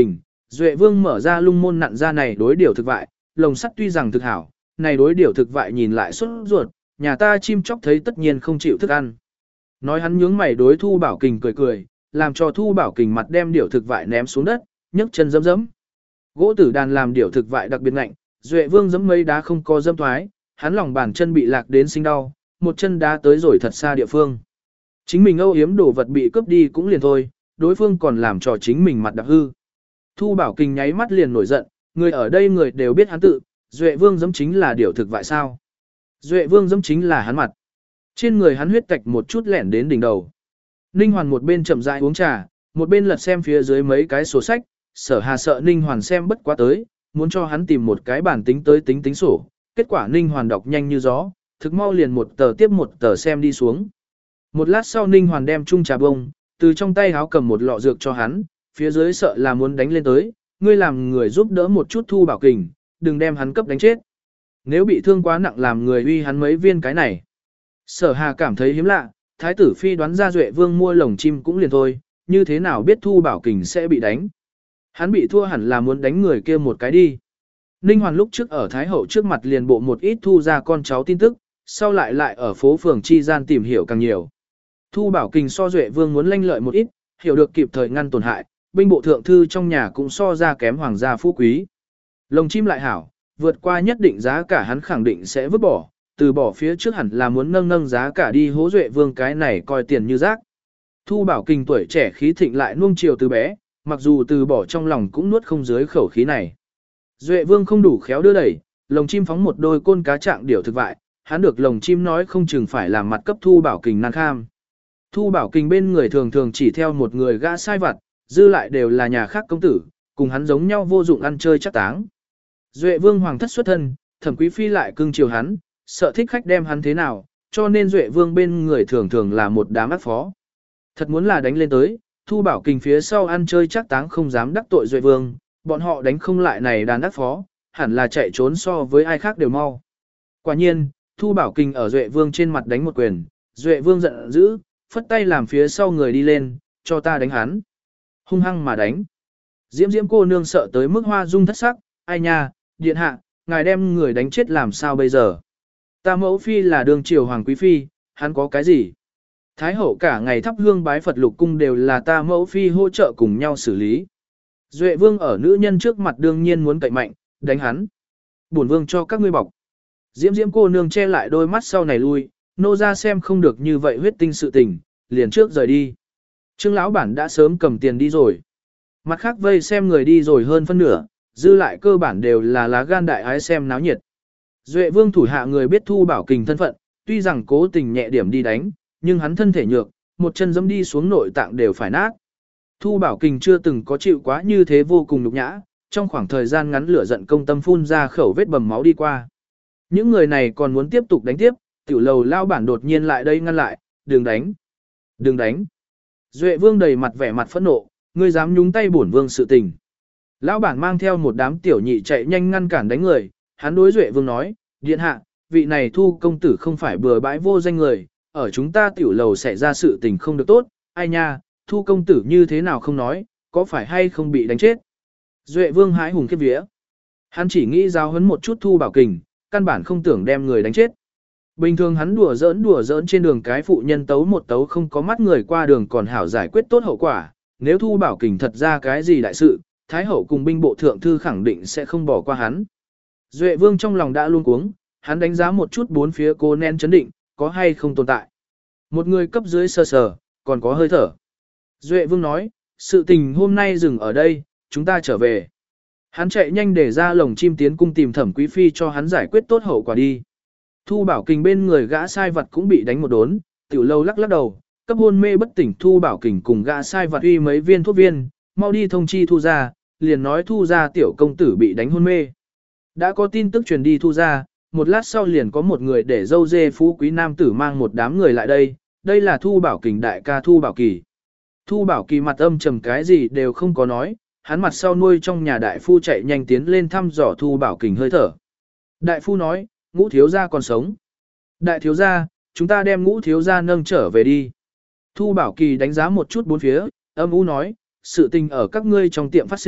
Duệ Vương mở ra lung môn nặn ra này đối điều thực vại, lồng sắt tuy rằng thực hảo, này đối điều thực vại nhìn lại xuất ruột, nhà ta chim chóc thấy tất nhiên không chịu thức ăn. Nói hắn nhướng mày đối Thu Bảo Kình cười cười, làm cho Thu Bảo Kình mặt đem điều thực vại ném xuống đất, nhấc chân dẫm dẫm. Gỗ tử đàn làm điều thực vại đặc biệt ngạnh, Duệ Vương dẫm mấy đá không có dẫm thoái, hắn lòng bàn chân bị lạc đến sinh đau, một chân đá tới rồi thật xa địa phương. Chính mình âu yếm đồ vật bị cướp đi cũng liền thôi, đối phương còn làm cho chính mình mặt đạp hư. Thu Bảo Kình nháy mắt liền nổi giận, người ở đây người đều biết hắn tự, Duệ Vương dẫm chính là điều thực vại sao. Duệ Vương dẫm chính là hắn mặt. Trên người hắn huyết tạch một chút lẻn đến đỉnh đầu. Ninh Hoàn một bên chậm rãi uống trà, một bên lật xem phía dưới mấy cái sổ sách, Sở Hà sợ Ninh Hoàn xem bất quá tới, muốn cho hắn tìm một cái bản tính tới tính tính sổ. Kết quả Ninh Hoàn đọc nhanh như gió, thực mau liền một tờ tiếp một tờ xem đi xuống. Một lát sau Ninh Hoàn đem chung trà bông, từ trong tay háo cầm một lọ dược cho hắn, phía dưới sợ là muốn đánh lên tới, ngươi làm người giúp đỡ một chút Thu Bảo Kình, đừng đem hắn cấp đánh chết. Nếu bị thương quá nặng làm người uy hắn mấy viên cái này. Sở Hà cảm thấy hiếm lạ, Thái tử phi đoán ra Duệ Vương mua lồng chim cũng liền thôi, như thế nào biết Thu Bảo Kình sẽ bị đánh. Hắn bị thua hẳn là muốn đánh người kia một cái đi. Ninh Hoàn lúc trước ở Thái Hậu trước mặt liền bộ một ít thu ra con cháu tin tức, sau lại lại ở phố phường chi gian tìm hiểu càng nhiều. Thu Bảo Kình so Duệ Vương muốn lanh lợi một ít, hiểu được kịp thời ngăn tổn hại, binh bộ thượng thư trong nhà cũng so ra kém hoàng gia phú quý. Lồng chim lại hảo, vượt qua nhất định giá cả hắn khẳng định sẽ vứt bỏ, từ bỏ phía trước hẳn là muốn nâng nâng giá cả đi hố Duệ Vương cái này coi tiền như rác. Thu Bảo Kình tuổi trẻ khí thịnh lại nuông chiều từ bé, mặc dù từ bỏ trong lòng cũng nuốt không dưới khẩu khí này. Duệ Vương không đủ khéo đưa đẩy, lồng chim phóng một đôi côn cá trạng điểu thực vại, hắn được lồng chim nói không chừng phải làm mặt cấp Thu Bảo Kình nan kham. Thu Bảo Kình bên người thường thường chỉ theo một người gã sai vặt, dư lại đều là nhà khác công tử, cùng hắn giống nhau vô dụng ăn chơi chắc táng. Duệ Vương hoàng thất xuất thân, Thẩm Quý phi lại cưng chiều hắn, sợ thích khách đem hắn thế nào, cho nên Duệ Vương bên người thường thường là một đám ác phó. Thật muốn là đánh lên tới, Thu Bảo Kình phía sau ăn chơi chắc táng không dám đắc tội Duệ Vương, bọn họ đánh không lại này đàn ác phó, hẳn là chạy trốn so với ai khác đều mau. Quả nhiên, Thu Bảo Kình ở Duệ Vương trên mặt đánh một quyền, Duệ Vương giận dữ, phất tay làm phía sau người đi lên, cho ta đánh hắn. Hung hăng mà đánh. Diễm Diễm cô nương sợ tới mức hoa dung thất sắc, ai nha, điện hạ, ngài đem người đánh chết làm sao bây giờ. Ta mẫu phi là đường triều hoàng quý phi, hắn có cái gì? Thái hậu cả ngày thắp hương bái Phật lục cung đều là ta mẫu phi hỗ trợ cùng nhau xử lý. Duệ Vương ở nữ nhân trước mặt đương nhiên muốn cậy mạnh, đánh hắn. Bổn vương cho các ngươi bọc. Diễm Diễm cô nương che lại đôi mắt sau này lui, nô ra xem không được như vậy huyết tinh sự tình, liền trước rời đi. Trương lão bản đã sớm cầm tiền đi rồi. Mặt khác vây xem người đi rồi hơn phân nửa, dư lại cơ bản đều là lá gan đại ái xem náo nhiệt. Duệ Vương thủ hạ người biết Thu Bảo Kình thân phận, tuy rằng cố tình nhẹ điểm đi đánh, nhưng hắn thân thể nhược, một chân dẫm đi xuống nội tạng đều phải nát. Thu Bảo Kình chưa từng có chịu quá như thế vô cùng nhục nhã, trong khoảng thời gian ngắn lửa giận công tâm phun ra khẩu vết bầm máu đi qua. Những người này còn muốn tiếp tục đánh tiếp, tiểu lầu lao bản đột nhiên lại đây ngăn lại, đừng đánh, đừng đánh. Duệ Vương đầy mặt vẻ mặt phẫn nộ, ngươi dám nhúng tay bổn vương sự tình. Lão bản mang theo một đám tiểu nhị chạy nhanh ngăn cản đánh người, hắn đối Duệ Vương nói, điện hạ, vị này Thu công tử không phải bừa bãi vô danh người, ở chúng ta tiểu lầu xảy ra sự tình không được tốt, ai nha, Thu công tử như thế nào không nói, có phải hay không bị đánh chết. Duệ Vương hái hùng khiếp vía. Hắn chỉ nghĩ giáo huấn một chút Thu Bảo Kình, căn bản không tưởng đem người đánh chết. Bình thường hắn đùa giỡn đùa giỡn trên đường cái phụ nhân tấu một tấu không có mắt người qua đường còn hảo giải quyết tốt hậu quả, nếu Thu Bảo Kình thật ra cái gì đại sự, Thái hậu cùng binh bộ thượng thư khẳng định sẽ không bỏ qua hắn. Duệ Vương trong lòng đã luôn cuống, hắn đánh giá một chút bốn phía cô nén chấn định, có hay không tồn tại. Một người cấp dưới sờ sờ, còn có hơi thở. Duệ Vương nói, sự tình hôm nay dừng ở đây, chúng ta trở về. Hắn chạy nhanh để ra lồng chim tiến cung tìm Thẩm Quý phi cho hắn giải quyết tốt hậu quả đi. Thu Bảo Kình bên người gã sai vật cũng bị đánh một đốn, tiểu lâu lắc lắc đầu, cấp hôn mê bất tỉnh Thu Bảo Kình cùng gã sai vật uy mấy viên thuốc viên, mau đi thông chi Thu ra, liền nói Thu ra tiểu công tử bị đánh hôn mê. Đã có tin tức truyền đi Thu ra, một lát sau liền có một người để dâu dê phú quý nam tử mang một đám người lại đây, đây là Thu Bảo Kình đại ca Thu Bảo Kỳ. Thu Bảo Kỳ mặt âm trầm cái gì đều không có nói, hắn mặt sau nuôi trong nhà đại phu chạy nhanh tiến lên thăm dò Thu Bảo Kình hơi thở. Đại phu nói, Ngũ thiếu gia còn sống. Đại thiếu gia, chúng ta đem Ngũ thiếu gia nâng trở về đi. Thu Bảo Kỳ đánh giá một chút bốn phía, âm u nói, sự tình ở các ngươi trong tiệm phát sinh,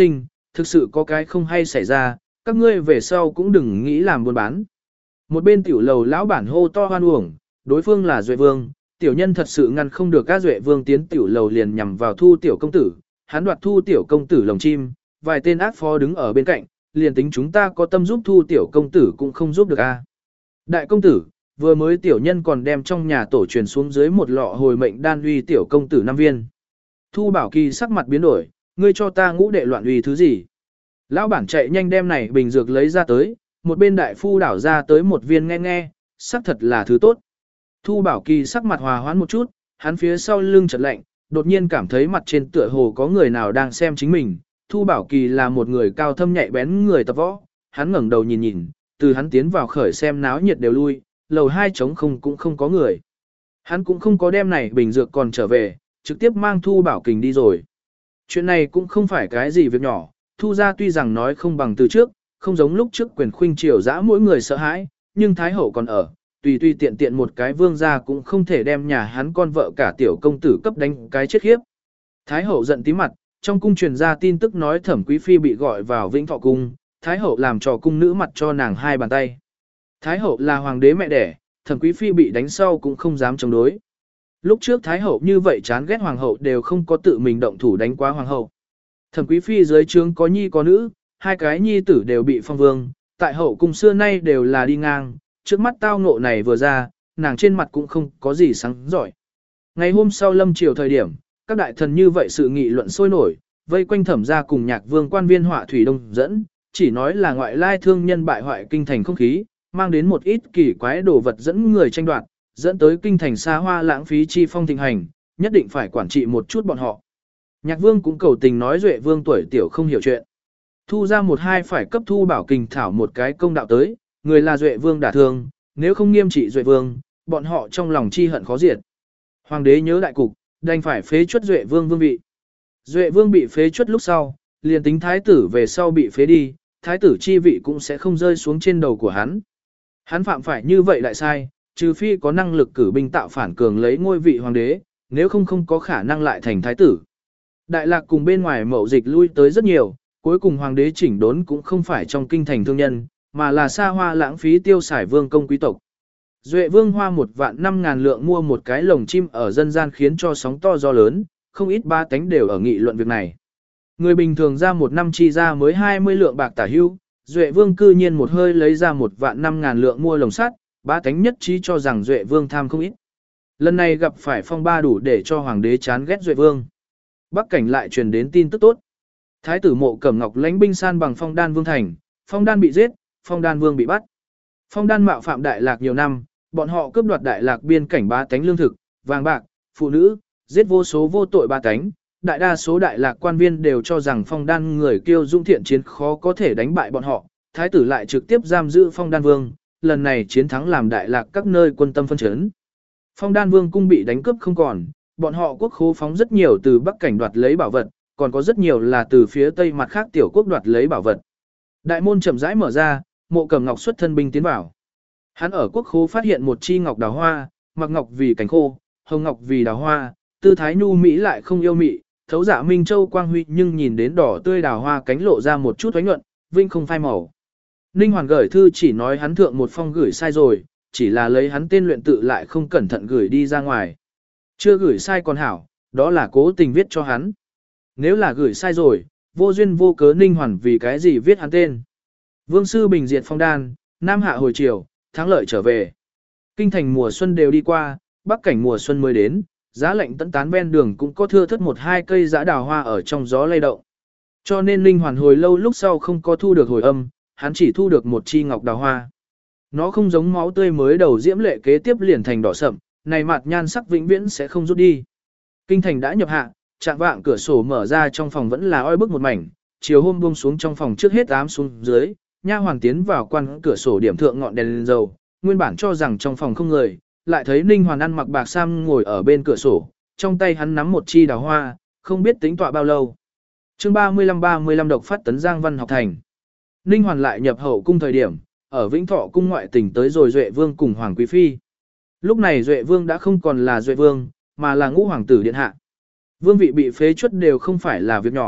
thực sự có cái không hay xảy ra, các ngươi về sau cũng đừng nghĩ làm buôn bán. Một bên tiểu lầu lão bản hô to hoan uổng, đối phương là Duệ Vương, tiểu nhân thật sự ngăn không được các Duệ Vương tiến tiểu lầu liền nhằm vào thu tiểu công tử, hắn đoạt thu tiểu công tử lồng chim, vài tên ác phó đứng ở bên cạnh, liền tính chúng ta có tâm giúp thu tiểu công tử cũng không giúp được a. Đại công tử, vừa mới tiểu nhân còn đem trong nhà tổ truyền xuống dưới một lọ hồi mệnh đan uy tiểu công tử năm viên. Thu Bảo Kỳ sắc mặt biến đổi, ngươi cho ta ngũ đệ loạn uy thứ gì? Lão bản chạy nhanh đem này bình dược lấy ra tới, một bên đại phu đảo ra tới một viên nghe nghe, sắc thật là thứ tốt. Thu Bảo Kỳ sắc mặt hòa hoãn một chút, hắn phía sau lưng chợt lạnh, đột nhiên cảm thấy mặt trên tựa hồ có người nào đang xem chính mình. Thu Bảo Kỳ là một người cao thâm nhạy bén người tập võ, hắn ngẩng đầu nhìn nhìn, từ hắn tiến vào khởi xem náo nhiệt đều lui, lầu hai trống không cũng không có người. Hắn cũng không có đem này bình dược còn trở về, trực tiếp mang Thu Bảo Kình đi rồi. Chuyện này cũng không phải cái gì việc nhỏ, Thu ra tuy rằng nói không bằng từ trước, không giống lúc trước quyền khuynh triều dã mỗi người sợ hãi, nhưng Thái Hậu còn ở, tùy tùy tiện tiện một cái vương gia cũng không thể đem nhà hắn con vợ cả tiểu công tử cấp đánh cái chết khiếp. Thái Hậu giận tí mặt, trong cung truyền ra tin tức nói Thẩm Quý Phi bị gọi vào Vĩnh Thọ Cung, Thái Hậu làm trò cung nữ mặt cho nàng hai bàn tay. Thái Hậu là hoàng đế mẹ đẻ, Thẩm Quý Phi bị đánh sau cũng không dám chống đối. Lúc trước Thái Hậu như vậy chán ghét Hoàng hậu đều không có tự mình động thủ đánh quá Hoàng hậu. Thẩm Quý Phi dưới trướng có nhi có nữ, hai cái nhi tử đều bị phong vương, tại hậu cung xưa nay đều là đi ngang, trước mắt tao ngộ này vừa ra, nàng trên mặt cũng không có gì sáng giỏi. Ngày hôm sau lâm chiều thời điểm, các đại thần như vậy sự nghị luận sôi nổi, vây quanh Thẩm gia cùng Nhạc Vương quan viên họa thủy đông dẫn, chỉ nói là ngoại lai thương nhân bại hoại kinh thành không khí, mang đến một ít kỳ quái đồ vật dẫn người tranh đoạt, dẫn tới kinh thành xa hoa lãng phí chi phong thịnh hành, nhất định phải quản trị một chút bọn họ. Nhạc Vương cũng cầu tình nói Duệ Vương tuổi tiểu không hiểu chuyện. Thu ra một hai phải cấp Thu Bảo Kình thảo một cái công đạo tới, người là Duệ Vương đả thương, nếu không nghiêm trị Duệ Vương, bọn họ trong lòng chi hận khó diệt. Hoàng đế nhớ đại cục, đành phải phế chuất Duệ Vương vương vị. Duệ Vương bị phế chuất lúc sau, liền tính thái tử về sau bị phế đi, thái tử chi vị cũng sẽ không rơi xuống trên đầu của hắn. Hắn phạm phải như vậy lại sai, trừ phi có năng lực cử binh tạo phản cường lấy ngôi vị hoàng đế, nếu không không có khả năng lại thành thái tử. Đại Lạc cùng bên ngoài mậu dịch lui tới rất nhiều, cuối cùng hoàng đế chỉnh đốn cũng không phải trong kinh thành thương nhân, mà là xa hoa lãng phí tiêu xài vương công quý tộc. Duệ Vương hoa một vạn năm ngàn lượng mua một cái lồng chim ở dân gian khiến cho sóng to gió lớn, không ít ba tánh đều ở nghị luận việc này. Người bình thường ra một năm chi ra mới hai mươi lượng bạc tả hưu, Duệ Vương cư nhiên một hơi lấy ra một vạn năm ngàn lượng mua lồng sắt, ba tánh nhất trí cho rằng Duệ Vương tham không ít. Lần này gặp phải phong ba đủ để cho hoàng đế chán ghét Duệ Vương. Bắc cảnh lại truyền đến tin tức tốt. Thái tử Mộ Cẩm Ngọc lãnh binh san bằng Phong Đan Vương thành, Phong Đan bị giết, Phong Đan Vương bị bắt. Phong Đan mạo phạm Đại Lạc nhiều năm, bọn họ cướp đoạt Đại Lạc biên cảnh ba tánh lương thực, vàng bạc, phụ nữ, giết vô số vô tội ba tánh. Đại đa số Đại Lạc quan viên đều cho rằng Phong Đan người kiêu dung thiện chiến khó có thể đánh bại bọn họ, thái tử lại trực tiếp giam giữ Phong Đan Vương, lần này chiến thắng làm Đại Lạc các nơi quân tâm phân chấn. Phong Đan Vương cung bị đánh cướp không còn, bọn họ quốc khố phóng rất nhiều từ Bắc cảnh đoạt lấy bảo vật, còn có rất nhiều là từ phía tây mặt khác tiểu quốc đoạt lấy bảo vật. Đại môn chậm rãi mở ra, Mộ Cẩm Ngọc xuất thân binh tiến vào. Hắn ở quốc khố phát hiện một chi ngọc đào hoa, mặc ngọc vì cánh khô, hồng ngọc vì đào hoa, tư thái nhu mỹ lại không yêu mị, thấu dạ minh châu quang huy nhưng nhìn đến đỏ tươi đào hoa cánh lộ ra một chút thoái nhuận, vinh không phai màu. Ninh Hoàn gửi thư chỉ nói hắn thượng một phong gửi sai rồi, chỉ là lấy hắn tên luyện tự lại không cẩn thận gửi đi ra ngoài. Chưa gửi sai còn hảo, đó là cố tình viết cho hắn. Nếu là gửi sai rồi, vô duyên vô cớ Ninh Hoàn vì cái gì viết hắn tên. Vương sư bình diệt Phong Đan, Nam hạ hồi chiều, thắng lợi trở về. Kinh thành mùa xuân đều đi qua, Bắc cảnh mùa xuân mới đến, giá lạnh tận tán ven đường cũng có thưa thất một hai cây giã đào hoa ở trong gió lay động. Cho nên Ninh Hoàn hồi lâu lúc sau không có thu được hồi âm, hắn chỉ thu được một chi ngọc đào hoa. Nó không giống máu tươi mới đầu diễm lệ kế tiếp liền thành đỏ sậm, này mặt nhan sắc vĩnh viễn sẽ không rút đi. Kinh thành đã nhập hạ, trạng vạng cửa sổ mở ra trong phòng vẫn là oi bức một mảnh, chiều hôm buông xuống trong phòng trước hết ám xuống dưới, nha hoàng tiến vào quan cửa sổ điểm thượng ngọn đèn lên dầu, nguyên bản cho rằng trong phòng không người, lại thấy Ninh Hoàn ăn mặc bạc sam ngồi ở bên cửa sổ, trong tay hắn nắm một chi đào hoa, không biết tính tọa bao lâu. Chương ba mươi lăm ba mươi lăm độc phát tấn Giang Văn học thành. Ninh Hoàn lại nhập hậu cung thời điểm, ở Vĩnh Thọ cung ngoại tỉnh tới rồi Duệ Vương cùng Hoàng Quý Phi. Lúc này Duệ Vương đã không còn là Duệ Vương, mà là ngũ hoàng tử điện hạ. Vương vị bị phế chuất đều không phải là việc nhỏ,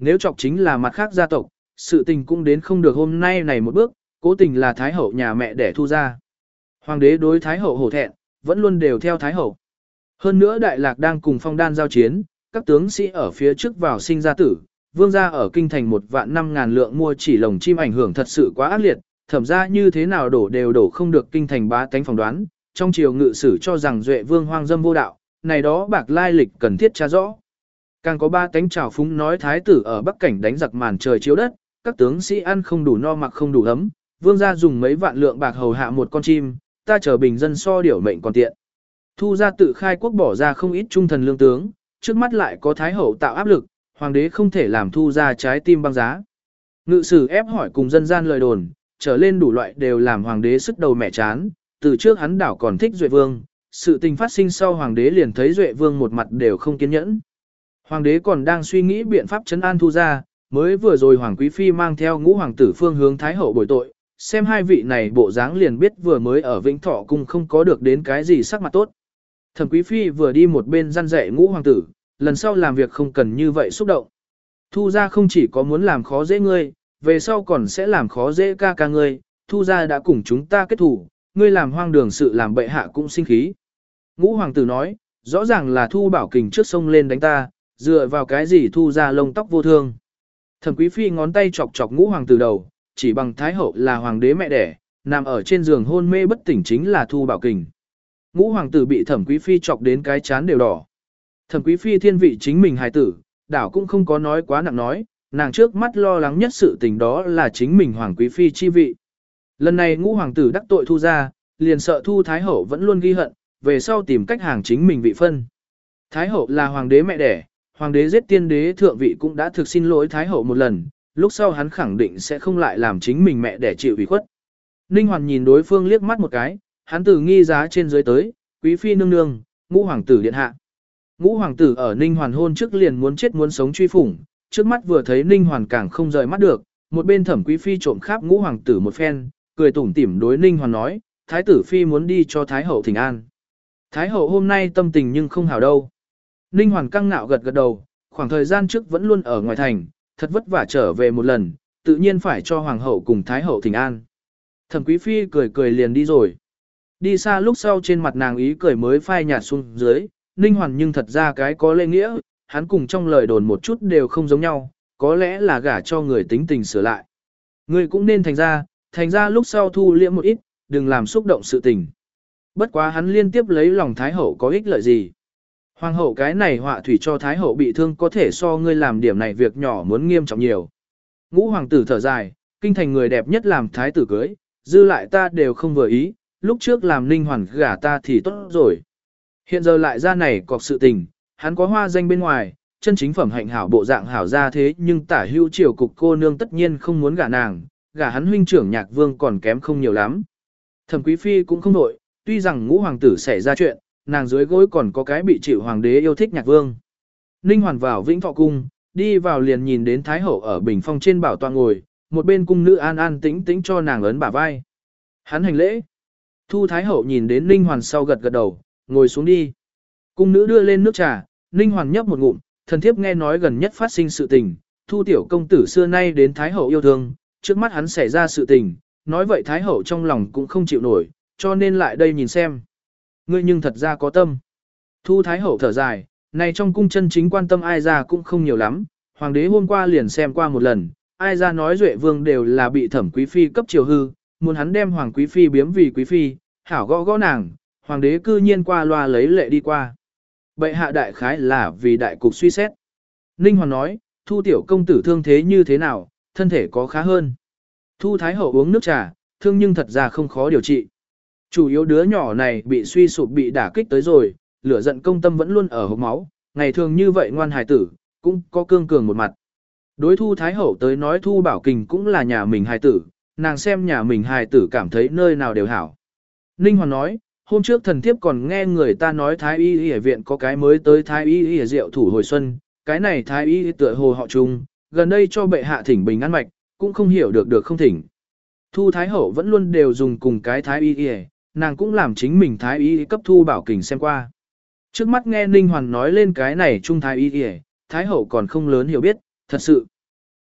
nếu chọc chính là mặt khác gia tộc, sự tình cũng đến không được hôm nay này một bước, cố tình là Thái Hậu nhà mẹ để Thu ra. Hoàng đế đối Thái Hậu hổ thẹn, vẫn luôn đều theo Thái Hậu. Hơn nữa Đại Lạc đang cùng Phong Đan giao chiến, các tướng sĩ ở phía trước vào sinh ra tử, vương gia ở kinh thành một vạn năm ngàn lượng mua chỉ lồng chim ảnh hưởng thật sự quá ác liệt, thẩm ra như thế nào đổ đều đổ không được kinh thành bá tánh phỏng đoán, trong triều ngự sử cho rằng Duệ vương hoang dâm vô đạo, này đó bạc lai lịch cần thiết tra rõ. Càng có ba tánh trào phúng nói thái tử ở Bắc cảnh đánh giặc màn trời chiếu đất, các tướng sĩ ăn không đủ no mặc không đủ ấm, vương gia dùng mấy vạn lượng bạc hầu hạ một con chim, ta chờ bình dân so điểu mệnh còn tiện. Thu ra tự khai quốc bỏ ra không ít trung thần lương tướng, trước mắt lại có thái hậu tạo áp lực, hoàng đế không thể làm thu ra trái tim băng giá. Ngự sử ép hỏi cùng dân gian lời đồn, trở lên đủ loại đều làm hoàng đế sức đầu mẹ chán, từ trước hắn đảo còn thích Duệ vương, sự tình phát sinh sau hoàng đế liền thấy Duệ vương một mặt đều không kiên nhẫn. Hoàng đế còn đang suy nghĩ biện pháp trấn an Thu ra, mới vừa rồi hoàng quý phi mang theo ngũ hoàng tử phương hướng thái hậu bồi tội, xem hai vị này bộ dáng liền biết vừa mới ở Vĩnh Thọ cung không có được đến cái gì sắc mặt tốt. Thẩm quý phi vừa đi một bên răn dạy ngũ hoàng tử, lần sau làm việc không cần như vậy xúc động. Thu ra không chỉ có muốn làm khó dễ ngươi, về sau còn sẽ làm khó dễ ca ca ngươi, Thu ra đã cùng chúng ta kết thủ, ngươi làm hoang đường sự làm bệ hạ cũng sinh khí. Ngũ hoàng tử nói, rõ ràng là Thu Bảo Kình trước sông lên đánh ta, dựa vào cái gì Thu ra lông tóc vô thương. Thẩm quý phi ngón tay chọc chọc ngũ hoàng tử đầu, chỉ bằng thái hậu là hoàng đế mẹ đẻ, nằm ở trên giường hôn mê bất tỉnh chính là Thu Bảo Kình. Ngũ hoàng tử bị thẩm quý phi chọc đến cái chán đều đỏ. Thẩm quý phi thiên vị chính mình hài tử, đảo cũng không có nói quá nặng nói, nàng trước mắt lo lắng nhất sự tình đó là chính mình hoàng quý phi chi vị. Lần này ngũ hoàng tử đắc tội Thu ra, liền sợ Thu Thái hậu vẫn luôn ghi hận, về sau tìm cách hàng chính mình vị phân. Thái hậu là hoàng đế mẹ đẻ, hoàng đế giết tiên đế thượng vị cũng đã thực xin lỗi Thái hậu một lần, lúc sau hắn khẳng định sẽ không lại làm chính mình mẹ đẻ chịu ủy khuất. Ninh Hoàn nhìn đối phương liếc mắt một cái, hắn từ nghi giá trên dưới tới, quý phi nương nương, ngũ hoàng tử điện hạ. Ngũ hoàng tử ở Ninh Hoàn hôn trước liền muốn chết muốn sống truy phủng, trước mắt vừa thấy Ninh Hoàn càng không rời mắt được, một bên thẩm quý phi trộm khắp ngũ hoàng tử một phen, cười tủm tỉm đối Ninh Hoàn nói, thái tử phi muốn đi cho thái hậu thỉnh an. Thái hậu hôm nay tâm tình nhưng không hảo đâu. Ninh Hoàn căng ngạo gật gật đầu, khoảng thời gian trước vẫn luôn ở ngoài thành, thật vất vả trở về một lần, tự nhiên phải cho hoàng hậu cùng thái hậu thỉnh an. Thẩm quý phi cười cười liền đi rồi. Đi xa lúc sau trên mặt nàng ý cười mới phai nhạt xuống dưới, Ninh Hoàn nhưng thật ra cái có lễ nghĩa, hắn cùng trong lời đồn một chút đều không giống nhau, có lẽ là gả cho người tính tình sửa lại. Người cũng nên thành ra, thành ra lúc sau thu liễm một ít, đừng làm xúc động sự tình. Bất quá hắn liên tiếp lấy lòng Thái hậu có ích lợi gì. Hoàng hậu cái này họa thủy cho Thái hậu bị thương có thể so ngươi làm điểm này việc nhỏ muốn nghiêm trọng nhiều. Ngũ hoàng tử thở dài, kinh thành người đẹp nhất làm Thái tử cưới, dư lại ta đều không vừa ý, lúc trước làm Ninh Hoàn gả ta thì tốt rồi. Hiện giờ lại ra này cọc sự tình, hắn có hoa danh bên ngoài, chân chính phẩm hạnh hảo bộ dạng hảo ra thế nhưng tả hưu triều cục cô nương tất nhiên không muốn gả nàng, gả hắn huynh trưởng nhạc vương còn kém không nhiều lắm. Thẩm quý phi cũng không nội, tuy rằng ngũ hoàng tử xảy ra chuyện, nàng dưới gối còn có cái bị chịu hoàng đế yêu thích nhạc vương. Ninh Hoàn vào Vĩnh Thọ cung, đi vào liền nhìn đến Thái hậu ở bình phong trên bảo tọa ngồi, một bên cung nữ an an tĩnh tĩnh cho nàng ấn bả vai. Hắn hành lễ. Thu Thái hậu nhìn đến Ninh Hoàn sau gật gật đầu, ngồi xuống đi. Cung nữ đưa lên nước trà, Ninh Hoàn nhấp một ngụm, thần thiếp nghe nói gần nhất phát sinh sự tình, Thu tiểu công tử xưa nay đến Thái hậu yêu thương, trước mắt hắn xảy ra sự tình, nói vậy Thái hậu trong lòng cũng không chịu nổi, cho nên lại đây nhìn xem. Ngươi nhưng thật ra có tâm. Thu Thái hậu thở dài, này trong cung chân chính quan tâm ai ra cũng không nhiều lắm, hoàng đế hôm qua liền xem qua một lần, ai ra nói Duệ vương đều là bị thẩm quý phi cấp triều hư, muốn hắn đem hoàng quý phi biếm vì quý phi, hảo gõ gõ nàng, hoàng đế cư nhiên qua loa lấy lệ đi qua. Bệ hạ đại khái là vì đại cục suy xét. Ninh Hoàn nói, Thu tiểu công tử thương thế như thế nào, thân thể có khá hơn. Thu Thái hậu uống nước trà, thương nhưng thật ra không khó điều trị. Chủ yếu đứa nhỏ này bị suy sụp bị đả kích tới rồi, lửa giận công tâm vẫn luôn ở hộc máu, ngày thường như vậy ngoan hài tử, cũng có cương cường một mặt. Đối Thu Thái hậu tới nói Thu Bảo Kình cũng là nhà mình hài tử, nàng xem nhà mình hài tử cảm thấy nơi nào đều hảo. Ninh Hoàn nói, hôm trước thần thiếp còn nghe người ta nói Thái y y ở viện có cái mới tới Thái y y ở rượu thủ hồi xuân, cái này Thái y tựa hồ họ chung, gần đây cho bệ hạ thỉnh bình an mạch, cũng không hiểu được được không thỉnh. Thu Thái hậu vẫn luôn đều dùng cùng cái Thái y y, nàng cũng làm chính mình Thái y cấp Thu Bảo Kình xem qua. Trước mắt nghe Ninh Hoàn nói lên cái này trung Thái y y, Thái hậu còn không lớn hiểu biết, thật sự.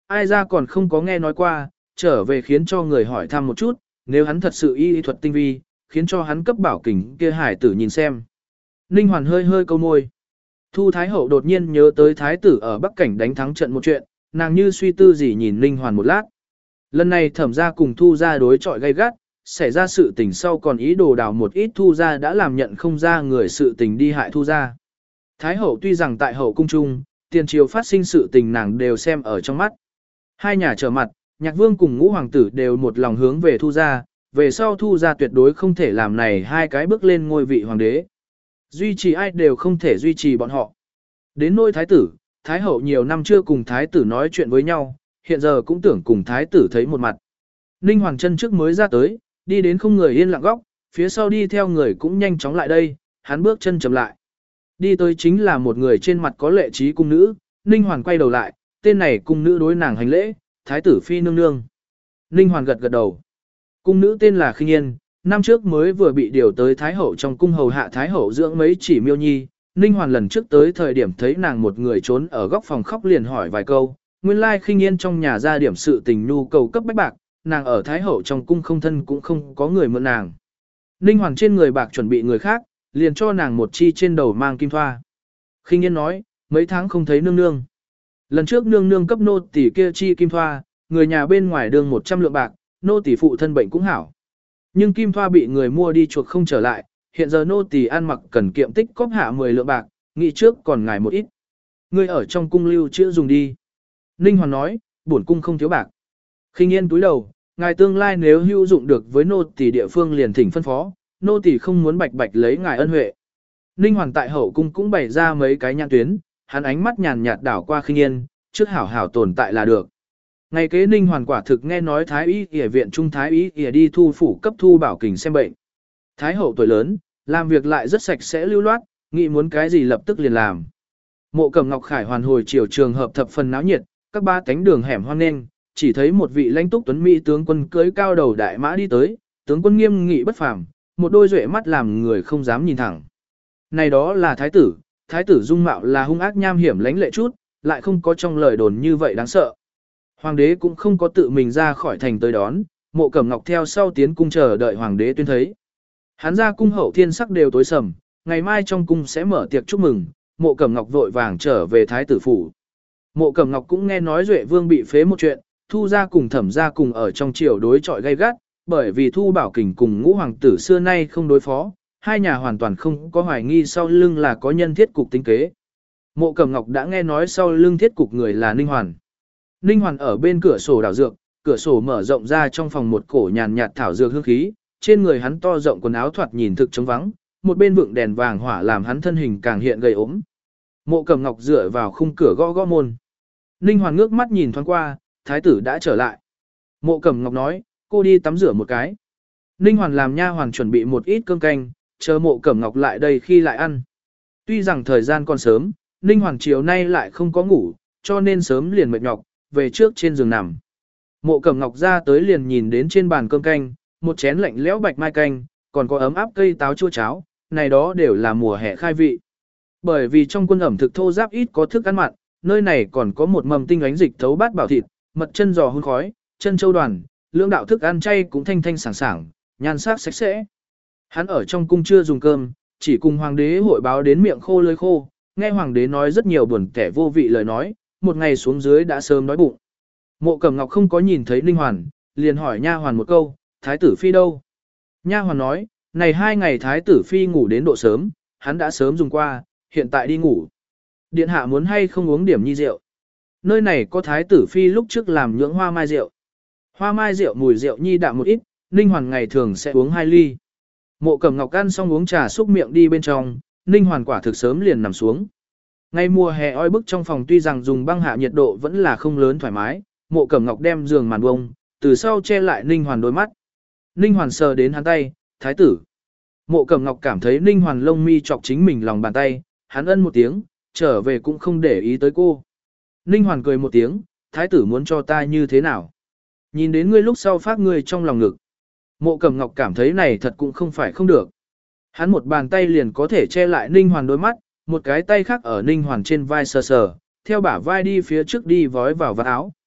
ai ra còn không có nghe nói qua, trở về khiến cho người hỏi thăm một chút, nếu hắn thật sự y thuật tinh vi, khiến cho hắn cấp bảo kình kia hải tử nhìn xem. Ninh Hoàn hơi hơi câu môi. Thu Thái Hậu đột nhiên nhớ tới Thái tử ở Bắc Cảnh đánh thắng trận một chuyện, nàng như suy tư gì nhìn Ninh Hoàn một lát. Lần này thẩm ra cùng Thu ra đối chọi gay gắt, xảy ra sự tình sau còn ý đồ đào một ít Thu ra đã làm nhận không ra người sự tình đi hại Thu ra. Thái Hậu tuy rằng tại hậu cung trung, tiền triều phát sinh sự tình nàng đều xem ở trong mắt. Hai nhà trở mặt, Nhạc Vương cùng Ngũ Hoàng tử đều một lòng hướng về Thu ra, về sau Thu ra tuyệt đối không thể làm này hai cái bước lên ngôi vị hoàng đế. Duy trì ai đều không thể duy trì bọn họ. Đến nôi Thái tử, Thái Hậu nhiều năm chưa cùng Thái tử nói chuyện với nhau, hiện giờ cũng tưởng cùng Thái tử thấy một mặt. Ninh Hoàng chân trước mới ra tới, đi đến không người yên lặng góc, phía sau đi theo người cũng nhanh chóng lại đây, hắn bước chân chậm lại. Đi tới chính là một người trên mặt có lệ trí cung nữ, Ninh Hoàng quay đầu lại, tên này cung nữ đối nàng hành lễ, Thái tử phi nương nương. Ninh Hoàng gật gật đầu. Cung nữ tên là Khinh Yên, năm trước mới vừa bị điều tới Thái Hậu trong cung hầu hạ Thái Hậu dưỡng mấy chỉ miêu nhi. Ninh Hoàn lần trước tới thời điểm thấy nàng một người trốn ở góc phòng khóc liền hỏi vài câu, nguyên lai Khinh Yên trong nhà ra điểm sự tình nhu cầu cấp bách bạc, nàng ở Thái Hậu trong cung không thân cũng không có người mượn nàng. Ninh Hoàn trên người bạc chuẩn bị người khác, liền cho nàng một chi trên đầu mang kim thoa. Khinh Yên nói, mấy tháng không thấy nương nương. Lần trước nương nương cấp nô tỷ kia chi kim thoa, người nhà bên ngoài đương một trăm lượng bạc, nô tỷ phụ thân bệnh cũng hảo. Nhưng kim thoa bị người mua đi chuộc không trở lại, hiện giờ nô tỳ ăn mặc cần kiệm tích cóp hạ mười lượng bạc, nghĩ trước còn ngài một ít. Ngươi ở trong cung lưu trữ dùng đi. Ninh Hoàn nói, bổn cung không thiếu bạc. Khinh Yên túi đầu, ngài tương lai nếu hữu dụng được với nô tỳ địa phương liền thỉnh phân phó, nô tỳ không muốn bạch bạch lấy ngài ân huệ. Ninh Hoàn tại hậu cung cũng bày ra mấy cái nhãn tuyến, hắn ánh mắt nhàn nhạt đảo qua Khinh Yên, trước hảo hảo tồn tại là được. Ngày kế Ninh Hoàn quả thực nghe nói Thái y y viện trung Thái y y đi thu phủ cấp Thu Bảo Kình xem bệnh. Thái hậu tuổi lớn, làm việc lại rất sạch sẽ lưu loát, nghĩ muốn cái gì lập tức liền làm. Mộ Cẩm Ngọc Khải hoàn hồi chiều trường hợp thập phần náo nhiệt, các ba cánh đường hẻm hoang nên, chỉ thấy một vị lãnh túc tuấn mỹ tướng quân cưỡi cao đầu đại mã đi tới, tướng quân nghiêm nghị bất phàm, một đôi duệ mắt làm người không dám nhìn thẳng. Này đó là thái tử, thái tử dung mạo là hung ác nham hiểm lãnh lệ chút, lại không có trong lời đồn như vậy đáng sợ. Hoàng đế cũng không có tự mình ra khỏi thành tới đón, Mộ Cẩm Ngọc theo sau tiến cung chờ đợi hoàng đế tuyên thấy. Hắn ra cung hậu thiên sắc đều tối sầm, ngày mai trong cung sẽ mở tiệc chúc mừng, Mộ Cẩm Ngọc vội vàng trở về thái tử phủ. Mộ Cẩm Ngọc cũng nghe nói Duệ Vương bị phế một chuyện, Thu ra cùng Thẩm ra cùng ở trong triều đối chọi gay gắt, bởi vì Thu Bảo Kình cùng Ngũ hoàng tử xưa nay không đối phó, hai nhà hoàn toàn không có hoài nghi sau lưng là có nhân thiết cục tính kế. Mộ Cẩm Ngọc đã nghe nói sau lưng thiết cục người là Ninh Hoàn. Ninh Hoàn ở bên cửa sổ đảo dược, cửa sổ mở rộng ra trong phòng một cổ nhàn nhạt thảo dược hương khí, trên người hắn to rộng quần áo thoạt nhìn thực trống vắng, một bên vượng đèn vàng hỏa làm hắn thân hình càng hiện gầy ốm. Mộ Cẩm Ngọc dựa vào khung cửa gõ gõ môn. Ninh Hoàn ngước mắt nhìn thoáng qua, thái tử đã trở lại. Mộ Cẩm Ngọc nói, cô đi tắm rửa một cái. Ninh Hoàn làm nha hoàn chuẩn bị một ít cơm canh, chờ Mộ Cẩm Ngọc lại đây khi lại ăn. Tuy rằng thời gian còn sớm, Ninh Hoàn chiều nay lại không có ngủ, cho nên sớm liền mệt nhọc, về trước trên giường nằm. Mộ Cẩm Ngọc ra tới liền nhìn đến trên bàn cơm canh, một chén lạnh lẽo bạch mai canh, còn có ấm áp cây táo chua cháo, này đó đều là mùa hè khai vị. Bởi vì trong quân ẩm thực thô giáp ít có thức ăn mặn, nơi này còn có một mầm tinh ánh dịch thấu bát bảo thịt, mật chân giò hun khói, chân châu đoàn, lưỡng đạo thức ăn chay cũng thanh thanh sảng sảng, nhan sắc sạch sẽ. Hắn ở trong cung chưa dùng cơm, chỉ cùng hoàng đế hội báo đến miệng khô lưỡi khô, nghe hoàng đế nói rất nhiều buồn kẻ vô vị lời nói, một ngày xuống dưới đã sớm đói bụng. Mộ Cẩm Ngọc không có nhìn thấy Ninh Hoàn, liền hỏi nha hoàn một câu, thái tử phi đâu? Nha hoàn nói, này hai ngày thái tử phi ngủ đến độ sớm, hắn đã sớm dùng qua, hiện tại đi ngủ. Điện hạ muốn hay không uống điểm nhi rượu? Nơi này có thái tử phi lúc trước làm nhưỡng hoa mai rượu. Hoa mai rượu mùi rượu nhi đạm một ít, Ninh Hoàn ngày thường sẽ uống hai ly. Mộ Cẩm Ngọc ăn xong uống trà xúc miệng đi bên trong, Ninh Hoàn quả thực sớm liền nằm xuống. Ngày mùa hè oi bức trong phòng tuy rằng dùng băng hạ nhiệt độ vẫn là không lớn thoải mái, Mộ Cẩm Ngọc đem giường màn bông, từ sau che lại Ninh Hoàn đôi mắt. Ninh Hoàn sờ đến hắn tay, thái tử. Mộ Cẩm Ngọc cảm thấy Ninh Hoàn lông mi chọc chính mình lòng bàn tay, hắn ân một tiếng, trở về cũng không để ý tới cô. Ninh Hoàn cười một tiếng, thái tử muốn cho ta như thế nào? Nhìn đến ngươi lúc sau phát ngươi trong lòng ngực. Mộ Cẩm Ngọc cảm thấy này thật cũng không phải không được. Hắn một bàn tay liền có thể che lại Ninh Hoàn đôi mắt, một cái tay khác ở Ninh Hoàn trên vai sờ sờ, theo bả vai đi phía trước đi vói vào vạt áo.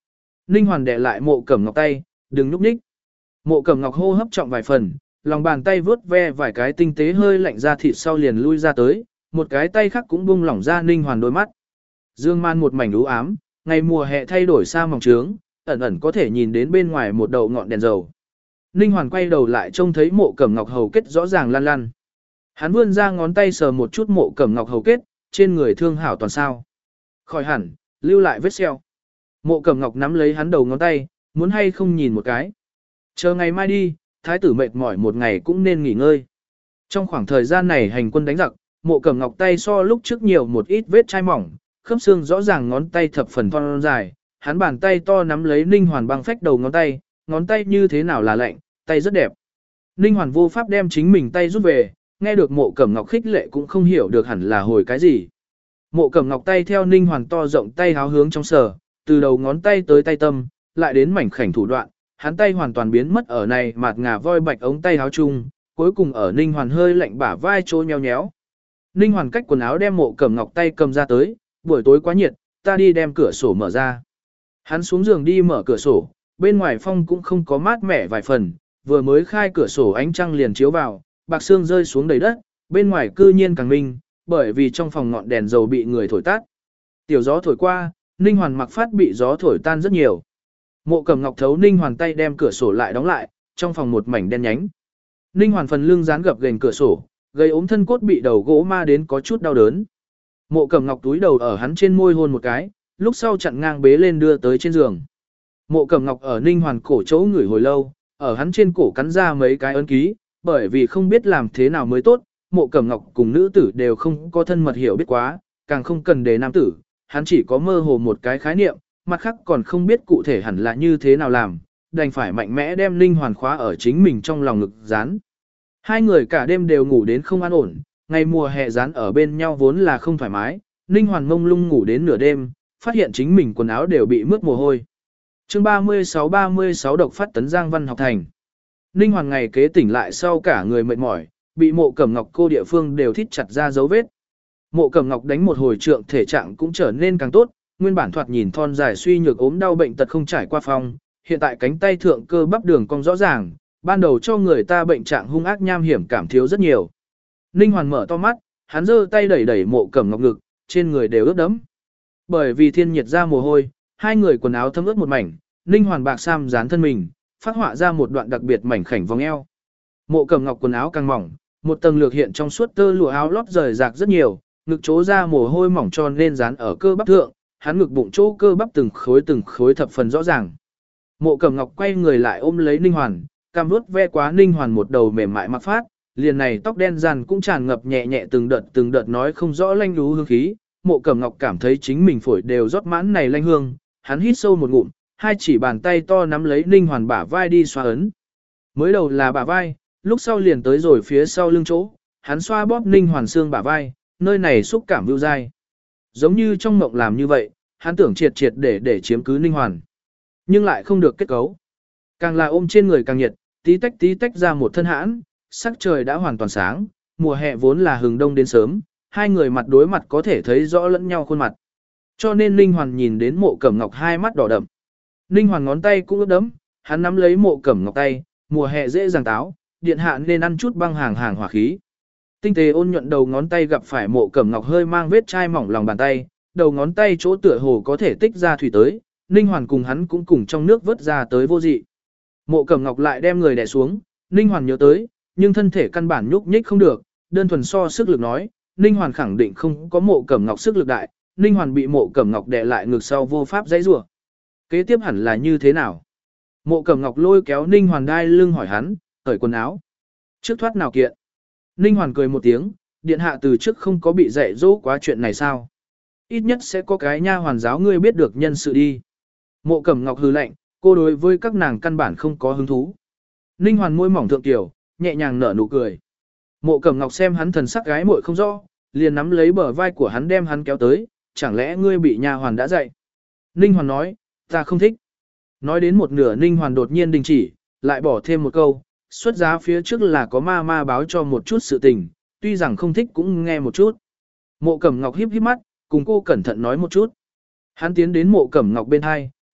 Ninh Hoàn đè lại Mộ Cẩm Ngọc tay, đừng nhúc nhích. Mộ Cẩm Ngọc hô hấp trọng vài phần, lòng bàn tay vướt ve vài cái tinh tế hơi lạnh ra thịt sau liền lui ra tới, một cái tay khác cũng buông lỏng ra Ninh Hoàn đôi mắt. Dương man một mảnh u ám, ngày mùa hè thay đổi xa mỏng trướng, ẩn ẩn có thể nhìn đến bên ngoài một đầu ngọn đèn dầu. Ninh Hoàn quay đầu lại trông thấy Mộ Cẩm Ngọc hầu kết rõ ràng lăn lăn. Hắn vươn ra ngón tay sờ một chút Mộ Cẩm Ngọc hầu kết, trên người thương hảo toàn sao. Khỏi hẳn, lưu lại vết sẹo. Mộ Cẩm Ngọc nắm lấy hắn đầu ngón tay, muốn hay không nhìn một cái. Chờ ngày mai đi, thái tử mệt mỏi một ngày cũng nên nghỉ ngơi. Trong khoảng thời gian này hành quân đánh giặc, Mộ Cẩm Ngọc tay so lúc trước nhiều một ít vết chai mỏng, khớp xương rõ ràng ngón tay thập phần thon dài, hắn bàn tay to nắm lấy Ninh Hoàn băng phách đầu ngón tay, ngón tay như thế nào là lạnh, tay rất đẹp. Ninh Hoàn vô pháp đem chính mình tay rút về, nghe được Mộ Cẩm Ngọc khích lệ cũng không hiểu được hẳn là hồi cái gì. Mộ Cẩm Ngọc tay theo Ninh Hoàn to rộng tay háo hướng trong sờ, từ đầu ngón tay tới tay tâm, lại đến mảnh khảnh thủ đoạn, hắn tay hoàn toàn biến mất ở này mạt ngà voi bạch ống tay háo chung, cuối cùng ở Ninh Hoàn hơi lạnh bả vai trô nheo nhéo. Ninh Hoàn cách quần áo đem Mộ Cẩm Ngọc tay cầm ra tới, buổi tối quá nhiệt, ta đi đem cửa sổ mở ra. Hắn xuống giường đi mở cửa sổ, bên ngoài phong cũng không có mát mẻ vài phần, vừa mới khai cửa sổ ánh trăng liền chiếu vào, bạc sương rơi xuống đầy đất, bên ngoài cư nhiên càng minh, bởi vì trong phòng ngọn đèn dầu bị người thổi tắt. Tiểu gió thổi qua, Ninh Hoàn mặc phát bị gió thổi tan rất nhiều. Mộ Cẩm Ngọc thấu Ninh Hoàn tay đem cửa sổ lại đóng lại, trong phòng một mảnh đen nhánh. Ninh Hoàn phần lưng dán gập gềnh cửa sổ, gây ốm thân cốt bị đầu gỗ ma đến có chút đau đớn. Mộ Cẩm Ngọc túi đầu ở hắn trên môi hôn một cái, lúc sau chặn ngang bế lên đưa tới trên giường. Mộ Cẩm Ngọc ở Ninh Hoàn cổ chỗ ngửi hồi lâu, ở hắn trên cổ cắn ra mấy cái ấn ký, bởi vì không biết làm thế nào mới tốt, Mộ Cẩm Ngọc cùng nữ tử đều không có thân mật hiểu biết quá, càng không cần đề nam tử, hắn chỉ có mơ hồ một cái khái niệm, mặt khác còn không biết cụ thể hẳn là như thế nào làm, đành phải mạnh mẽ đem Ninh Hoàn khóa ở chính mình trong lòng ngực dán. Hai người cả đêm đều ngủ đến không an ổn, ngày mùa hè dán ở bên nhau vốn là không thoải mái, Ninh Hoàn mông lung ngủ đến nửa đêm, phát hiện chính mình quần áo đều bị mướt mồ hôi. Chương ba mươi sáu ba mươi sáu độc phát tấn Giang Văn học thành. Ninh Hoàn ngày kế tỉnh lại sau cả người mệt mỏi, bị Mộ Cẩm Ngọc cô địa phương đều thít chặt ra dấu vết. Mộ Cẩm Ngọc đánh một hồi trượng thể trạng cũng trở nên càng tốt, nguyên bản thoạt nhìn thon dài suy nhược ốm đau bệnh tật không trải qua phong, hiện tại cánh tay thượng cơ bắp đường cong rõ ràng, ban đầu cho người ta bệnh trạng hung ác nham hiểm cảm thiếu rất nhiều. Ninh Hoàn mở to mắt, hắn giơ tay đẩy đẩy Mộ Cẩm Ngọc ngực, trên người đều ướt đẫm. Bởi vì thiên nhiệt ra mồ hôi, hai người quần áo thấm ướt một mảnh, Ninh Hoàn bạc sam dán thân mình, phát họa ra một đoạn đặc biệt mảnh khảnh vòng eo. Mộ Cẩm Ngọc quần áo càng mỏng, một tầng lược hiện trong suốt tơ lụa áo lót rời rạc rất nhiều, ngực chỗ ra mồ hôi mỏng tròn nên dán ở cơ bắp thượng, hắn ngực bụng chỗ cơ bắp từng khối từng khối thập phần rõ ràng. Mộ Cẩm Ngọc quay người lại ôm lấy Ninh Hoàn, cam vuốt ve quá Ninh Hoàn một đầu mềm mại mặc phát, liền này tóc đen dàn cũng tràn ngập nhẹ nhẹ từng đợt từng đợt nói không rõ lanh lú hương khí. Mộ Cẩm Ngọc cảm thấy chính mình phổi đều rót mãn này lanh hương, hắn hít sâu một ngụm, hai chỉ bàn tay to nắm lấy Ninh Hoàn bả vai đi xoa ấn. Mới đầu là bả vai, lúc sau liền tới rồi phía sau lưng chỗ, hắn xoa bóp Ninh Hoàn xương bả vai, nơi này xúc cảm vưu dai. Giống như trong mộng làm như vậy, hắn tưởng triệt triệt để để chiếm cứ Ninh Hoàn. Nhưng lại không được kết cấu. Càng là ôm trên người càng nhiệt, tí tách tí tách ra một thân hãn, sắc trời đã hoàn toàn sáng, mùa hè vốn là hừng đông đến sớm, hai người mặt đối mặt có thể thấy rõ lẫn nhau khuôn mặt. Cho nên Ninh Hoàn nhìn đến Mộ Cẩm Ngọc hai mắt đỏ đậm. Ninh Hoàn ngón tay cũng ướt đẫm, hắn nắm lấy Mộ Cẩm Ngọc tay, mùa hè dễ dàng táo, điện hạ nên ăn chút băng hàng hàng hỏa khí. Tinh tế ôn nhuận đầu ngón tay gặp phải Mộ Cẩm Ngọc hơi mang vết chai mỏng lòng bàn tay, đầu ngón tay chỗ tựa hồ có thể tích ra thủy tới, Ninh Hoàn cùng hắn cũng cùng trong nước vớt ra tới vô dị. Mộ Cẩm Ngọc lại đem người đè xuống, Ninh Hoàn nhớ tới, nhưng thân thể căn bản nhúc nhích không được, đơn thuần so sức lực nói, Ninh Hoàn khẳng định không có Mộ Cẩm Ngọc sức lực đại, Ninh Hoàn bị Mộ Cẩm Ngọc đè lại ngực sau vô pháp dãy rủa. Kế tiếp hẳn là như thế nào? Mộ Cẩm Ngọc lôi kéo Ninh Hoàn đai lưng hỏi hắn, cởi quần áo. Trước thoát nào kiện? Ninh Hoàn cười một tiếng, điện hạ từ trước không có bị dạy dỗ quá chuyện này sao? Ít nhất sẽ có cái nha hoàn giáo ngươi biết được nhân sự đi. Mộ Cẩm Ngọc hừ lạnh, cô đối với các nàng căn bản không có hứng thú. Ninh Hoàn môi mỏng thượng tiểu, nhẹ nhàng nở nụ cười. Mộ Cẩm Ngọc xem hắn thần sắc gái muội không rõ, liền nắm lấy bờ vai của hắn đem hắn kéo tới, chẳng lẽ ngươi bị nha hoàn đã dạy? Ninh Hoàn nói, ta không thích. Nói đến một nửa Ninh Hoàn đột nhiên đình chỉ, lại bỏ thêm một câu, xuất giá phía trước là có ma ma báo cho một chút sự tình, tuy rằng không thích cũng nghe một chút. Mộ Cẩm Ngọc híp híp mắt, cùng cô cẩn thận nói một chút. Hắn tiến đến Mộ Cẩm Ngọc bên hai, nhẹ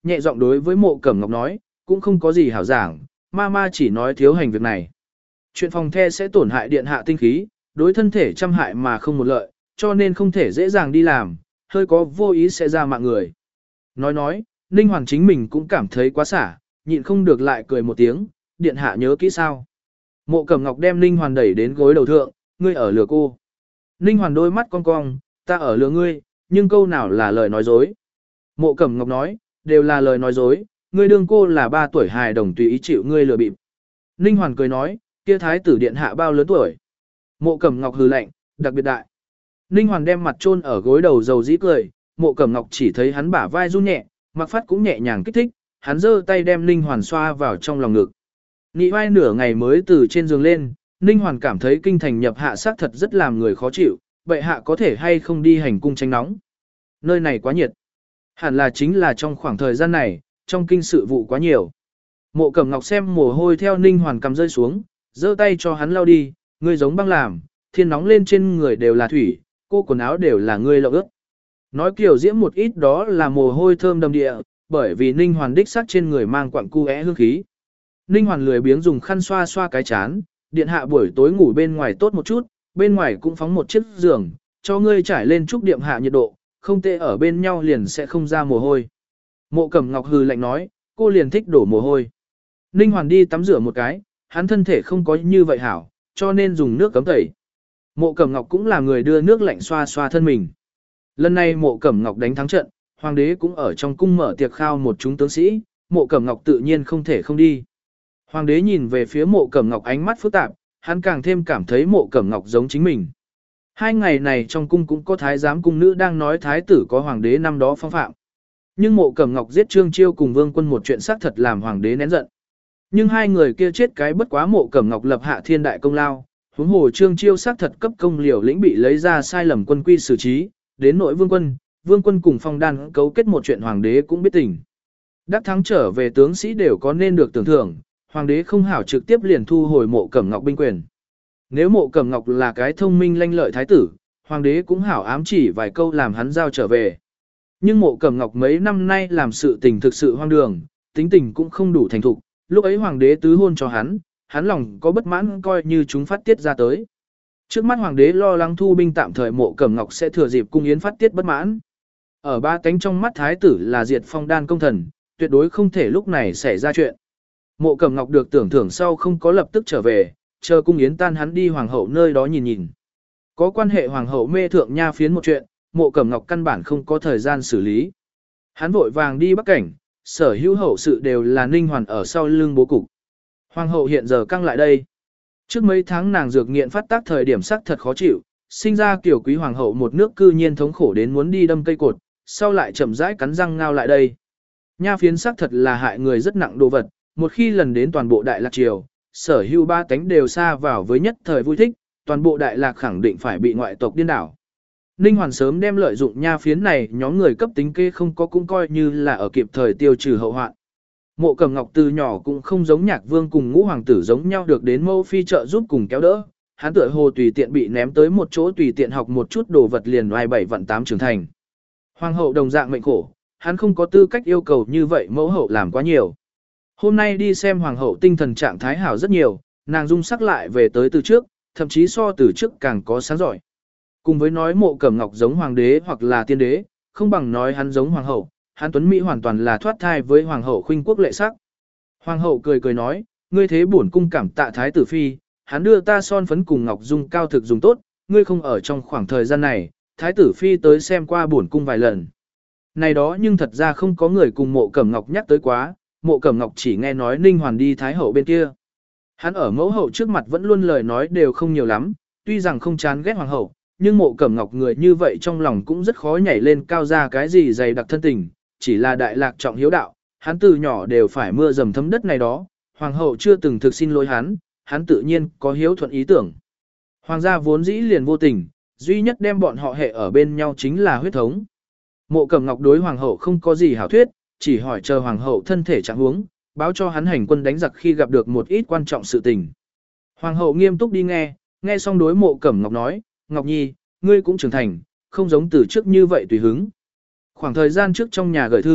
nhẹ giọng đối với Mộ Cẩm Ngọc nói, cũng không có gì hảo giảng, ma ma chỉ nói thiếu hành việc này. Chuyện phòng the sẽ tổn hại điện hạ tinh khí, đối thân thể trăm hại mà không một lợi, cho nên không thể dễ dàng đi làm, hơi có vô ý sẽ ra mạng người. Nói nói, Ninh Hoàng chính mình cũng cảm thấy quá xả, nhịn không được lại cười một tiếng, điện hạ nhớ kỹ sao. Mộ Cẩm Ngọc đem Ninh Hoàn đẩy đến gối đầu thượng, ngươi ở lừa cô. Ninh Hoàn đôi mắt cong cong, ta ở lừa ngươi, nhưng câu nào là lời nói dối. Mộ Cẩm Ngọc nói, đều là lời nói dối, ngươi đương cô là ba tuổi hài đồng tùy ý chịu ngươi lừa bịp. Ninh Hoàn cười nói, kia thái tử điện hạ bao lớn tuổi. Mộ Cẩm Ngọc hừ lạnh, đặc biệt đại. Ninh Hoàn đem mặt chôn ở gối đầu dầu dĩ cười, Mộ Cẩm Ngọc chỉ thấy hắn bả vai run nhẹ, Mặc Phát cũng nhẹ nhàng kích thích, hắn giơ tay đem Ninh Hoàn xoa vào trong lòng ngực. Nị vai nửa ngày mới từ trên giường lên, Ninh Hoàn cảm thấy kinh thành nhập hạ sát thật rất làm người khó chịu, bệ hạ có thể hay không đi hành cung tránh nóng. Nơi này quá nhiệt. Hẳn là chính là trong khoảng thời gian này, trong kinh sự vụ quá nhiều. Mộ Cẩm Ngọc xem mồ hôi theo Ninh Hoàn cầm rơi xuống, giơ tay cho hắn lau đi, ngươi giống băng làm, thiên nóng lên trên người đều là thủy, cô quần áo đều là ngươi lộng ướt. Nói kiểu diễm một ít đó là mồ hôi thơm đầm địa, bởi vì Ninh Hoàn đích xác trên người mang quặng cu é hương khí. Ninh Hoàn lười biếng dùng khăn xoa xoa cái chán, điện hạ buổi tối ngủ bên ngoài tốt một chút, bên ngoài cũng phóng một chiếc giường, cho ngươi trải lên chút điện hạ nhiệt độ, không tệ ở bên nhau liền sẽ không ra mồ hôi. Mộ Cẩm Ngọc hừ lạnh nói, cô liền thích đổ mồ hôi. Ninh Hoàn đi tắm rửa một cái, hắn thân thể không có như vậy hảo, cho nên dùng nước cấm tẩy. Mộ Cẩm Ngọc cũng là người đưa nước lạnh xoa xoa thân mình. Lần này Mộ Cẩm Ngọc đánh thắng trận, hoàng đế cũng ở trong cung mở tiệc khao một chúng tướng sĩ, Mộ Cẩm Ngọc tự nhiên không thể không đi. Hoàng đế nhìn về phía Mộ Cẩm Ngọc ánh mắt phức tạp, hắn càng thêm cảm thấy Mộ Cẩm Ngọc giống chính mình. Hai ngày này trong cung cũng có thái giám cung nữ đang nói thái tử có hoàng đế năm đó phong phạm. Nhưng Mộ Cẩm Ngọc giết Trương Chiêu cùng Vương Quân một chuyện xác thật làm hoàng đế nén giận. Nhưng hai người kia chết cái bất quá Mộ Cẩm Ngọc lập hạ thiên đại công lao, huống hồ Trương Chiêu xác thật cấp công liều lĩnh bị lấy ra sai lầm quân quy xử trí, đến nội Vương Quân, Vương Quân cùng Phong Đan cấu kết một chuyện hoàng đế cũng biết tình. Đắc thắng trở về tướng sĩ đều có nên được tưởng thưởng, hoàng đế không hảo trực tiếp liền thu hồi Mộ Cẩm Ngọc binh quyền. Nếu Mộ Cẩm Ngọc là cái thông minh lanh lợi thái tử, hoàng đế cũng hảo ám chỉ vài câu làm hắn giao trở về. Nhưng Mộ Cẩm Ngọc mấy năm nay làm sự tình thực sự hoang đường, tính tình cũng không đủ thành thục, lúc ấy hoàng đế tứ hôn cho hắn, hắn lòng có bất mãn coi như chúng phát tiết ra tới. Trước mắt hoàng đế lo lắng thu binh tạm thời Mộ Cẩm Ngọc sẽ thừa dịp cung yến phát tiết bất mãn. Ở ba cánh trong mắt thái tử là diệt Phong Đan công thần, tuyệt đối không thể lúc này xảy ra chuyện. Mộ Cẩm Ngọc được tưởng thưởng sau không có lập tức trở về, chờ cung yến tan hắn đi hoàng hậu nơi đó nhìn nhìn. Có quan hệ hoàng hậu mê thượng nha phiến một chuyện, Mộ Cẩm Ngọc căn bản không có thời gian xử lý. Hắn vội vàng đi Bắc Cảnh, sở hữu hậu sự đều là Ninh Hoàn ở sau lưng bố cục. Hoàng hậu hiện giờ căng lại đây. Trước mấy tháng nàng dược nghiện phát tác thời điểm sắc thật khó chịu, sinh ra kiểu quý hoàng hậu một nước cư nhiên thống khổ đến muốn đi đâm cây cột, sau lại chậm rãi cắn răng ngao lại đây. Nha phiến sắc thật là hại người rất nặng đồ vật, một khi lần đến toàn bộ Đại Lạc Triều, sở hữu ba tánh đều xa vào với nhất thời vui thích, toàn bộ Đại Lạc khẳng định phải bị ngoại tộc điên đảo. Ninh Hoàn sớm đem lợi dụng nha phiến này nhóm người cấp tính kê không có cũng coi như là ở kịp thời tiêu trừ hậu hoạn. Mộ Cẩm Ngọc từ nhỏ cũng không giống Nhạc Vương cùng Ngũ Hoàng tử giống nhau được đến mẫu phi trợ giúp cùng kéo đỡ, hắn tựa hồ tùy tiện bị ném tới một chỗ tùy tiện học một chút đồ vật liền oai bảy vạn tám trưởng thành. Hoàng hậu đồng dạng mệnh khổ, hắn không có tư cách yêu cầu như vậy mẫu hậu làm quá nhiều. Hôm nay đi xem hoàng hậu tinh thần trạng thái hảo rất nhiều, nàng dung sắc lại về tới từ trước, thậm chí so từ trước càng có sáng giỏi. Cùng với nói Mộ Cẩm Ngọc giống hoàng đế hoặc là tiên đế, không bằng nói hắn giống hoàng hậu, hắn tuấn Mỹ hoàn toàn là thoát thai với hoàng hậu khuynh quốc lệ sắc. Hoàng hậu cười cười nói, ngươi thế bổn cung cảm tạ thái tử phi, hắn đưa ta son phấn cùng ngọc dung cao thực dùng tốt, ngươi không ở trong khoảng thời gian này, thái tử phi tới xem qua bổn cung vài lần. Này đó nhưng thật ra không có người cùng Mộ Cẩm Ngọc nhắc tới quá, Mộ Cẩm Ngọc chỉ nghe nói Ninh Hoàn đi thái hậu bên kia. Hắn ở mẫu hậu trước mặt vẫn luôn lời nói đều không nhiều lắm, tuy rằng không chán ghét hoàng hậu, nhưng Mộ Cẩm Ngọc người như vậy trong lòng cũng rất khó nhảy lên cao ra cái gì dày đặc thân tình, chỉ là Đại Lạc trọng hiếu đạo, hắn từ nhỏ đều phải mưa dầm thấm đất này đó, hoàng hậu chưa từng thực xin lỗi hắn, hắn tự nhiên có hiếu thuận ý tưởng. Hoàng gia vốn dĩ liền vô tình, duy nhất đem bọn họ hệ ở bên nhau chính là huyết thống. Mộ Cẩm Ngọc đối hoàng hậu không có gì hảo thuyết, chỉ hỏi chờ hoàng hậu thân thể trạng huống, báo cho hắn hành quân đánh giặc khi gặp được một ít quan trọng sự tình. Hoàng hậu nghiêm túc đi nghe, nghe xong đối Mộ Cẩm Ngọc nói, Ngọc Nhi, ngươi cũng trưởng thành, không giống từ trước như vậy tùy hứng. Khoảng thời gian trước trong nhà gửi thư,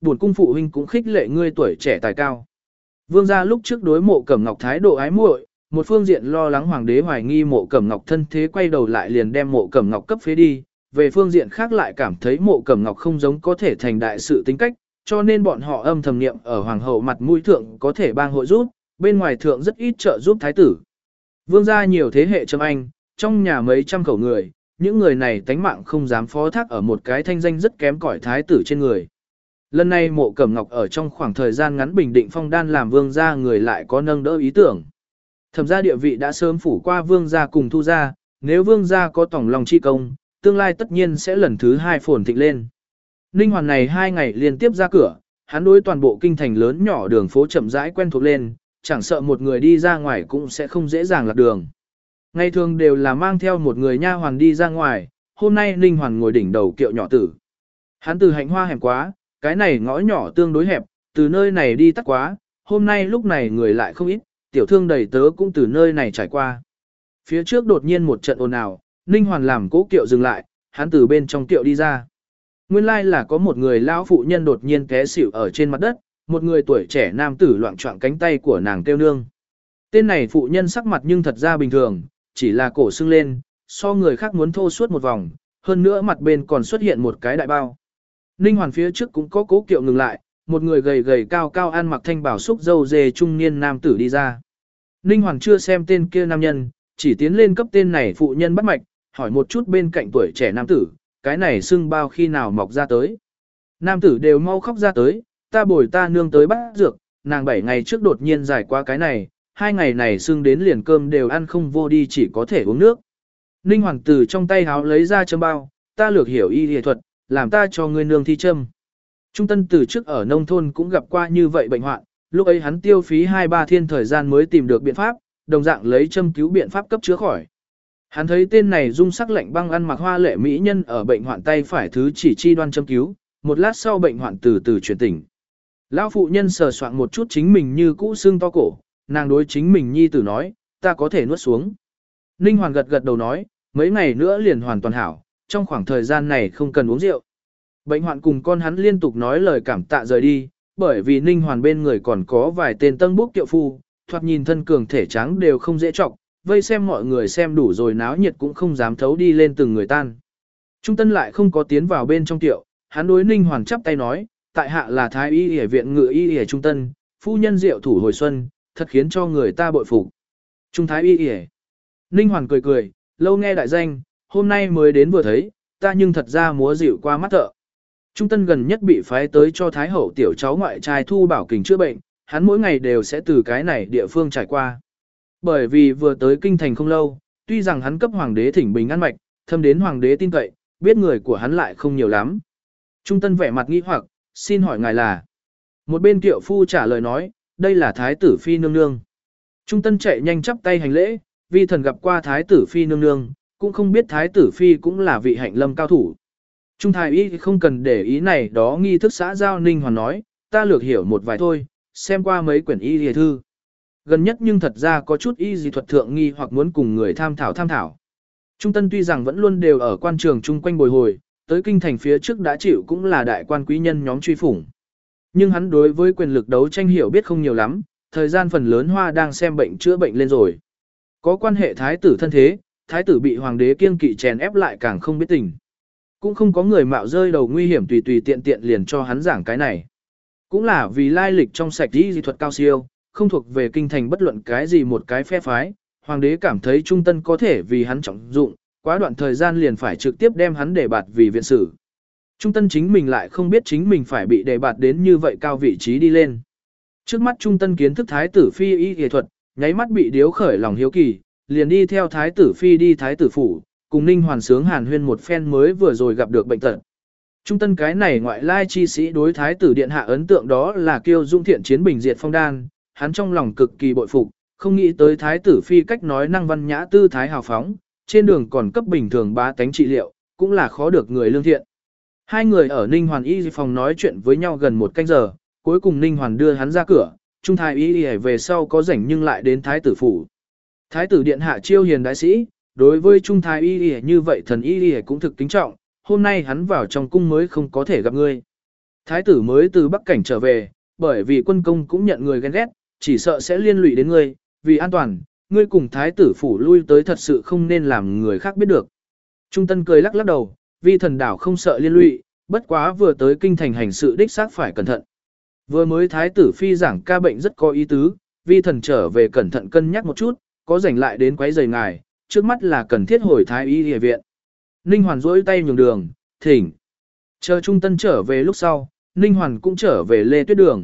buồn cung phụ huynh cũng khích lệ ngươi tuổi trẻ tài cao. Vương gia lúc trước đối Mộ Cẩm Ngọc thái độ ái muội, một phương diện lo lắng hoàng đế hoài nghi Mộ Cẩm Ngọc thân thế, quay đầu lại liền đem Mộ Cẩm Ngọc cấp phế đi, về phương diện khác lại cảm thấy Mộ Cẩm Ngọc không giống có thể thành đại sự tính cách, cho nên bọn họ âm thầm niệm ở hoàng hậu mặt mũi thượng có thể bang hội giúp, bên ngoài thượng rất ít trợ giúp thái tử. Vương gia nhiều thế hệ trâm anh, trong nhà mấy trăm khẩu người, những người này tánh mạng không dám phó thác ở một cái thanh danh rất kém cỏi thái tử trên người. Lần này Mộ Cẩm Ngọc ở trong khoảng thời gian ngắn bình định phong đan làm vương gia người lại có nâng đỡ ý tưởng. Thẩm gia địa vị đã sớm phủ qua vương gia cùng thu gia, nếu vương gia có tổng lòng chi công, tương lai tất nhiên sẽ lần thứ hai phồn thịnh lên. Ninh Hoàn này hai ngày liên tiếp ra cửa, hắn đối toàn bộ kinh thành lớn nhỏ đường phố chậm rãi quen thuộc lên, chẳng sợ một người đi ra ngoài cũng sẽ không dễ dàng lạc đường. Ngày thường đều là mang theo một người nha hoàn đi ra ngoài, hôm nay Ninh Hoàn ngồi đỉnh đầu kiệu nhỏ tử. Hắn từ hạnh hoa hẻm quá, cái này ngõ nhỏ tương đối hẹp, từ nơi này đi tắt quá, hôm nay lúc này người lại không ít, tiểu thương đầy tớ cũng từ nơi này trải qua. Phía trước đột nhiên một trận ồn ào, Ninh Hoàn làm cố kiệu dừng lại, hắn từ bên trong kiệu đi ra. Nguyên lai là có một người lão phụ nhân đột nhiên té xỉu ở trên mặt đất, một người tuổi trẻ nam tử loạn choạng cánh tay của nàng kêu nương. Tên này phụ nhân sắc mặt nhưng thật ra bình thường, chỉ là cổ sưng lên, so người khác muốn thô suốt một vòng, hơn nữa mặt bên còn xuất hiện một cái đại bao. Ninh Hoàn phía trước cũng có cố kiệu ngừng lại, một người gầy gầy cao cao ăn mặc thanh bảo xúc dâu dề trung niên nam tử đi ra. Ninh Hoàn chưa xem tên kia nam nhân, chỉ tiến lên cấp tên này phụ nhân bắt mạch, hỏi một chút bên cạnh tuổi trẻ nam tử, cái này xưng bao khi nào mọc ra tới. Nam tử đều mau khóc ra tới, ta bồi ta nương tới bắt dược, nàng bảy ngày trước đột nhiên giải qua cái này, hai ngày này xưng đến liền cơm đều ăn không vô đi, chỉ có thể uống nước. Ninh Hoàng tử trong tay háo lấy ra châm bao, ta lược hiểu y y thuật, làm ta cho ngươi nương thi châm. Trung Tân từ trước ở nông thôn cũng gặp qua như vậy bệnh hoạn, lúc ấy hắn tiêu phí hai ba thiên thời gian mới tìm được biện pháp, đồng dạng lấy châm cứu biện pháp cấp chữa khỏi. Hắn thấy tên này dung sắc lạnh băng ăn mặc hoa lệ mỹ nhân ở bệnh hoạn tay phải thứ chỉ chi đoan châm cứu, một lát sau bệnh hoạn từ từ chuyển tỉnh. Lão phụ nhân sờ soạn một chút chính mình như cũ xương to cổ, nàng đối chính mình nhi tử nói, ta có thể nuốt xuống. Ninh Hoàn gật gật đầu nói, mấy ngày nữa liền hoàn toàn hảo, trong khoảng thời gian này không cần uống rượu. Bệnh hoạn cùng con hắn liên tục nói lời cảm tạ rời đi, bởi vì Ninh Hoàn bên người còn có vài tên tân bốc kiệu phu, thoạt nhìn thân cường thể trắng đều không dễ trọng, vây xem mọi người xem đủ rồi náo nhiệt cũng không dám thấu đi lên từng người tan. Trung Tân lại không có tiến vào bên trong tiệu, hắn đối Ninh Hoàn chắp tay nói, tại hạ là Thái y y viện ngự y y Trung Tân, phu nhân diệu thủ hồi xuân, thật khiến cho người ta bội phục. Trung Thái y y. Ninh Hoàn cười cười, lâu nghe đại danh, hôm nay mới đến vừa thấy, ta nhưng thật ra múa dịu qua mắt thợ. Trung Tân gần nhất bị phái tới cho Thái hậu tiểu cháu ngoại trai Thu Bảo Kình chữa bệnh, hắn mỗi ngày đều sẽ từ cái này địa phương trải qua. Bởi vì vừa tới kinh thành không lâu, tuy rằng hắn cấp hoàng đế thỉnh bình an mạch, thâm đến hoàng đế tin cậy, biết người của hắn lại không nhiều lắm. Trung Tân vẻ mặt nghi hoặc, xin hỏi ngài là. Một bên kiệu phu trả lời nói, đây là Thái tử Phi nương nương. Trung Tân chạy nhanh chắp tay hành lễ, vi thần gặp qua Thái tử Phi nương nương, cũng không biết Thái tử Phi cũng là vị hạnh lâm cao thủ. Trung Thái y không cần để ý này đó nghi thức xã giao. Ninh Hoàn nói, ta lược hiểu một vài thôi, xem qua mấy quyển y y thư. Gần nhất nhưng thật ra có chút y dị thuật thượng nghi hoặc muốn cùng người tham thảo tham thảo. Trung Tân tuy rằng vẫn luôn đều ở quan trường chung quanh bồi hồi, tới kinh thành phía trước đã chịu cũng là đại quan quý nhân nhóm truy phủng. Nhưng hắn đối với quyền lực đấu tranh hiểu biết không nhiều lắm, thời gian phần lớn hoa đang xem bệnh chữa bệnh lên rồi. Có quan hệ thái tử thân thế, thái tử bị hoàng đế kiêng kỵ chèn ép lại càng không biết tình. Cũng không có người mạo rơi đầu nguy hiểm tùy tùy tiện tiện liền cho hắn giảng cái này. Cũng là vì lai lịch trong sạch y dị thuật cao siêu, không thuộc về kinh thành bất luận cái gì một cái phe phái, hoàng đế cảm thấy Trung Tân có thể vì hắn trọng dụng, quá đoạn thời gian liền phải trực tiếp đem hắn đề bạt vì viện sử. Trung Tân chính mình lại không biết chính mình phải bị đề bạt đến như vậy cao vị trí đi lên. Trước mắt Trung Tân kiến thức thái tử phi y y thuật, nháy mắt bị điếu khởi lòng hiếu kỳ, liền đi theo thái tử phi đi thái tử phủ, cùng Ninh Hoàn sướng hàn huyên một phen mới vừa rồi gặp được bệnh tật. Trung Tân cái này ngoại lai chi sĩ đối thái tử điện hạ ấn tượng đó là kiêu dung thiện chiến bình diệt phong đan, hắn trong lòng cực kỳ bội phục, không nghĩ tới thái tử phi cách nói năng văn nhã tư thái hào phóng, trên đường còn cấp bình thường bá tánh trị liệu, cũng là khó được người lương thiện. Hai người ở Ninh Hoàn y phòng nói chuyện với nhau gần một canh giờ, cuối cùng Ninh Hoàn đưa hắn ra cửa, Trung Thái y về sau có rảnh nhưng lại đến thái tử phủ. Thái tử điện hạ chiêu hiền đại sĩ, đối với Trung Thái y như vậy thần y cũng thực kính trọng, hôm nay hắn vào trong cung mới không có thể gặp ngươi. Thái tử mới từ Bắc Cảnh trở về, bởi vì quân công cũng nhận người ghen ghét, chỉ sợ sẽ liên lụy đến ngươi, vì an toàn, ngươi cùng thái tử phủ lui tới thật sự không nên làm người khác biết được. Trung Tân cười lắc lắc đầu, vi thần đảo không sợ liên lụy, bất quá vừa tới kinh thành hành sự đích xác phải cẩn thận. Vừa mới thái tử phi giảng ca bệnh rất có ý tứ, vi thần trở về cẩn thận cân nhắc một chút, có rảnh lại đến quấy rầy ngài, trước mắt là cần thiết hồi thái y y viện. Ninh Hoàn rỗi tay nhường đường, thỉnh. Chờ Trung Tân trở về lúc sau, Ninh Hoàn cũng trở về Lê Tuyết Đường.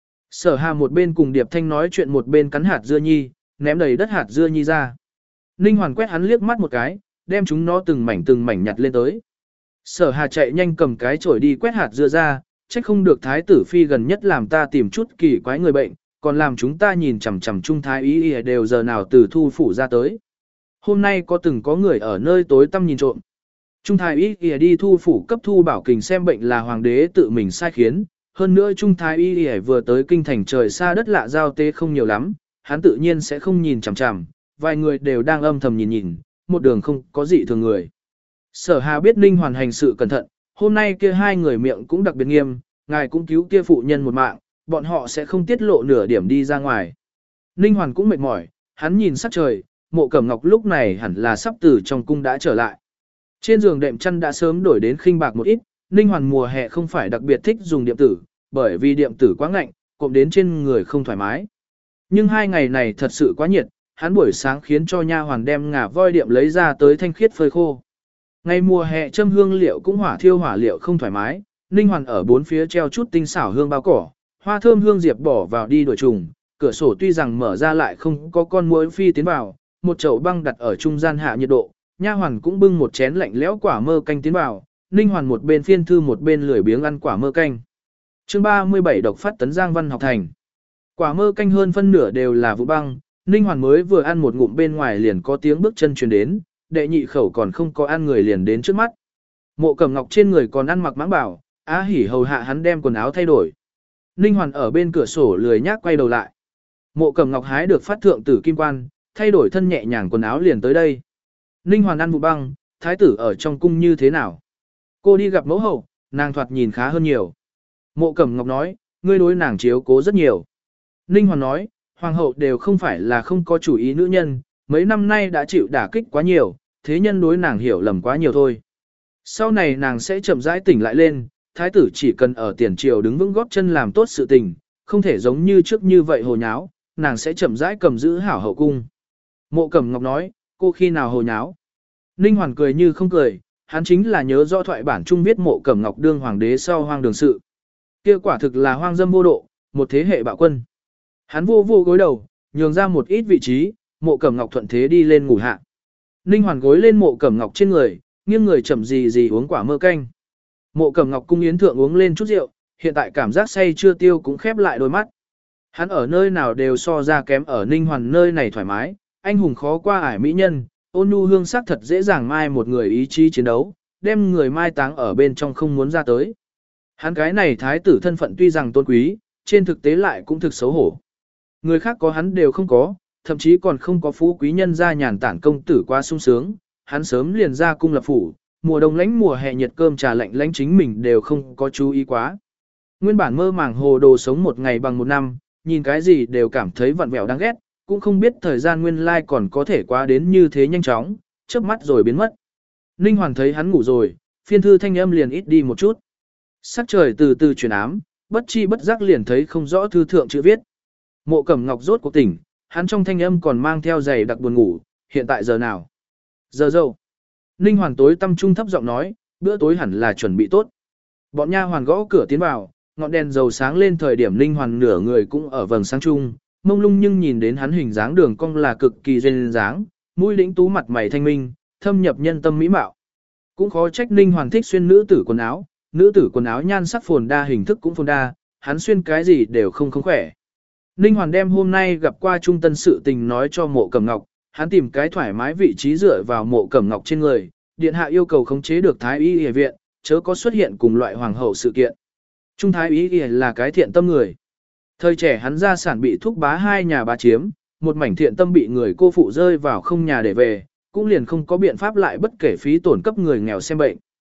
Sở Hà một bên cùng Điệp Thanh nói chuyện một bên cắn hạt dưa nhi, ném đầy đất hạt dưa nhi ra. Ninh Hoàn quét hắn liếc mắt một cái, đem chúng nó từng mảnh từng mảnh nhặt lên tới. Sở Hà chạy nhanh cầm cái chổi đi quét hạt dưa ra, trách không được thái tử phi gần nhất làm ta tìm chút kỳ quái người bệnh, còn làm chúng ta nhìn chằm chằm trung thái y y đều giờ nào từ thu phủ ra tới. Hôm nay có từng có người ở nơi tối tăm nhìn trộm. Trung thái y y đi thu phủ cấp thu bảo kình xem bệnh là hoàng đế tự mình sai khiến, hơn nữa trung thái y y vừa tới kinh thành trời xa đất lạ giao tế không nhiều lắm, hắn tự nhiên sẽ không nhìn chằm chằm, vài người đều đang âm thầm nhìn nhìn, một đường không có gì thường người. Sở Hà biết Ninh Hoàn hành sự cẩn thận, hôm nay kia hai người miệng cũng đặc biệt nghiêm, ngài cũng cứu kia phụ nhân một mạng, bọn họ sẽ không tiết lộ nửa điểm đi ra ngoài. Ninh Hoàn cũng mệt mỏi, hắn nhìn sắc trời, Mộ Cẩm Ngọc lúc này hẳn là sắp từ trong cung đã trở lại. Trên giường đệm chăn đã sớm đổi đến khinh bạc một ít, Ninh Hoàn mùa hè không phải đặc biệt thích dùng điện tử, bởi vì điện tử quá ngạnh, cộm đến trên người không thoải mái. Nhưng hai ngày này thật sự quá nhiệt, hắn buổi sáng khiến cho nha hoàn đem ngà voi điệm lấy ra tới thanh khiết phơi khô. Ngày mùa hè châm hương liệu cũng hỏa thiêu hỏa liệu không thoải mái, Ninh Hoàn ở bốn phía treo chút tinh xảo hương bao cỏ, hoa thơm hương diệp bỏ vào đi đuổi trùng, cửa sổ tuy rằng mở ra lại không có con muỗi phi tiến vào, một chậu băng đặt ở trung gian hạ nhiệt độ, nha hoàn cũng bưng một chén lạnh lẽo quả mơ canh tiến vào, Ninh Hoàn một bên phiên thư một bên lười biếng ăn quả mơ canh. Chương ba mươi bảy độc phát tấn Giang Văn học thành. Quả mơ canh hơn phân nửa đều là vụ băng, Ninh Hoàn mới vừa ăn một ngụm bên ngoài liền có tiếng bước chân truyền đến, đệ nhị khẩu còn không có ăn người liền đến trước mắt. Mộ Cẩm Ngọc trên người còn ăn mặc mãng bảo, Á Hỉ hầu hạ hắn đem quần áo thay đổi. Ninh Hoàn ở bên cửa sổ lười nhác quay đầu lại. Mộ Cẩm Ngọc hái được phát thượng tử kim quan, thay đổi thân nhẹ nhàng quần áo liền tới đây. Ninh Hoàn ăn vụ băng, thái tử ở trong cung như thế nào? Cô đi gặp mẫu hậu, nàng thoạt nhìn khá hơn nhiều. Mộ Cẩm Ngọc nói, ngươi đối nàng chiếu cố rất nhiều. Ninh Hoàn nói, hoàng hậu đều không phải là không có chủ ý nữ nhân, mấy năm nay đã chịu đả kích quá nhiều, thế nhân đối nàng hiểu lầm quá nhiều thôi. Sau này nàng sẽ chậm rãi tỉnh lại lên, thái tử chỉ cần ở tiền triều đứng vững góp chân làm tốt sự tình, không thể giống như trước như vậy hồ nháo, nàng sẽ chậm rãi cầm giữ hảo hậu cung. Mộ Cẩm Ngọc nói, cô khi nào hồ nháo? Ninh Hoàn cười như không cười, hắn chính là nhớ rõ thoại bản trung viết Mộ Cẩm Ngọc đương hoàng đế sau hoang đường sự. Kia quả thực là hoang dâm vô độ, một thế hệ bạo quân. Hắn vô vô gối đầu, nhường ra một ít vị trí, Mộ Cẩm Ngọc thuận thế đi lên ngủ hạ. Ninh Hoàn gối lên Mộ Cẩm Ngọc trên người, nghiêng người chậm gì gì uống quả mơ canh. Mộ Cẩm Ngọc cung yến thượng uống lên chút rượu, hiện tại cảm giác say chưa tiêu cũng khép lại đôi mắt. Hắn ở nơi nào đều so ra kém ở Ninh Hoàn nơi này thoải mái, anh hùng khó qua ải mỹ nhân, ôn nhu hương sắc thật dễ dàng mai một người ý chí chiến đấu, đem người mai táng ở bên trong không muốn ra tới. Hắn cái này thái tử thân phận tuy rằng tôn quý, trên thực tế lại cũng thực xấu hổ. Người khác có hắn đều không có, thậm chí còn không có phú quý nhân gia nhàn tản công tử quá sung sướng, hắn sớm liền ra cung lập phủ, mùa đông lánh mùa hè nhiệt cơm trà lạnh lánh chính mình đều không có chú ý quá. Nguyên bản mơ màng hồ đồ sống một ngày bằng một năm, nhìn cái gì đều cảm thấy vặn vẹo đáng ghét, cũng không biết thời gian nguyên lai còn có thể quá đến như thế nhanh chóng, chớp mắt rồi biến mất. Ninh Hoàn thấy hắn ngủ rồi, phiên thư thanh âm liền ít đi một chút. Sắc trời từ từ chuyển ám, bất chi bất giác liền thấy không rõ thư thượng chữ viết. Mộ Cẩm Ngọc rốt cuộc tỉnh, hắn trong thanh âm còn mang theo giày đặc buồn ngủ, hiện tại giờ nào? Giờ dâu. Ninh Hoàn tối tâm trung thấp giọng nói, bữa tối hẳn là chuẩn bị tốt. Bọn nha hoàn gõ cửa tiến vào, ngọn đèn dầu sáng lên thời điểm Ninh Hoàn nửa người cũng ở vầng sáng chung, mông lung nhưng nhìn đến hắn hình dáng đường cong là cực kỳ duyên dáng, mũi lĩnh tú mặt mày thanh minh, thâm nhập nhân tâm mỹ mạo. Cũng khó trách Ninh Hoàn thích xuyên nữ tử quần áo, nữ tử quần áo nhan sắc phồn đa hình thức cũng phồn đa, hắn xuyên cái gì đều không không khỏe. Ninh Hoàn đem hôm nay gặp qua trung tân sự tình nói cho Mộ Cẩm Ngọc, hắn tìm cái thoải mái vị trí dựa vào Mộ Cẩm Ngọc trên người, điện hạ yêu cầu khống chế được thái y y viện, chớ có xuất hiện cùng loại hoàng hậu sự kiện. Trung thái y y là cái thiện tâm người. Thời trẻ hắn gia sản bị thúc bá hai nhà bá chiếm, một mảnh thiện tâm bị người cô phụ rơi vào không nhà để về, cũng liền không có biện pháp lại bất kể phí tổn cấp người nghèo xem bệnh.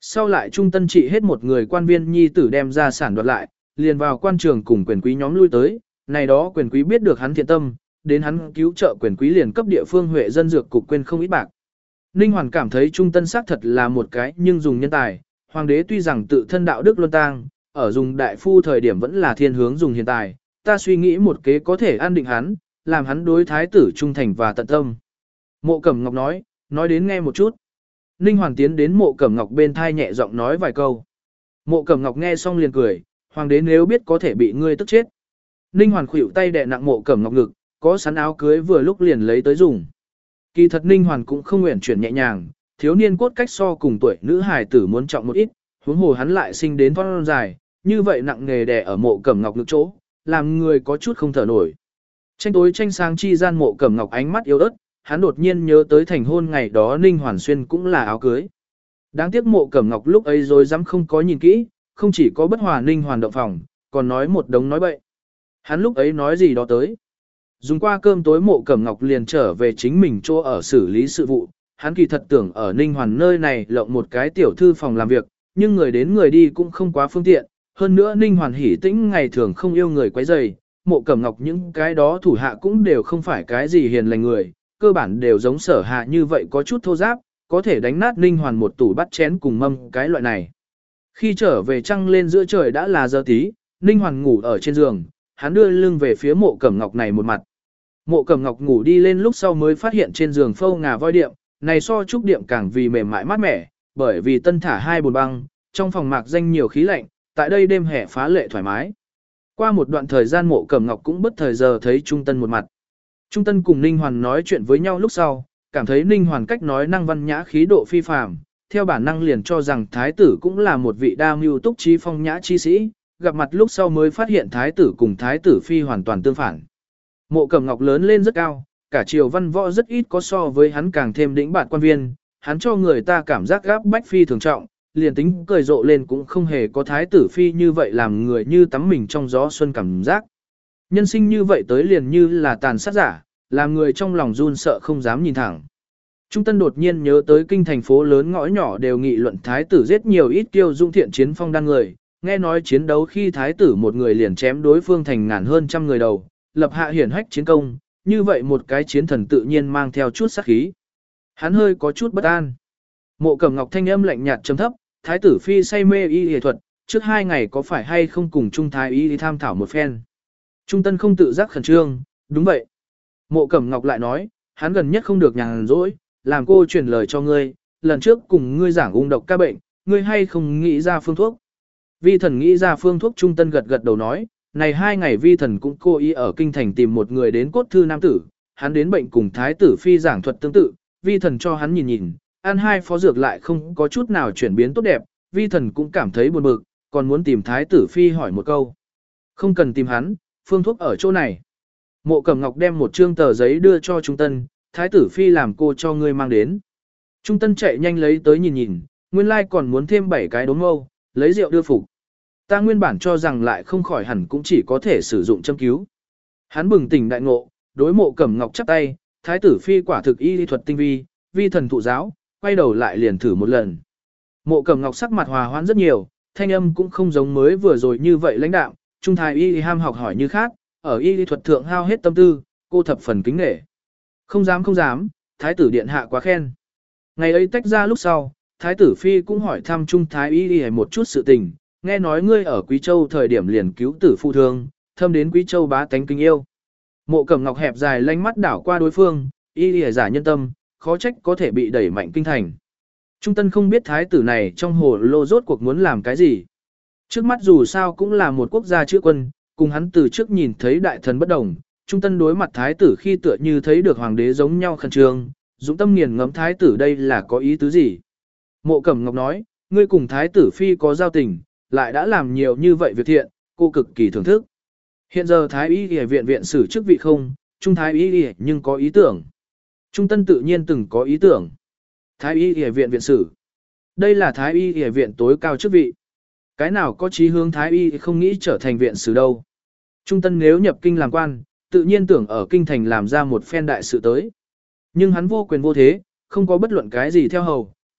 Sau lại trung tân trị hết một người quan viên nhi tử đem ra sản đoạt lại, liền vào quan trường cùng quyền quý nhóm lui tới, này đó quyền quý biết được hắn thiện tâm, đến hắn cứu trợ quyền quý liền cấp địa phương huệ dân dược cục quên không ít bạc. Ninh Hoàn cảm thấy trung tân xác thật là một cái nhưng dùng nhân tài, hoàng đế tuy rằng tự thân đạo đức luân tang, ở dùng đại phu thời điểm vẫn là thiên hướng dùng hiện tài, ta suy nghĩ một kế có thể an định hắn, làm hắn đối thái tử trung thành và tận tâm. Mộ Cẩm Ngọc nói, nói đến nghe một chút. Ninh Hoàn tiến đến Mộ Cẩm Ngọc bên thai nhẹ giọng nói vài câu. Mộ Cẩm Ngọc nghe xong liền cười, hoàng đế nếu biết có thể bị ngươi tức chết. Ninh Hoàn khuỷu tay đè nặng Mộ Cẩm Ngọc ngực, có sắn áo cưới vừa lúc liền lấy tới dùng. Kỳ thật Ninh Hoàn cũng không nguyện chuyển nhẹ nhàng, thiếu niên cốt cách so cùng tuổi nữ hài tử muốn trọng một ít, huống hồ hắn lại sinh đến thon dài, như vậy nặng nghề đè ở Mộ Cẩm Ngọc ngực chỗ, làm người có chút không thở nổi. Tranh tối tranh sáng chi gian Mộ Cẩm Ngọc ánh mắt yếu ớt, hắn đột nhiên nhớ tới thành hôn ngày đó Ninh Hoàn xuyên cũng là áo cưới. Đáng tiếc Mộ Cẩm Ngọc lúc ấy rồi dám không có nhìn kỹ, không chỉ có bất hòa Ninh Hoàn động phòng, còn nói một đống nói bậy. Hắn lúc ấy nói gì đó tới. Dùng qua cơm tối Mộ Cẩm Ngọc liền trở về chính mình chỗ ở xử lý sự vụ, hắn kỳ thật tưởng ở Ninh Hoàn nơi này lộng một cái tiểu thư phòng làm việc, nhưng người đến người đi cũng không quá phương tiện, hơn nữa Ninh Hoàn hỉ tĩnh ngày thường không yêu người quấy rầy, Mộ Cẩm Ngọc những cái đó thủ hạ cũng đều không phải cái gì hiền lành người, cơ bản đều giống Sở Hạ như vậy có chút thô giáp, có thể đánh nát Ninh Hoàn một tủ bắt chén cùng mâm cái loại này. Khi trở về trăng lên giữa trời đã là giờ tí, Ninh Hoàn ngủ ở trên giường, hắn đưa lưng về phía Mộ Cẩm Ngọc này một mặt. Mộ Cẩm Ngọc ngủ đi lên lúc sau mới phát hiện trên giường phâu ngà voi điệm, này so trúc điệm càng vì mềm mại mát mẻ, bởi vì tân thả hai bồn băng, trong phòng mạc danh nhiều khí lạnh, tại đây đêm hè phá lệ thoải mái. Qua một đoạn thời gian Mộ Cẩm Ngọc cũng bất thời giờ thấy Trung Tân một mặt. Trung Tân cùng Ninh Hoàn nói chuyện với nhau lúc sau, cảm thấy Ninh Hoàn cách nói năng văn nhã khí độ phi phàm, theo bản năng liền cho rằng thái tử cũng là một vị đa mưu túc trí phong nhã chi sĩ, gặp mặt lúc sau mới phát hiện thái tử cùng thái tử phi hoàn toàn tương phản. Mộ Cẩm Ngọc lớn lên rất cao, cả triều văn võ rất ít có so với hắn càng thêm đỉnh bạn quan viên, hắn cho người ta cảm giác gáp bách phi thường trọng, liền tính cười rộ lên cũng không hề có thái tử phi như vậy làm người như tắm mình trong gió xuân cảm giác. Nhân sinh như vậy tới liền như là tàn sát giả, làm người trong lòng run sợ không dám nhìn thẳng. Trung Tân đột nhiên nhớ tới kinh thành phố lớn ngõ nhỏ đều nghị luận thái tử giết nhiều ít kiêu dung thiện chiến phong đan người, nghe nói chiến đấu khi thái tử một người liền chém đối phương thành ngàn hơn trăm người đầu, lập hạ hiển hách chiến công, như vậy một cái chiến thần tự nhiên mang theo chút sát khí. Hắn hơi có chút bất an. Mộ Cẩm Ngọc thanh âm lạnh nhạt trầm thấp, thái tử phi say mê y y thuật, trước hai ngày có phải hay không cùng Trung thái y đi tham thảo một phen. Trung Tân không tự giác khẩn trương, đúng vậy. Mộ Cẩm Ngọc lại nói, hắn gần nhất không được nhàn rỗi, làm cô truyền lời cho ngươi, lần trước cùng ngươi giảng ung độc ca bệnh, ngươi hay không nghĩ ra phương thuốc. Vi thần nghĩ ra phương thuốc. Trung Tân gật gật đầu nói, này hai ngày vi thần cũng cố ý ở kinh thành tìm một người đến cốt thư nam tử, hắn đến bệnh cùng thái tử phi giảng thuật tương tự, vi thần cho hắn nhìn nhìn, ăn hai phó dược lại không có chút nào chuyển biến tốt đẹp, vi thần cũng cảm thấy buồn bực, còn muốn tìm thái tử phi hỏi một câu. Không cần tìm hắn, phương thuốc ở chỗ này. Mộ Cẩm Ngọc đem một trương tờ giấy đưa cho Trung Tân, thái tử phi làm cô cho ngươi mang đến. Trung Tân chạy nhanh lấy tới nhìn nhìn, nguyên lai like còn muốn thêm bảy cái đốm mâu, lấy rượu đưa phục. Ta nguyên bản cho rằng lại không khỏi hẳn cũng chỉ có thể sử dụng châm cứu. Hắn bừng tỉnh đại ngộ, đối Mộ Cẩm Ngọc chắp tay, thái tử phi quả thực y lý thuật tinh vi, vi thần thụ giáo, quay đầu lại liền thử một lần. Mộ Cẩm Ngọc sắc mặt hòa hoãn rất nhiều, thanh âm cũng không giống mới vừa rồi như vậy lãnh đạo, trung thái y ham học hỏi như khác, ở y lý thuật thượng hao hết tâm tư, cô thập phần kính nể. Không dám không dám, thái tử điện hạ quá khen. Ngày ấy tách ra lúc sau, thái tử phi cũng hỏi thăm trung thái y đi một chút sự tình, nghe nói ngươi ở Quý Châu thời điểm liền cứu tử phụ thương, thâm đến Quý Châu bá tánh kính yêu. Mộ Cẩm Ngọc hẹp dài lanh mắt đảo qua đối phương, y lìa giả nhân tâm, khó trách có thể bị đẩy mạnh kinh thành. Trung Tân không biết thái tử này trong hồ lô rốt cuộc muốn làm cái gì. Trước mắt dù sao cũng là một quốc gia chữa quân, cùng hắn từ trước nhìn thấy đại thần bất đồng, Trung Tân đối mặt thái tử khi tựa như thấy được hoàng đế giống nhau khẩn trương, dũng tâm nghiền ngẫm thái tử đây là có ý tứ gì. Mộ Cẩm Ngọc nói, ngươi cùng thái tử phi có giao tình, lại đã làm nhiều như vậy việc thiện, cô cực kỳ thưởng thức. Hiện giờ thái y y viện viện sử chức vị không, trung thái y y nhưng có ý tưởng. Trung Tân tự nhiên từng có ý tưởng. Thái y y viện viện sử. Đây là thái y y viện tối cao chức vị. Cái nào có chí hướng thái y không nghĩ trở thành viện sử đâu. Trung Tân nếu nhập kinh làm quan, tự nhiên tưởng ở kinh thành làm ra một phen đại sự tới. Nhưng hắn vô quyền vô thế, không có bất luận cái gì theo hầu,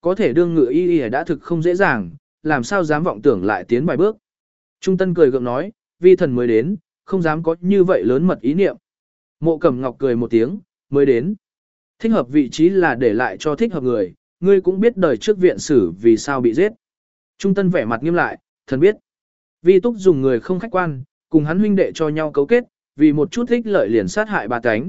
có thể đương ngự y y đã thực không dễ dàng, làm sao dám vọng tưởng lại tiến vài bước. Trung Tân cười gượng nói, vi thần mới đến, không dám có như vậy lớn mật ý niệm. Mộ Cẩm Ngọc cười một tiếng, mới đến. Thích hợp vị trí là để lại cho thích hợp người, ngươi cũng biết đời trước viện sử vì sao bị giết. Trung Tân vẻ mặt nghiêm lại, thần biết. Vi túc dùng người không khách quan, cùng hắn huynh đệ cho nhau cấu kết, vì một chút ích lợi liền sát hại ba cánh.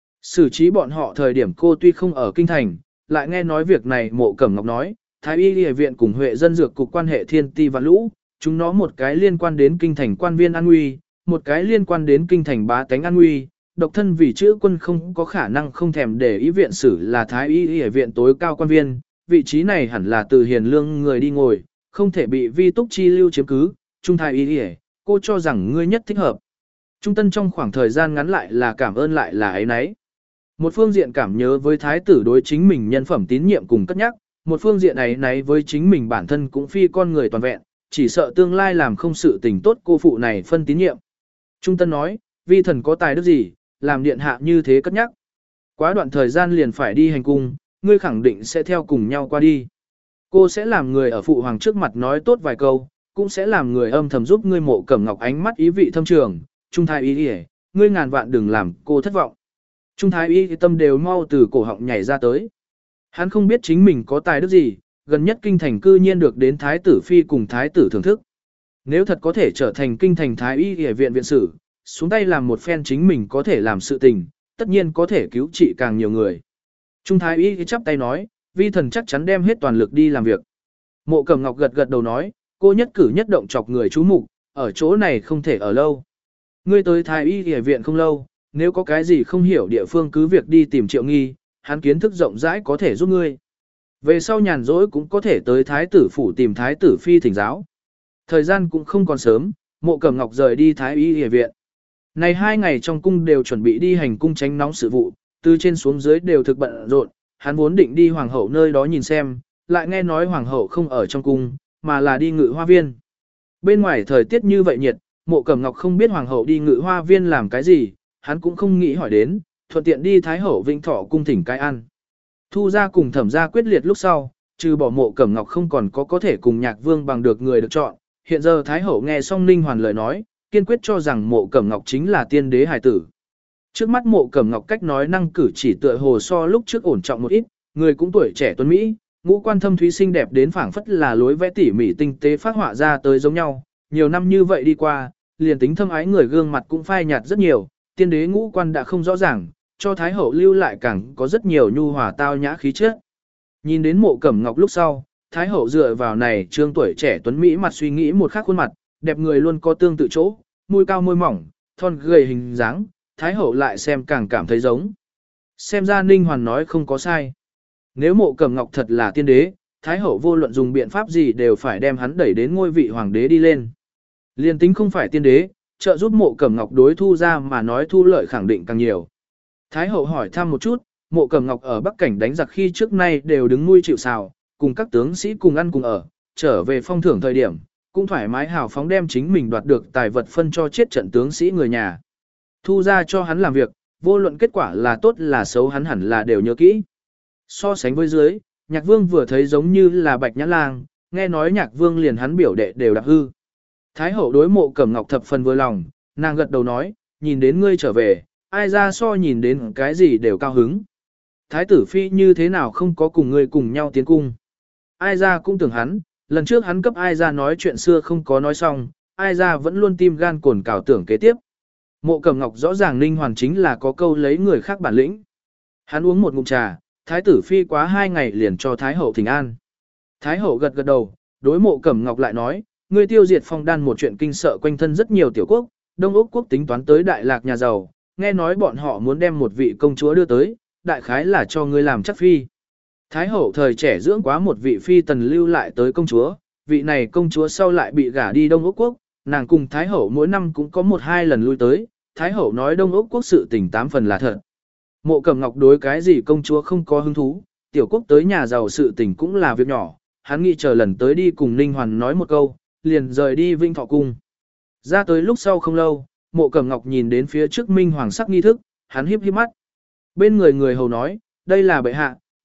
Xử trí bọn họ thời điểm cô tuy không ở kinh thành, lại nghe nói việc này Mộ Cẩm Ngọc nói, Thái y y viện cùng Huệ dân dược cục quan hệ thiên ti và lũ, chúng nó một cái liên quan đến kinh thành quan viên an nguy, một cái liên quan đến kinh thành bá tánh an nguy. Độc thân vì chữ quân không có khả năng không thèm để ý viện sử là Thái y y viện tối cao quan viên, vị trí này hẳn là từ hiền lương người đi ngồi, không thể bị vi túc chi lưu chiếm cứ. Trung Thái y y, cô cho rằng ngươi nhất thích hợp. Trung Tân trong khoảng thời gian ngắn lại là cảm ơn lại là ấy nấy. Một phương diện cảm nhớ với thái tử đối chính mình nhân phẩm tín nhiệm cùng cất nhắc, một phương diện ấy nấy với chính mình bản thân cũng phi con người toàn vẹn, chỉ sợ tương lai làm không sự tình tốt cô phụ này phân tín nhiệm. Trung Tân nói, vi thần có tài đức gì, làm điện hạ như thế cất nhắc. Quá đoạn thời gian liền phải đi hành cung, ngươi khẳng định sẽ theo cùng nhau qua đi. Cô sẽ làm người ở phụ hoàng trước mặt nói tốt vài câu, cũng sẽ làm người âm thầm giúp ngươi. Mộ Cẩm Ngọc ánh mắt ý vị thâm trường, Trung Thái y y, ngươi ngàn vạn đừng làm cô thất vọng. Trung Thái y tâm đều mau từ cổ họng nhảy ra tới. Hắn không biết chính mình có tài đức gì, gần nhất kinh thành cư nhiên được đến thái tử phi cùng thái tử thưởng thức. Nếu thật có thể trở thành kinh thành thái y y viện viện sử, xuống tay làm một phen chính mình có thể làm sự tình, tất nhiên có thể cứu trị càng nhiều người. Trung Thái y chắp tay nói, vi thần chắc chắn đem hết toàn lực đi làm việc. Mộ Cẩm Ngọc gật gật đầu nói, cô nhất cử nhất động chọc người chú mục, ở chỗ này không thể ở lâu. Ngươi tới Thái y y viện không lâu, nếu có cái gì không hiểu địa phương cứ việc đi tìm Triệu Nghi, hắn kiến thức rộng rãi có thể giúp ngươi. Về sau nhàn rỗi cũng có thể tới thái tử phủ tìm thái tử phi thỉnh giáo. Thời gian cũng không còn sớm, Mộ Cẩm Ngọc rời đi Thái y y viện. Này hai ngày trong cung đều chuẩn bị đi hành cung tránh nóng sự vụ, từ trên xuống dưới đều thực bận rộn, hắn vốn định đi hoàng hậu nơi đó nhìn xem, lại nghe nói hoàng hậu không ở trong cung, mà là đi ngự hoa viên. Bên ngoài thời tiết như vậy nhiệt, Mộ Cẩm Ngọc không biết hoàng hậu đi ngự hoa viên làm cái gì, hắn cũng không nghĩ hỏi đến, thuận tiện đi Thái hậu Vĩnh Thọ cung thỉnh cái ăn. Thu ra cùng Thẩm ra quyết liệt lúc sau, trừ bỏ Mộ Cẩm Ngọc không còn có có thể cùng Nhạc Vương bằng được người được chọn. Hiện giờ Thái hậu nghe xong Ninh Hoàn lời nói, kiên quyết cho rằng Mộ Cẩm Ngọc chính là tiên đế hài tử. Trước mắt Mộ Cẩm Ngọc cách nói năng cử chỉ tựa hồ so lúc trước ổn trọng một ít, người cũng tuổi trẻ tuấn mỹ, ngũ quan thâm thúy xinh đẹp đến phảng phất là lối vẽ tỉ mỉ tinh tế phát họa ra tới giống nhau. Nhiều năm như vậy đi qua, liền tính thâm ái người gương mặt cũng phai nhạt rất nhiều, tiên đế ngũ quan đã không rõ ràng, cho Thái hậu lưu lại càng có rất nhiều nhu hòa tao nhã khí chất. Nhìn đến Mộ Cẩm Ngọc lúc sau, Thái hậu dựa vào này trương tuổi trẻ tuấn mỹ mặt suy nghĩ một khác khuôn mặt, đẹp người luôn có tương tự chỗ, môi cao môi mỏng, thon gầy hình dáng, Thái hậu lại xem càng cảm thấy giống. Xem ra Ninh Hoàn nói không có sai. Nếu Mộ Cẩm Ngọc thật là tiên đế, Thái hậu vô luận dùng biện pháp gì đều phải đem hắn đẩy đến ngôi vị hoàng đế đi lên. Liên tính không phải tiên đế, trợ giúp Mộ Cẩm Ngọc đối thu ra mà nói thu lợi khẳng định càng nhiều. Thái hậu hỏi thăm một chút, Mộ Cẩm Ngọc ở Bắc Cảnh đánh giặc khi trước nay đều đứng nuôi chịu sào, cùng các tướng sĩ cùng ăn cùng ở, trở về phong thưởng thời điểm, cũng thoải mái hào phóng đem chính mình đoạt được tài vật phân cho chết trận tướng sĩ người nhà. Thu ra cho hắn làm việc, vô luận kết quả là tốt là xấu hắn hẳn là đều nhớ kỹ. So sánh với dưới, Nhạc Vương vừa thấy giống như là Bạch Nhã Lang, nghe nói Nhạc Vương liền hắn biểu đệ đều đặc hư. Thái hậu đối Mộ Cẩm Ngọc thập phần vừa lòng, nàng gật đầu nói, nhìn đến ngươi trở về, ai ra so nhìn đến cái gì đều cao hứng. Thái tử phi như thế nào không có cùng ngươi cùng nhau tiến cung. Ai ra cũng tưởng hắn, lần trước hắn cấp ai ra nói chuyện xưa không có nói xong, ai ra vẫn luôn tim gan cồn cào tưởng kế tiếp. Mộ Cẩm Ngọc rõ ràng Ninh Hoàn chính là có câu lấy người khác bản lĩnh. Hắn uống một ngụm trà, thái tử phi quá hai ngày liền cho Thái hậu thỉnh an. Thái hậu gật gật đầu, đối Mộ Cẩm Ngọc lại nói, ngươi tiêu diệt Phong Đan một chuyện kinh sợ quanh thân rất nhiều tiểu quốc, Đông Úc quốc tính toán tới Đại Lạc nhà giàu, nghe nói bọn họ muốn đem một vị công chúa đưa tới, đại khái là cho ngươi làm chắc phi. Thái hậu thời trẻ dưỡng quá một vị phi tần lưu lại tới công chúa, vị này công chúa sau lại bị gả đi Đông Úc quốc, nàng cùng Thái hậu mỗi năm cũng có một hai lần lui tới, Thái hậu nói Đông Úc quốc sự tình tám phần là thật. Mộ Cẩm Ngọc đối cái gì công chúa không có hứng thú, tiểu quốc tới nhà giàu sự tình cũng là việc nhỏ, hắn nghĩ chờ lần tới đi cùng Ninh Hoàn nói một câu, liền rời đi Vinh Thọ cung. Ra tới lúc sau không lâu, Mộ Cẩm Ngọc nhìn đến phía trước minh hoàng sắc nghi thức, hắn hiếp hiếp mắt. Bên người người hầu nói, đây là bệ hạ,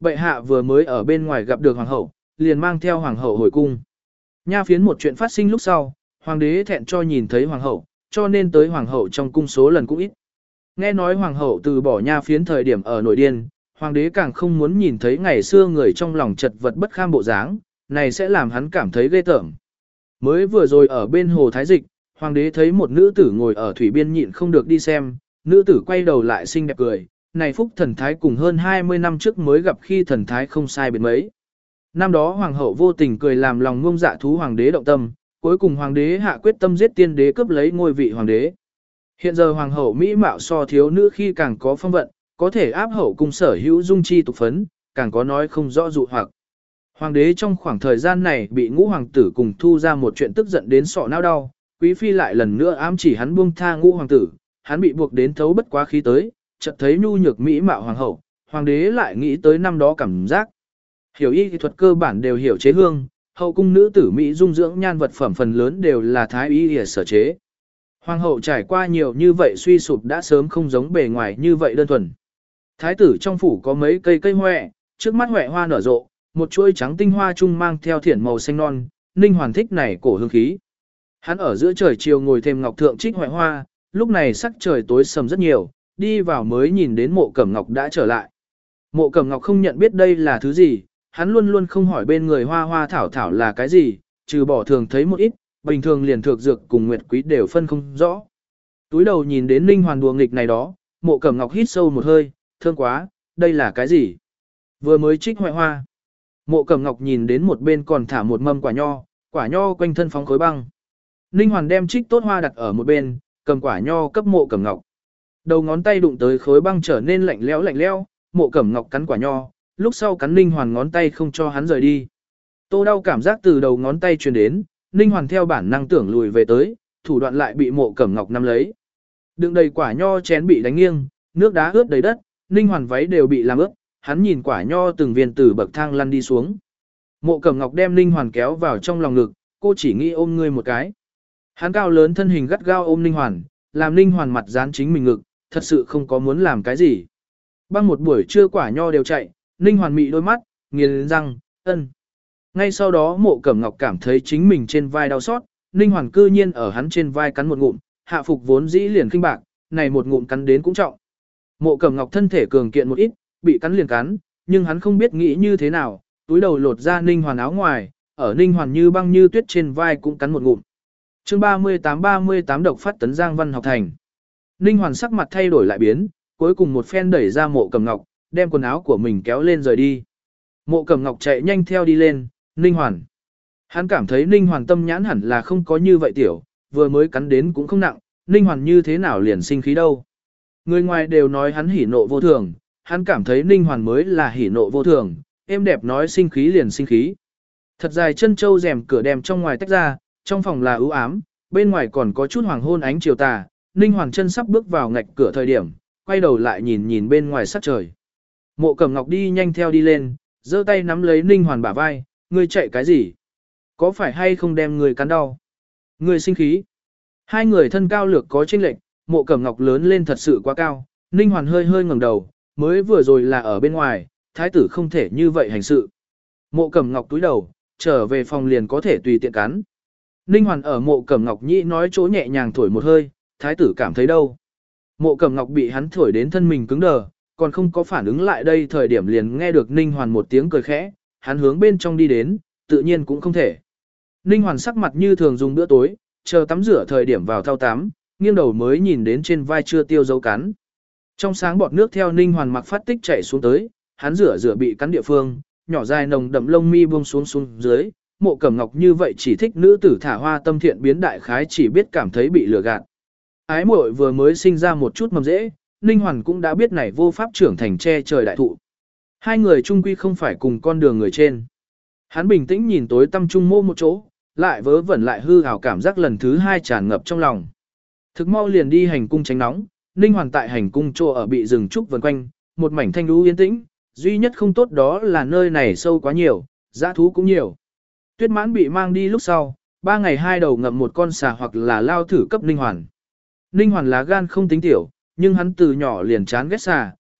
bệ hạ vừa mới ở bên ngoài gặp được hoàng hậu, liền mang theo hoàng hậu hồi cung. Nha phiến một chuyện phát sinh lúc sau, hoàng đế thẹn cho nhìn thấy hoàng hậu, cho nên tới hoàng hậu trong cung số lần cũng ít. Nghe nói hoàng hậu từ bỏ nha phiến thời điểm ở nội điên, hoàng đế càng không muốn nhìn thấy ngày xưa người trong lòng chật vật bất kham bộ dáng, này sẽ làm hắn cảm thấy ghê tởm. Mới vừa rồi ở bên hồ Thái Dịch, hoàng đế thấy một nữ tử ngồi ở thủy biên nhịn không được đi xem, nữ tử quay đầu lại xinh đẹp cười, này phúc thần thái cùng hơn hai mươi năm trước mới gặp khi thần thái không sai biệt mấy. Năm đó hoàng hậu vô tình cười làm lòng ngông dạ thú hoàng đế động tâm, cuối cùng hoàng đế hạ quyết tâm giết tiên đế cướp lấy ngôi vị hoàng đế. Hiện giờ hoàng hậu mỹ mạo so thiếu nữ khi càng có phong vận, có thể áp hậu cùng sở hữu dung chi tục phấn, càng có nói không rõ dụ hoặc. Hoàng đế trong khoảng thời gian này bị ngũ hoàng tử cùng thu ra một chuyện tức giận đến sọ não đau, quý phi lại lần nữa ám chỉ hắn buông tha ngũ hoàng tử, hắn bị buộc đến thấu bất quá khí tới, chợt thấy nhu nhược mỹ mạo hoàng hậu, hoàng đế lại nghĩ tới năm đó cảm giác. Hiểu y kỹ thuật cơ bản đều hiểu chế hương, hậu cung nữ tử mỹ dung dưỡng nhan vật phẩm phần lớn đều là thái y y sở chế. Hoàng hậu trải qua nhiều như vậy suy sụp đã sớm không giống bề ngoài như vậy đơn thuần. Thái tử trong phủ có mấy cây cây hoẹ, trước mắt hoẹ hoa nở rộ, một chuỗi trắng tinh hoa trung mang theo thiển màu xanh non, Ninh Hoàn thích này cổ hương khí. Hắn ở giữa trời chiều ngồi thêm ngọc thượng trích hoẹ hoa, lúc này sắc trời tối sầm rất nhiều, đi vào mới nhìn đến Mộ Cẩm Ngọc đã trở lại. Mộ Cẩm Ngọc không nhận biết đây là thứ gì, hắn luôn luôn không hỏi bên người hoa hoa thảo thảo là cái gì, trừ bỏ thường thấy một ít, bình thường liền thược dược cùng nguyệt quý đều phân không rõ. Túi đầu nhìn đến Ninh Hoàn đùa nghịch này đó, Mộ Cẩm Ngọc hít sâu một hơi, thương quá, đây là cái gì? Vừa mới trích hoại hoa. Mộ Cẩm Ngọc nhìn đến một bên còn thả một mâm quả nho, quả nho quanh thân phóng khối băng. Ninh Hoàn đem trích tốt hoa đặt ở một bên, cầm quả nho cấp Mộ Cẩm Ngọc. Đầu ngón tay đụng tới khối băng trở nên lạnh lẽo lạnh lẽo, Mộ Cẩm Ngọc cắn quả nho, lúc sau cắn Ninh Hoàn ngón tay không cho hắn rời đi. Tô đau cảm giác từ đầu ngón tay truyền đến, Ninh Hoàn theo bản năng tưởng lùi về tới, thủ đoạn lại bị Mộ Cẩm Ngọc nắm lấy. Đựng đầy quả nho chén bị đánh nghiêng, nước đá ướt đầy đất, Ninh Hoàn váy đều bị làm ướt, hắn nhìn quả nho từng viên từ bậc thang lăn đi xuống. Mộ Cẩm Ngọc đem Ninh Hoàn kéo vào trong lòng ngực, cô chỉ nghĩ ôm ngươi một cái. Hắn cao lớn thân hình gắt gao ôm Ninh Hoàn, làm Ninh Hoàn mặt dán chính mình ngực, thật sự không có muốn làm cái gì. Băng một buổi trưa quả nho đều chạy, Ninh Hoàn mị đôi mắt, nghiến răng, ân. Ngay sau đó Mộ Cẩm Ngọc cảm thấy chính mình trên vai đau xót, Ninh Hoàn cư nhiên ở hắn trên vai cắn một ngụm, hạ phục vốn dĩ liền kinh bạc, này một ngụm cắn đến cũng trọng. Mộ Cẩm Ngọc thân thể cường kiện một ít, bị cắn liền cắn, nhưng hắn không biết nghĩ như thế nào, túi đầu lột ra Ninh Hoàn áo ngoài, ở Ninh Hoàn như băng như tuyết trên vai cũng cắn một ngụm. Chương ba mươi tám ba mươi tám độc phát tấn Giang Văn học thành. Ninh Hoàn sắc mặt thay đổi lại biến, cuối cùng một phen đẩy ra Mộ Cẩm Ngọc, đem quần áo của mình kéo lên rời đi. Mộ Cẩm Ngọc chạy nhanh theo đi lên, Ninh Hoàn. Hắn cảm thấy Ninh Hoàn tâm nhãn hẳn là không có như vậy tiểu, vừa mới cắn đến cũng không nặng, Ninh Hoàn như thế nào liền sinh khí đâu. Người ngoài đều nói hắn hỉ nộ vô thường, hắn cảm thấy Ninh Hoàn mới là hỉ nộ vô thường, êm đẹp nói sinh khí liền sinh khí. Thật dài chân châu rèm cửa đem trong ngoài tách ra, trong phòng là ưu ám, bên ngoài còn có chút hoàng hôn ánh chiều tà, Ninh Hoàn chân sắp bước vào ngạch cửa thời điểm, quay đầu lại nhìn nhìn bên ngoài sắc trời. Mộ Cẩm Ngọc đi nhanh theo đi lên, giơ tay nắm lấy Ninh Hoàn bả vai, ngươi chạy cái gì? Có phải hay không đem người cắn đau? Ngươi sinh khí. Hai người thân cao lược có chênh lệch, Mộ Cẩm Ngọc lớn lên thật sự quá cao, Ninh Hoàn hơi hơi ngẩng đầu, mới vừa rồi là ở bên ngoài, thái tử không thể như vậy hành sự. Mộ Cẩm Ngọc túi đầu, trở về phòng liền có thể tùy tiện cắn. Ninh Hoàn ở Mộ Cẩm Ngọc nhĩ nói chỗ nhẹ nhàng thổi một hơi, thái tử cảm thấy đâu. Mộ Cẩm Ngọc bị hắn thổi đến thân mình cứng đờ, còn không có phản ứng lại đây thời điểm liền nghe được Ninh Hoàn một tiếng cười khẽ, hắn hướng bên trong đi đến, tự nhiên cũng không thể. Ninh Hoàn sắc mặt như thường dùng bữa tối, chờ tắm rửa thời điểm vào thao tắm, nghiêng đầu mới nhìn đến trên vai chưa tiêu dấu cắn. Trong sáng bọt nước theo Ninh Hoàn mặc phát tích chảy xuống tới, hắn rửa rửa bị cắn địa phương, nhỏ dài nồng đậm lông mi buông xuống xuống dưới, Mộ Cẩm Ngọc như vậy chỉ thích nữ tử thả hoa tâm thiện biến đại khái chỉ biết cảm thấy bị lừa gạt. Ái muội vừa mới sinh ra một chút mầm dễ, Ninh Hoàn cũng đã biết này vô pháp trưởng thành che trời đại thụ. Hai người chung quy không phải cùng con đường người trên. Hắn bình tĩnh nhìn tối tăm trung mô một chỗ, lại vớ vẩn lại hư ảo cảm giác lần thứ hai tràn ngập trong lòng. Thực mau liền đi hành cung tránh nóng, Ninh Hoàn tại hành cung chỗ ở bị rừng trúc vần quanh, một mảnh thanh lũ yên tĩnh, duy nhất không tốt đó là nơi này sâu quá nhiều, dã thú cũng nhiều. Tuyết Mãn bị mang đi lúc sau, ba ngày hai đầu ngậm một con xà hoặc là lao thử cấp Ninh Hoàn. Ninh Hoàn lá gan không tính tiểu, nhưng hắn từ nhỏ liền chán ghét xà,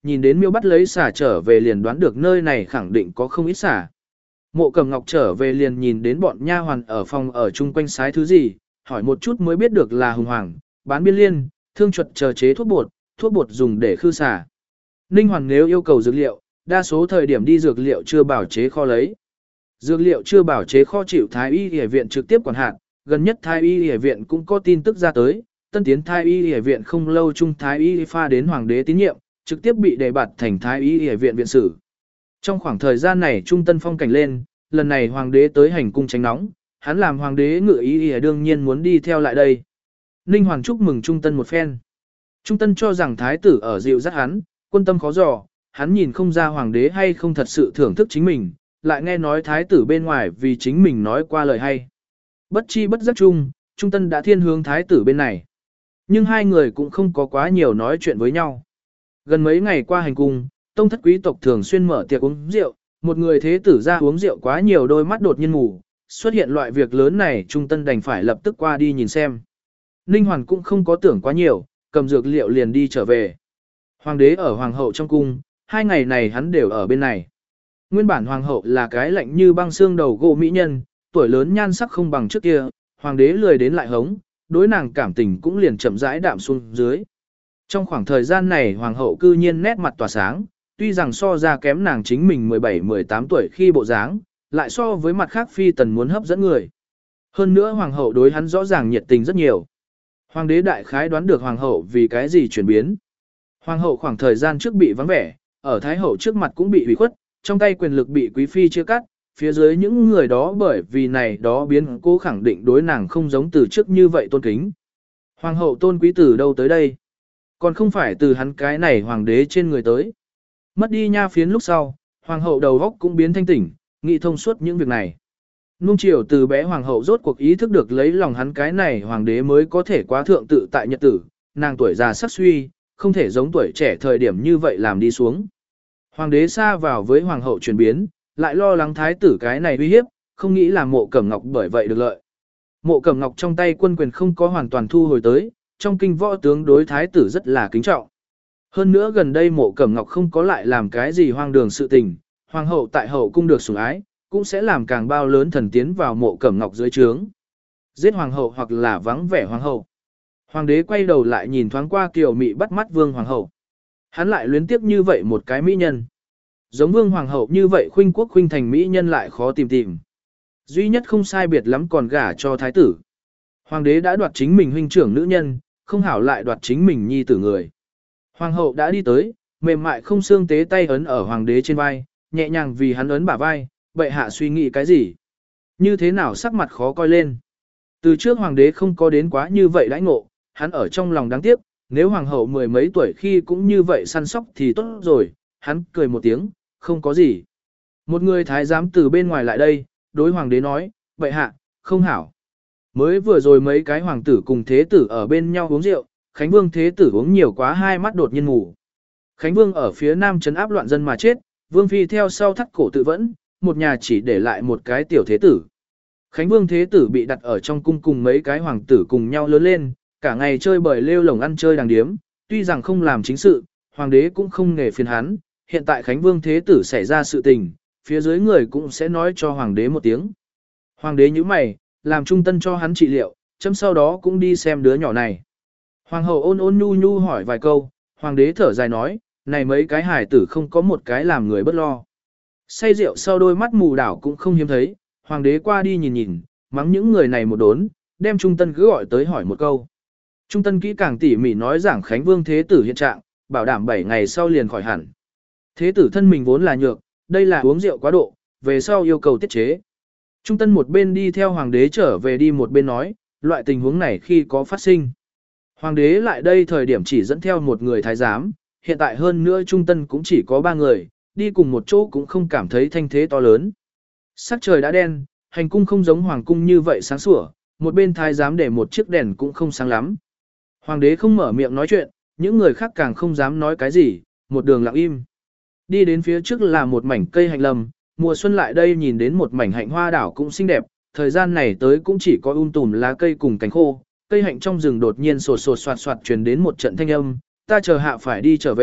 nhìn đến miêu bắt lấy xả trở về liền đoán được nơi này khẳng định có không ít xả. Mộ Cẩm Ngọc trở về liền nhìn đến bọn nha hoàn ở phòng ở chung quanh sái thứ gì, hỏi một chút mới biết được là hùng hoàng, bán biên liên, thương chuột chờ chế thuốc bột, thuốc bột dùng để khư xả. Ninh Hoàng nếu yêu cầu dược liệu, đa số thời điểm đi dược liệu chưa bảo chế kho lấy. Dược liệu chưa bảo chế kho chịu Thái Y Y viện trực tiếp quản hạt, gần nhất Thái Y Y viện cũng có tin tức ra tới, tân tiến Thái Y Y viện không lâu chung Thái Y pha đến hoàng đế tín nhiệm, trực tiếp bị đề bạt thành Thái Y Y viện viện sử. Trong khoảng thời gian này trung tân phong cảnh lên, lần này hoàng đế tới hành cung tránh nóng, hắn làm hoàng đế ngự ý y đương nhiên muốn đi theo lại đây. Ninh Hoàng chúc mừng trung tân một phen. Trung tân cho rằng thái tử ở dịu dắt hắn, quân tâm khó dò, hắn nhìn không ra hoàng đế hay không thật sự thưởng thức chính mình, lại nghe nói thái tử bên ngoài vì chính mình nói qua lời hay. Bất chi bất giác chung, trung tân đã thiên hướng thái tử bên này. Nhưng hai người cũng không có quá nhiều nói chuyện với nhau. Gần mấy ngày qua hành cung, tông thất quý tộc thường xuyên mở tiệc uống rượu, một người thế tử ra uống rượu quá nhiều đôi mắt đột nhiên mù, xuất hiện loại việc lớn này trung tân đành phải lập tức qua đi nhìn xem. Ninh Hoàn cũng không có tưởng quá nhiều, cầm dược liệu liền đi trở về. Hoàng đế ở hoàng hậu trong cung, hai ngày này hắn đều ở bên này. Nguyên bản hoàng hậu là cái lạnh như băng xương đầu gỗ mỹ nhân, tuổi lớn nhan sắc không bằng trước kia, hoàng đế lười đến lại hống, đối nàng cảm tình cũng liền chậm rãi đạm xuống dưới. Trong khoảng thời gian này hoàng hậu cư nhiên nét mặt tỏa sáng, tuy rằng so ra kém nàng chính mình mười bảy mười tám tuổi khi bộ dáng, lại so với mặt khác phi tần muốn hấp dẫn người. Hơn nữa hoàng hậu đối hắn rõ ràng nhiệt tình rất nhiều. Hoàng đế đại khái đoán được hoàng hậu vì cái gì chuyển biến. Hoàng hậu khoảng thời gian trước bị vắng vẻ, ở thái hậu trước mặt cũng bị hủy khuất, trong tay quyền lực bị quý phi chia cắt, phía dưới những người đó bởi vì này đó biến cố khẳng định đối nàng không giống từ trước như vậy tôn kính. Hoàng hậu tôn quý từ đâu tới đây? Còn không phải từ hắn cái này hoàng đế trên người tới. Mất đi nha phiến lúc sau, hoàng hậu đầu óc cũng biến thanh tỉnh, nghĩ thông suốt những việc này. Nung chiều từ bé hoàng hậu rốt cuộc ý thức được lấy lòng hắn cái này hoàng đế mới có thể quá thượng tự tại nhật tử, nàng tuổi già sắc suy, không thể giống tuổi trẻ thời điểm như vậy làm đi xuống. Hoàng đế xa vào với hoàng hậu chuyển biến, lại lo lắng thái tử cái này uy hiếp, không nghĩ là Mộ Cẩm Ngọc bởi vậy được lợi. Mộ Cẩm Ngọc trong tay quân quyền không có hoàn toàn thu hồi tới, trong kinh võ tướng đối thái tử rất là kính trọng. Hơn nữa gần đây Mộ Cẩm Ngọc không có lại làm cái gì hoang đường sự tình, hoàng hậu tại hậu cung được sủng ái, cũng sẽ làm càng bao lớn thần tiến vào Mộ Cẩm Ngọc dưới trướng. Giết hoàng hậu hoặc là vắng vẻ hoàng hậu. Hoàng đế quay đầu lại nhìn thoáng qua kiều mị bắt mắt vương hoàng hậu. Hắn lại luyến tiếc như vậy một cái mỹ nhân. Giống vương hoàng hậu như vậy khuynh quốc khuynh thành mỹ nhân lại khó tìm tìm. Duy nhất không sai biệt lắm còn gả cho thái tử. Hoàng đế đã đoạt chính mình huynh trưởng nữ nhân, không hảo lại đoạt chính mình nhi tử người. Hoàng hậu đã đi tới, mềm mại không xương tế tay ấn ở hoàng đế trên vai, nhẹ nhàng vì hắn ấn bả vai, bệ hạ suy nghĩ cái gì? Như thế nào sắc mặt khó coi lên? Từ trước hoàng đế không có đến quá như vậy đãi ngộ, hắn ở trong lòng đáng tiếc, nếu hoàng hậu mười mấy tuổi khi cũng như vậy săn sóc thì tốt rồi, hắn cười một tiếng, không có gì. Một người thái giám từ bên ngoài lại đây, đối hoàng đế nói, bệ hạ, không hảo. Mới vừa rồi mấy cái hoàng tử cùng thế tử ở bên nhau uống rượu, Khánh Vương thế tử uống nhiều quá hai mắt đột nhiên ngủ. Khánh Vương ở phía nam trấn áp loạn dân mà chết, Vương Phi theo sau thắt cổ tự vẫn, một nhà chỉ để lại một cái tiểu thế tử. Khánh Vương thế tử bị đặt ở trong cung cùng mấy cái hoàng tử cùng nhau lớn lên, cả ngày chơi bời lêu lồng ăn chơi đàng điếm, tuy rằng không làm chính sự, hoàng đế cũng không nể phiền hắn, hiện tại Khánh Vương thế tử xảy ra sự tình, phía dưới người cũng sẽ nói cho hoàng đế một tiếng. Hoàng đế nhíu mày, làm trung tân cho hắn trị liệu, chấm sau đó cũng đi xem đứa nhỏ này. Hoàng hậu ôn ôn nhu nhu hỏi vài câu, hoàng đế thở dài nói, này mấy cái hài tử không có một cái làm người bất lo. Say rượu sau đôi mắt mù đảo cũng không hiếm thấy, hoàng đế qua đi nhìn nhìn, mắng những người này một đốn, đem trung tân cứ gọi tới hỏi một câu. Trung tân kỹ càng tỉ mỉ nói giảng Khánh Vương thế tử hiện trạng, bảo đảm bảy ngày sau liền khỏi hẳn. Thế tử thân mình vốn là nhược, đây là uống rượu quá độ, về sau yêu cầu tiết chế. Trung tân một bên đi theo hoàng đế trở về đi một bên nói, loại tình huống này khi có phát sinh. Hoàng đế lại đây thời điểm chỉ dẫn theo một người thái giám, hiện tại hơn nữa trung tân cũng chỉ có ba người, đi cùng một chỗ cũng không cảm thấy thanh thế to lớn. Sắc trời đã đen, hành cung không giống hoàng cung như vậy sáng sủa, một bên thái giám để một chiếc đèn cũng không sáng lắm. Hoàng đế không mở miệng nói chuyện, những người khác càng không dám nói cái gì, một đường lặng im. Đi đến phía trước là một mảnh cây hạnh lâm, mùa xuân lại đây nhìn đến một mảnh hạnh hoa đảo cũng xinh đẹp, thời gian này tới cũng chỉ có um tùm lá cây cùng cánh khô, cây hạnh trong rừng đột nhiên sột sột soạt soạt truyền đến một trận thanh âm, ta chờ hạ phải đi trở về,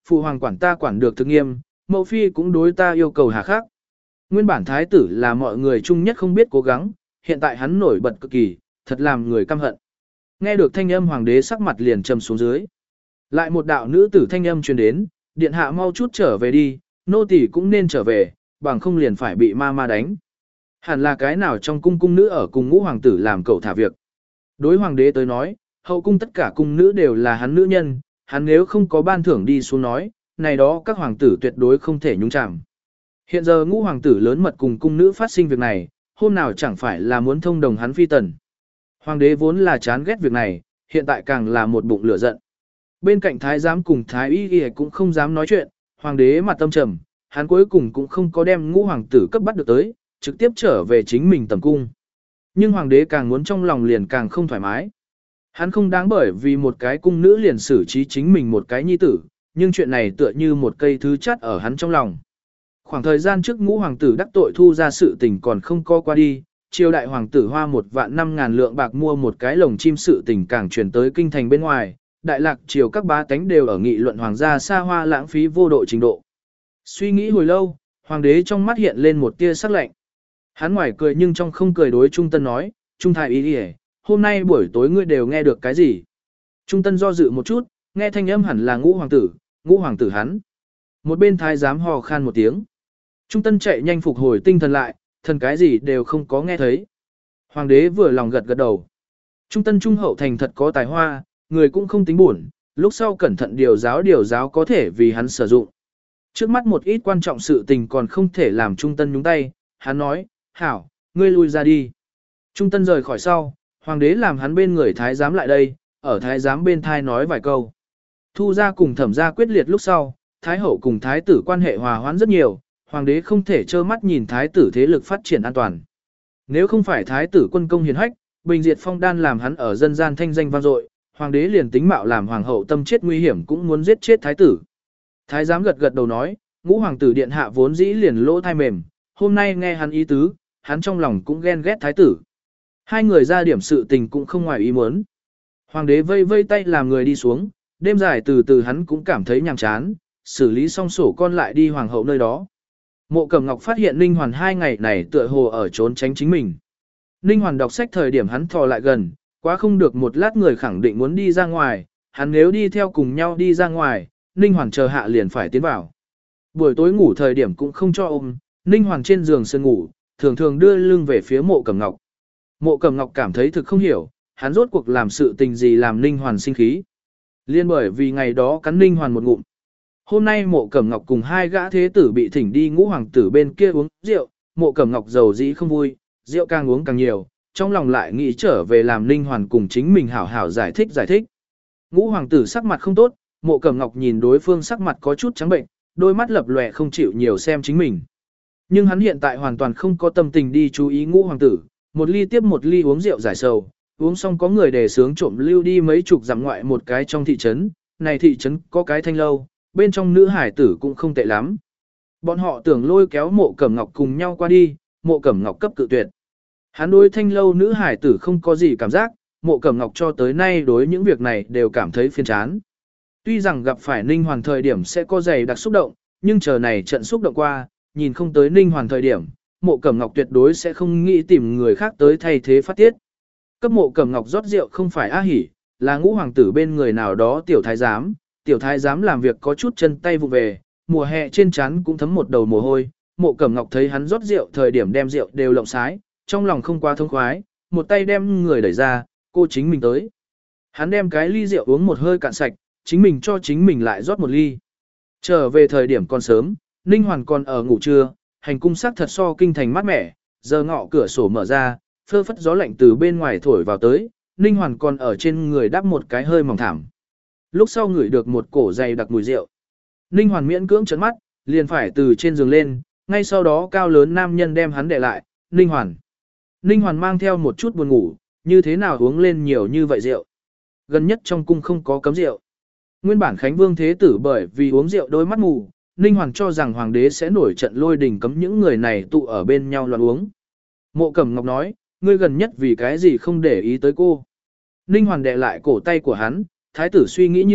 phụ hoàng quản ta quản được thực nghiêm, mẫu phi cũng đối ta yêu cầu hà khắc. Nguyên bản thái tử là mọi người chung nhất không biết cố gắng, hiện tại hắn nổi bật cực kỳ, thật làm người căm hận. Nghe được thanh âm hoàng đế sắc mặt liền trầm xuống dưới. Lại một đạo nữ tử thanh âm truyền đến, điện hạ mau chút trở về đi, nô tỳ cũng nên trở về, bằng không liền phải bị ma ma đánh. Hẳn là cái nào trong cung cung nữ ở cùng ngũ hoàng tử làm cậu thả việc. Đối hoàng đế tới nói, hậu cung tất cả cung nữ đều là hắn nữ nhân, hắn nếu không có ban thưởng đi xuống nói, này đó các hoàng tử tuyệt đối không thể nhúng chạm. Hiện giờ ngũ hoàng tử lớn mật cùng cung nữ phát sinh việc này, hôm nào chẳng phải là muốn thông đồng hắn phi tần. Hoàng đế vốn là chán ghét việc này, hiện tại càng là một bụng lửa giận. Bên cạnh thái giám cùng thái y y cũng không dám nói chuyện, hoàng đế mặt tâm trầm, hắn cuối cùng cũng không có đem ngũ hoàng tử cấp bắt được tới, trực tiếp trở về chính mình tầm cung. Nhưng hoàng đế càng muốn trong lòng liền càng không thoải mái. Hắn không đáng bởi vì một cái cung nữ liền xử trí chính mình một cái nhi tử, nhưng chuyện này tựa như một cây thứ chát ở hắn trong lòng. Khoảng thời gian trước ngũ hoàng tử đắc tội thu ra sự tình còn không co qua đi, triều đại hoàng tử hoa một vạn năm ngàn lượng bạc mua một cái lồng chim sự tình càng truyền tới kinh thành bên ngoài, đại lạc triều các bá tánh đều ở nghị luận hoàng gia xa hoa lãng phí vô độ trình độ. Suy nghĩ hồi lâu, hoàng đế trong mắt hiện lên một tia sắc lạnh. Hắn ngoài cười nhưng trong không cười đối Trung Tân nói, Trung thái ý đi hôm nay buổi tối ngươi đều nghe được cái gì? Trung Tân do dự một chút, nghe thanh âm hẳn là ngũ hoàng tử, ngũ hoàng tử hắn. Một bên thái giám hò khan một tiếng. Trung Tân chạy nhanh phục hồi tinh thần lại, thần cái gì đều không có nghe thấy. Hoàng đế vừa lòng gật gật đầu. Trung Tân trung hậu thành thật có tài hoa, người cũng không tính buồn, lúc sau cẩn thận điều giáo điều giáo có thể vì hắn sử dụng. Trước mắt một ít quan trọng sự tình còn không thể làm Trung Tân nhúng tay, hắn nói, hảo, ngươi lui ra đi. Trung Tân rời khỏi sau, hoàng đế làm hắn bên người thái giám lại đây, ở thái giám bên thai nói vài câu. Thu ra cùng thẩm ra quyết liệt lúc sau, thái hậu cùng thái tử quan hệ hòa hoãn rất nhiều, hoàng đế không thể trơ mắt nhìn thái tử thế lực phát triển an toàn. Nếu không phải thái tử quân công hiền hách, bình diệt phong đan làm hắn ở dân gian thanh danh vang dội, hoàng đế liền tính mạo làm hoàng hậu tâm chết nguy hiểm cũng muốn giết chết thái tử. Thái giám gật gật đầu nói, ngũ hoàng tử điện hạ vốn dĩ liền lỗ thai mềm, hôm nay nghe hắn ý tứ, hắn trong lòng cũng ghen ghét thái tử. Hai người ra điểm sự tình cũng không ngoài ý muốn. Hoàng đế vây vây tay làm người đi xuống, đêm dài từ từ hắn cũng cảm thấy nhàm chán, xử lý xong sổ con lại đi hoàng hậu nơi đó. Mộ Cẩm Ngọc phát hiện Ninh Hoàn hai ngày này tựa hồ ở trốn tránh chính mình. Ninh Hoàn đọc sách thời điểm hắn thò lại gần, quá không được một lát người khẳng định muốn đi ra ngoài, hắn nếu đi theo cùng nhau đi ra ngoài, Ninh Hoàn chờ hạ liền phải tiến vào. Buổi tối ngủ thời điểm cũng không cho ôm, Ninh Hoàn trên giường sơn ngủ, thường thường đưa lưng về phía Mộ Cẩm Ngọc. Mộ Cẩm Ngọc cảm thấy thực không hiểu, hắn rốt cuộc làm sự tình gì làm Ninh Hoàn sinh khí. Liên bởi vì ngày đó cắn Ninh Hoàn một ngụm. Hôm nay Mộ Cẩm Ngọc cùng hai gã thế tử bị thỉnh đi ngũ hoàng tử bên kia uống rượu, Mộ Cẩm Ngọc giàu dĩ không vui, rượu càng uống càng nhiều, trong lòng lại nghĩ trở về làm Ninh Hoàn cùng chính mình hảo hảo giải thích giải thích. Ngũ hoàng tử sắc mặt không tốt, Mộ Cẩm Ngọc nhìn đối phương sắc mặt có chút trắng bệnh, đôi mắt lập lòe không chịu nhiều xem chính mình. Nhưng hắn hiện tại hoàn toàn không có tâm tình đi chú ý ngũ hoàng tử, một ly tiếp một ly uống rượu giải sầu, uống xong có người đề sướng trộm lưu đi mấy chục dặm ngoại một cái trong thị trấn, này thị trấn có cái thanh lâu, bên trong nữ hải tử cũng không tệ lắm. Bọn họ tưởng lôi kéo Mộ Cẩm Ngọc cùng nhau qua đi, Mộ Cẩm Ngọc cấp cự tuyệt. Hắn đối thanh lâu nữ hải tử không có gì cảm giác, Mộ Cẩm Ngọc cho tới nay đối những việc này đều cảm thấy phiền chán. Tuy rằng gặp phải Ninh Hoàn thời điểm sẽ có dày đặc xúc động, nhưng chờ này trận xúc động qua, nhìn không tới Ninh Hoàn thời điểm, Mộ Cẩm Ngọc tuyệt đối sẽ không nghĩ tìm người khác tới thay thế phát tiết. Cấp Mộ Cẩm Ngọc rót rượu không phải A Hỉ, là ngũ hoàng tử bên người nào đó tiểu thái giám, tiểu thái giám làm việc có chút chân tay vụ về, mùa hè trên trán cũng thấm một đầu mồ hôi, Mộ Cẩm Ngọc thấy hắn rót rượu thời điểm đem rượu đều lộng sái, trong lòng không quá thông khoái, một tay đem người đẩy ra, cô chính mình tới. Hắn đem cái ly rượu uống một hơi cạn sạch, chính mình cho chính mình lại rót một ly. Trở về thời điểm còn sớm, Ninh Hoàn còn ở ngủ trưa, hành cung sắc thật so kinh thành mát mẻ, giờ ngọ cửa sổ mở ra, phơ phất gió lạnh từ bên ngoài thổi vào tới, Ninh Hoàn còn ở trên người đắp một cái hơi mỏng thảm. Lúc sau ngửi được một cổ dày đặc mùi rượu. Ninh Hoàn miễn cưỡng trấn mắt, liền phải từ trên giường lên, ngay sau đó cao lớn nam nhân đem hắn để lại, Ninh Hoàn. Ninh Hoàn mang theo một chút buồn ngủ, như thế nào uống lên nhiều như vậy rượu. Gần nhất trong cung không có cấm rượu. Nguyên bản Khánh Vương Thế Tử bởi vì uống rượu đôi mắt mù, Ninh Hoàn cho rằng hoàng đế sẽ nổi trận lôi đình cấm những người này tụ ở bên nhau loạn uống. Mộ Cẩm Ngọc nói, ngươi gần nhất vì cái gì không để ý tới cô. Ninh Hoàn đè lại cổ tay của hắn, thái tử suy nghĩ nhiều,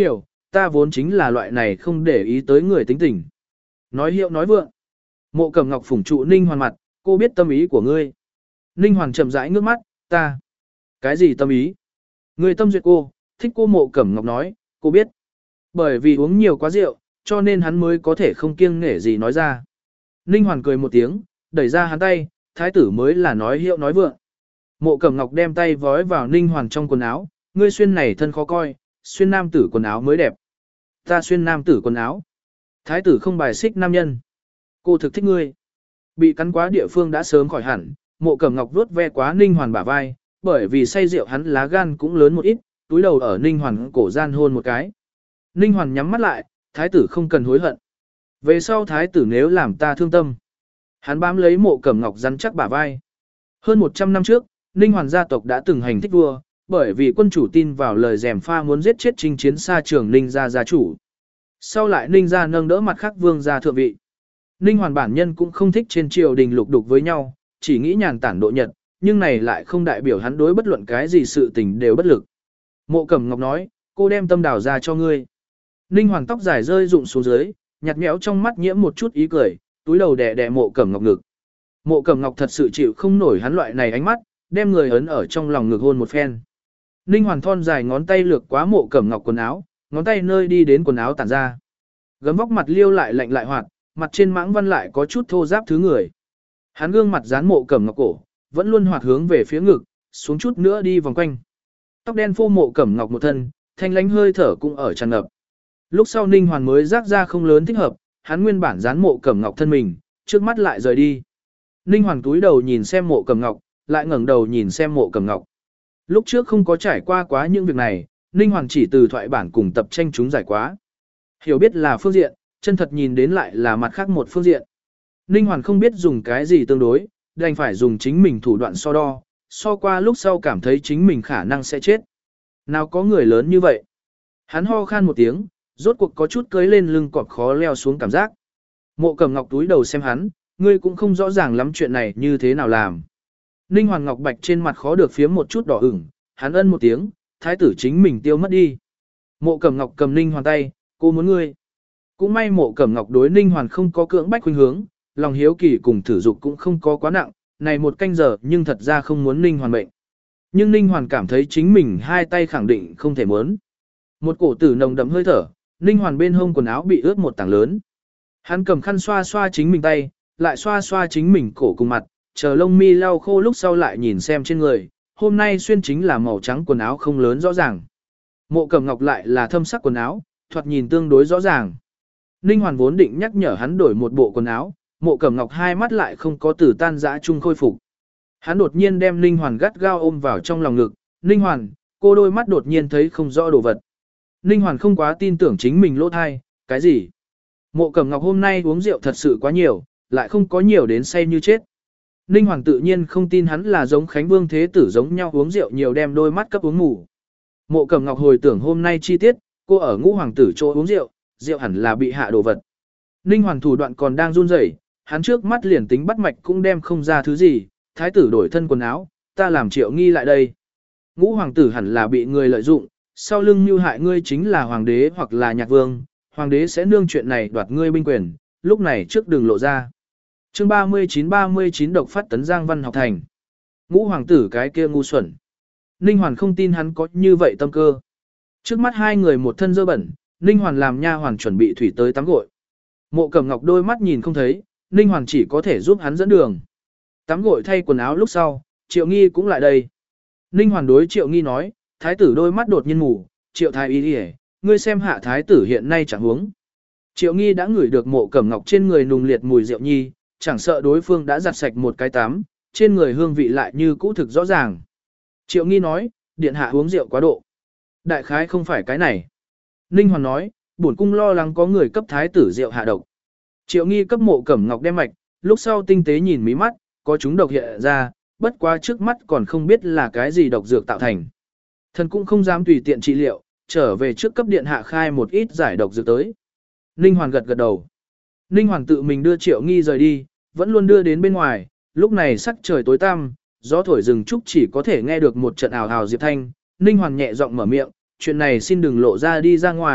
ta vốn chính là loại này không để ý tới người tính tình. Nói hiệu nói vượng. Mộ Cẩm Ngọc phủng trụ Ninh Hoàn mặt, cô biết tâm ý của ngươi. Ninh Hoàn chậm rãi ngước mắt, ta. Cái gì tâm ý? Ngươi tâm duyệt cô, thích cô. Mộ Cẩm Ngọc nói, cô biết. Bởi vì uống nhiều quá rượu, cho nên hắn mới có thể không kiêng nể gì nói ra. Ninh Hoàn cười một tiếng, đẩy ra hắn tay, thái tử mới là nói hiệu nói vượng. Mộ Cẩm Ngọc đem tay vói vào Ninh Hoàn trong quần áo, ngươi xuyên này thân khó coi, xuyên nam tử quần áo mới đẹp. Ta xuyên nam tử quần áo. Thái tử không bài xích nam nhân. Cô thực thích ngươi. Bị cắn quá địa phương đã sớm khỏi hẳn, Mộ Cẩm Ngọc vuốt ve quá Ninh Hoàn bả vai, bởi vì say rượu hắn lá gan cũng lớn một ít, túi đầu ở Ninh Hoàn cổ gian hôn một cái. Ninh Hoàn nhắm mắt lại, thái tử không cần hối hận. Về sau thái tử nếu làm ta thương tâm. Hắn bám lấy Mộ Cẩm Ngọc rắn chắc bả vai. Hơn một trăm năm trước, Ninh Hoàn gia tộc đã từng hành thích vua, bởi vì quân chủ tin vào lời rèm pha muốn giết chết chinh chiến xa trường Ninh gia gia chủ. Sau lại Ninh gia nâng đỡ mặt khác vương gia thượng vị. Ninh Hoàn bản nhân cũng không thích trên triều đình lục đục với nhau, chỉ nghĩ nhàn tản độ nhật, nhưng này lại không đại biểu hắn đối bất luận cái gì sự tình đều bất lực. Mộ Cẩm Ngọc nói, cô đem tâm đào ra cho ngươi. Ninh Hoàn tóc dài rơi rụng xuống dưới, nhạt nhẽo trong mắt nhiễm một chút ý cười, túi đầu đè đè Mộ Cẩm Ngọc ngực. Mộ Cẩm Ngọc thật sự chịu không nổi hắn loại này ánh mắt, đem người ấn ở trong lòng ngực hôn một phen. Ninh Hoàn thon dài ngón tay lược quá Mộ Cẩm Ngọc quần áo, ngón tay nơi đi đến quần áo tản ra. Gấm vóc mặt liêu lại lạnh lại hoạt, mặt trên mãng văn lại có chút thô ráp thứ người. Hắn gương mặt dán Mộ Cẩm Ngọc cổ, vẫn luôn hoạt hướng về phía ngực, xuống chút nữa đi vòng quanh. Tóc đen phô Mộ Cẩm Ngọc một thân, thanh lánh hơi thở cũng ở tràn ngập. Lúc sau Ninh Hoàn mới rác ra không lớn thích hợp, hắn nguyên bản dán Mộ Cẩm Ngọc thân mình, trước mắt lại rời đi. Ninh Hoàn túi đầu nhìn xem Mộ Cẩm Ngọc, lại ngẩng đầu nhìn xem Mộ Cẩm Ngọc. Lúc trước không có trải qua quá những việc này, Ninh Hoàn chỉ từ thoại bản cùng tập tranh chúng giải quá. Hiểu biết là phương diện, chân thật nhìn đến lại là mặt khác một phương diện. Ninh Hoàn không biết dùng cái gì tương đối, đành phải dùng chính mình thủ đoạn so đo, so qua lúc sau cảm thấy chính mình khả năng sẽ chết. Nào có người lớn như vậy? Hắn ho khan một tiếng, rốt cuộc có chút cưới lên lưng cọp khó leo xuống cảm giác. Mộ Cẩm Ngọc túi đầu xem hắn, ngươi cũng không rõ ràng lắm chuyện này như thế nào làm. Ninh Hoàn Ngọc Bạch trên mặt khó được phiếm một chút đỏ ửng, hắn ân một tiếng, thái tử chính mình tiêu mất đi. Mộ Cẩm Ngọc cầm Ninh Hoàn tay, cô muốn ngươi. Cũng may Mộ Cẩm Ngọc đối Ninh Hoàn không có cưỡng bách khuynh hướng, lòng hiếu kỳ cùng thử dục cũng không có quá nặng, này một canh giờ nhưng thật ra không muốn Ninh Hoàn mệnh. Nhưng Ninh Hoàn cảm thấy chính mình hai tay khẳng định không thể muốn. Một cổ tử nồng đậm hơi thở, Ninh Hoàn bên hông quần áo bị ướt một tảng lớn. Hắn cầm khăn xoa xoa chính mình tay, lại xoa xoa chính mình cổ cùng mặt, chờ lông mi lau khô lúc sau lại nhìn xem trên người, hôm nay xuyên chính là màu trắng quần áo không lớn rõ ràng. Mộ Cẩm Ngọc lại là thâm sắc quần áo, thoạt nhìn tương đối rõ ràng. Ninh Hoàn vốn định nhắc nhở hắn đổi một bộ quần áo, Mộ Cẩm Ngọc hai mắt lại không có từ tan dã chung khôi phục. Hắn đột nhiên đem Ninh Hoàn gắt gao ôm vào trong lòng ngực, Ninh Hoàn, cô đôi mắt đột nhiên thấy không rõ đồ vật. Ninh Hoàn không quá tin tưởng chính mình lỗ thai, cái gì? Mộ Cẩm Ngọc hôm nay uống rượu thật sự quá nhiều, lại không có nhiều đến say như chết. Ninh Hoàn tự nhiên không tin hắn là giống Khánh Vương Thế Tử giống nhau uống rượu nhiều đem đôi mắt cấp uống ngủ. Mộ Cẩm Ngọc hồi tưởng hôm nay chi tiết, cô ở Ngũ Hoàng tử chỗ uống rượu, rượu hẳn là bị hạ đồ vật. Ninh Hoàn thủ đoạn còn đang run rẩy, hắn trước mắt liền tính bắt mạch cũng đem không ra thứ gì, thái tử đổi thân quần áo, ta làm Triệu Nghi lại đây. Ngũ Hoàng tử hẳn là bị người lợi dụng, sau lưng mưu hại ngươi chính là Hoàng đế hoặc là Nhạc Vương, Hoàng đế sẽ nương chuyện này đoạt ngươi binh quyền, lúc này trước đường lộ ra. Chương ba mươi chín ba mươi chín độc phát tấn Giang Văn học thành. Ngũ Hoàng tử cái kia ngu xuẩn. Ninh Hoàn không tin hắn có như vậy tâm cơ. Trước mắt hai người một thân dơ bẩn, Ninh Hoàn làm nha hoàn chuẩn bị thủy tới tắm gội. Mộ Cẩm Ngọc đôi mắt nhìn không thấy, Ninh Hoàn chỉ có thể giúp hắn dẫn đường. Tắm gội thay quần áo lúc sau, Triệu Nghi cũng lại đây. Ninh Hoàn đối Triệu Nghi nói, thái tử đôi mắt đột nhiên mù, Triệu thái y đi, ngươi xem hạ thái tử hiện nay chẳng huống. Triệu Nghi đã ngửi được Mộ Cẩm Ngọc trên người nùng liệt mùi rượu nhi, chẳng sợ đối phương đã giặt sạch một cái tắm, trên người hương vị lại như cũ thực rõ ràng. Triệu Nghi nói, điện hạ uống rượu quá độ. Đại khái không phải cái này. Ninh Hoàn nói, bổn cung lo lắng có người cấp thái tử rượu hạ độc. Triệu Nghi cấp Mộ Cẩm Ngọc đem mạch, lúc sau tinh tế nhìn mí mắt, có chúng độc hiện ra, bất quá trước mắt còn không biết là cái gì độc dược tạo thành. Thần cũng không dám tùy tiện trị liệu, trở về trước cấp điện hạ khai một ít giải độc dược tới. Ninh Hoàn gật gật đầu. Ninh Hoàn tự mình đưa Triệu Nghi rời đi, vẫn luôn đưa đến bên ngoài, lúc này sắc trời tối tăm, gió thổi rừng trúc chỉ có thể nghe được một trận ào ào diệp thanh. Ninh Hoàn nhẹ giọng mở miệng, chuyện này xin đừng lộ ra đi ra ngoài,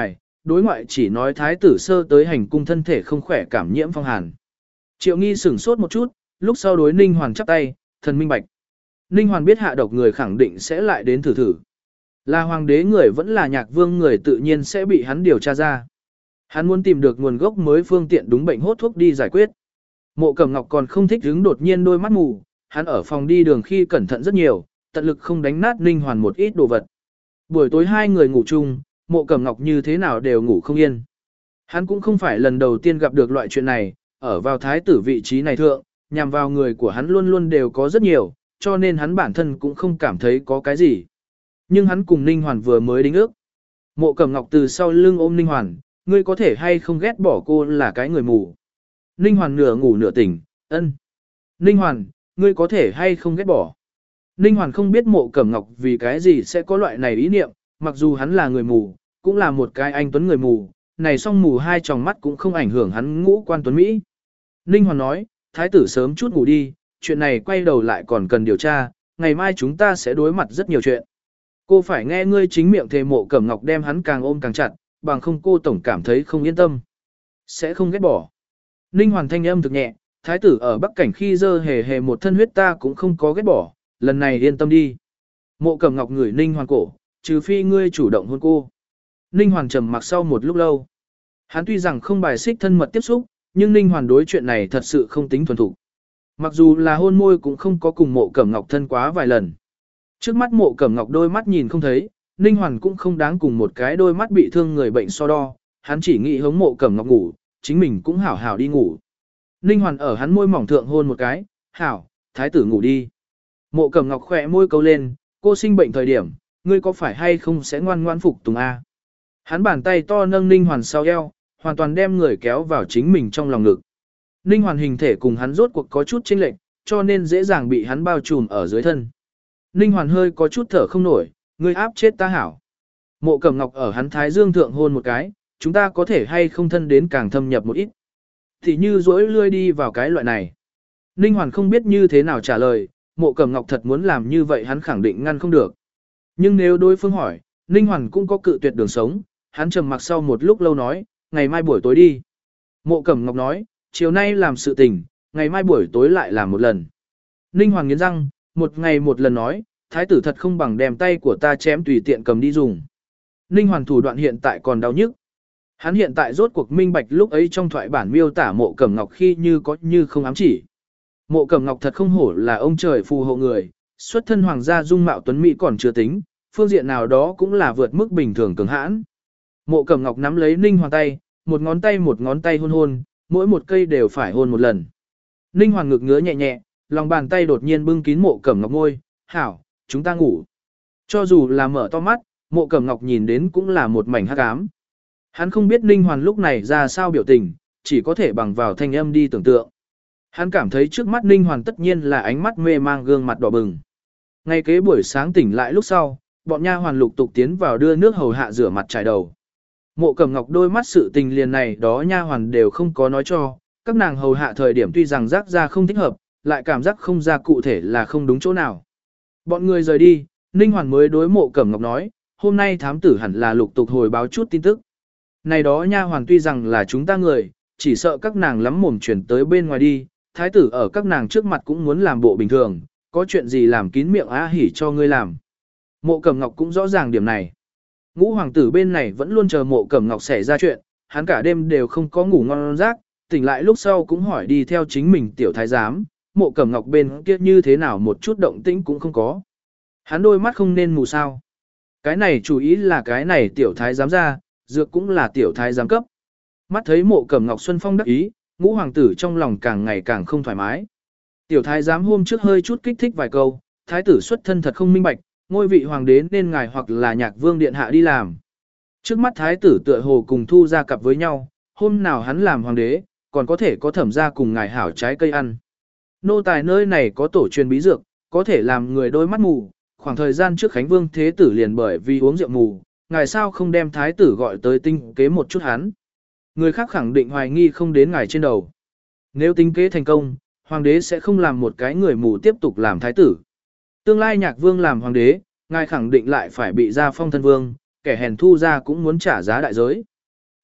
đối ngoại chỉ nói thái tử sơ tới hành cung thân thể không khỏe cảm nhiễm phong hàn. Triệu Nghi sửng sốt một chút, lúc sau đối Ninh Hoàn chắp tay, thần minh bạch. Ninh Hoàn biết hạ độc người khẳng định sẽ lại đến thử thử. Là hoàng đế người vẫn là nhạc vương người tự nhiên sẽ bị hắn điều tra ra. Hắn muốn tìm được nguồn gốc mới phương tiện đúng bệnh hốt thuốc đi giải quyết. Mộ Cẩm Ngọc còn không thích hứng đột nhiên đôi mắt mù, hắn ở phòng đi đường khi cẩn thận rất nhiều, tận lực không đánh nát Ninh Hoàn một ít đồ vật. Buổi tối hai người ngủ chung, Mộ Cẩm Ngọc như thế nào đều ngủ không yên. Hắn cũng không phải lần đầu tiên gặp được loại chuyện này, ở vào thái tử vị trí này thượng, nhằm vào người của hắn luôn luôn đều có rất nhiều, cho nên hắn bản thân cũng không cảm thấy có cái gì. Nhưng hắn cùng Ninh Hoàn vừa mới đính ước. Mộ Cẩm Ngọc từ sau lưng ôm Ninh Hoàn, ngươi có thể hay không ghét bỏ cô là cái người mù. Ninh Hoàn nửa ngủ nửa tỉnh, ân. Ninh Hoàn, ngươi có thể hay không ghét bỏ. Ninh Hoàn không biết Mộ Cẩm Ngọc vì cái gì sẽ có loại này ý niệm, mặc dù hắn là người mù, cũng là một cái anh tuấn người mù, này song mù hai tròng mắt cũng không ảnh hưởng hắn ngũ quan tuấn Mỹ. Ninh Hoàn nói, thái tử sớm chút ngủ đi, chuyện này quay đầu lại còn cần điều tra, ngày mai chúng ta sẽ đối mặt rất nhiều chuyện. Cô phải nghe ngươi chính miệng thề. Mộ Cẩm Ngọc đem hắn càng ôm càng chặt, bằng không cô tổng cảm thấy không yên tâm. Sẽ không ghét bỏ. Ninh Hoàn thanh âm thực nhẹ, thái tử ở Bắc Cảnh khi dơ hề hề một thân huyết ta cũng không có ghét bỏ, lần này yên tâm đi. Mộ Cẩm Ngọc ngửi Ninh Hoàn cổ, trừ phi ngươi chủ động hôn cô. Ninh Hoàn trầm mặc sau một lúc lâu. Hắn tuy rằng không bài xích thân mật tiếp xúc, nhưng Ninh Hoàn đối chuyện này thật sự không tính thuần thục. Mặc dù là hôn môi cũng không có cùng Mộ Cẩm Ngọc thân quá vài lần. Trước mắt Mộ Cẩm Ngọc đôi mắt nhìn không thấy, Ninh Hoàn cũng không đáng cùng một cái đôi mắt bị thương người bệnh so đo, hắn chỉ nghĩ hống Mộ Cẩm Ngọc ngủ, chính mình cũng hảo hảo đi ngủ. Ninh Hoàn ở hắn môi mỏng thượng hôn một cái, hảo, thái tử ngủ đi. Mộ Cẩm Ngọc khỏe môi câu lên, cô sinh bệnh thời điểm, ngươi có phải hay không sẽ ngoan ngoan phục tùng a? Hắn bàn tay to nâng Ninh Hoàn sau eo, hoàn toàn đem người kéo vào chính mình trong lòng ngực. Ninh Hoàn hình thể cùng hắn rốt cuộc có chút chênh lệch, cho nên dễ dàng bị hắn bao trùm ở dưới thân. Ninh Hoàn hơi có chút thở không nổi, ngươi áp chết ta hảo. Mộ Cẩm Ngọc ở hắn thái dương thượng hôn một cái, chúng ta có thể hay không thân đến càng thâm nhập một ít. Thì như rỗi lươi đi vào cái loại này. Ninh Hoàn không biết như thế nào trả lời, Mộ Cẩm Ngọc thật muốn làm như vậy hắn khẳng định ngăn không được. Nhưng nếu đối phương hỏi, Ninh Hoàn cũng có cự tuyệt đường sống, hắn trầm mặc sau một lúc lâu nói, ngày mai buổi tối đi. Mộ Cẩm Ngọc nói, chiều nay làm sự tình, ngày mai buổi tối lại làm một lần. Ninh Hoàn nghiến răng, một ngày một lần nói, thái tử thật không bằng đem tay của ta chém tùy tiện cầm đi dùng. Ninh Hoàn thủ đoạn hiện tại còn đau nhức. Hắn hiện tại rốt cuộc minh bạch lúc ấy trong thoại bản miêu tả Mộ Cẩm Ngọc khi như có như không ám chỉ. Mộ Cẩm Ngọc thật không hổ là ông trời phù hộ người, xuất thân hoàng gia dung mạo tuấn mỹ còn chưa tính, phương diện nào đó cũng là vượt mức bình thường cường hãn. Mộ Cẩm Ngọc nắm lấy Ninh Hoàn tay, một ngón tay một ngón tay hôn hôn, mỗi một cây đều phải hôn một lần. Ninh Hoàn ngực ngứa nhẹ nhẹ, lòng bàn tay đột nhiên bưng kín Mộ Cẩm Ngọc môi, hảo, chúng ta ngủ. Cho dù là mở to mắt, Mộ Cẩm Ngọc nhìn đến cũng là một mảnh hắc ám. Hắn không biết Ninh Hoàn lúc này ra sao biểu tình, chỉ có thể bằng vào thanh âm đi tưởng tượng. Hắn cảm thấy trước mắt Ninh Hoàn tất nhiên là ánh mắt mê mang gương mặt đỏ bừng. Ngay kế buổi sáng tỉnh lại lúc sau, bọn nha hoàn lục tục tiến vào đưa nước hầu hạ rửa mặt trải đầu. Mộ Cẩm Ngọc đôi mắt sự tình liền này đó nha hoàn đều không có nói cho, các nàng hầu hạ thời điểm tuy rằng rác ra không thích hợp, lại cảm giác không ra cụ thể là không đúng chỗ nào. Bọn người rời đi, Ninh Hoàn mới đối Mộ Cẩm Ngọc nói, hôm nay thám tử hẳn là lục tục hồi báo chút tin tức. Này đó nha hoàn tuy rằng là chúng ta người, chỉ sợ các nàng lắm mồm chuyển tới bên ngoài đi, thái tử ở các nàng trước mặt cũng muốn làm bộ bình thường, có chuyện gì làm kín miệng á hỉ cho ngươi làm. Mộ Cẩm Ngọc cũng rõ ràng điểm này. Ngũ hoàng tử bên này vẫn luôn chờ Mộ Cẩm Ngọc xảy ra chuyện, hắn cả đêm đều không có ngủ ngon giấc, tỉnh lại lúc sau cũng hỏi đi theo chính mình tiểu thái giám, Mộ Cẩm Ngọc bên kia như thế nào một chút động tĩnh cũng không có. Hắn đôi mắt không nên mù sao. Cái này chủ ý là cái này tiểu thái giám ra, dược cũng là tiểu thái giám cấp. Mắt thấy Mộ Cẩm Ngọc Xuân Phong đắc ý, ngũ hoàng tử trong lòng càng ngày càng không thoải mái. Tiểu thái giám hôm trước hơi chút kích thích vài câu, thái tử xuất thân thật không minh bạch, ngôi vị hoàng đế nên ngài hoặc là nhạc vương điện hạ đi làm. Trước mắt thái tử tựa hồ cùng thu ra cặp với nhau, hôm nào hắn làm hoàng đế, còn có thể có thẩm ra cùng ngài hảo trái cây ăn. Nô tài nơi này có tổ truyền bí dược, có thể làm người đôi mắt mù, khoảng thời gian trước Khánh Vương Thế Tử liền bởi vì uống rượu mù, ngài sao không đem thái tử gọi tới tinh kế một chút hắn. Người khác khẳng định hoài nghi không đến ngài trên đầu. Nếu tinh kế thành công, hoàng đế sẽ không làm một cái người mù tiếp tục làm thái tử. Tương lai nhạc vương làm hoàng đế, ngài khẳng định lại phải bị ra phong thân vương, kẻ hèn thu ra cũng muốn trả giá đại giới.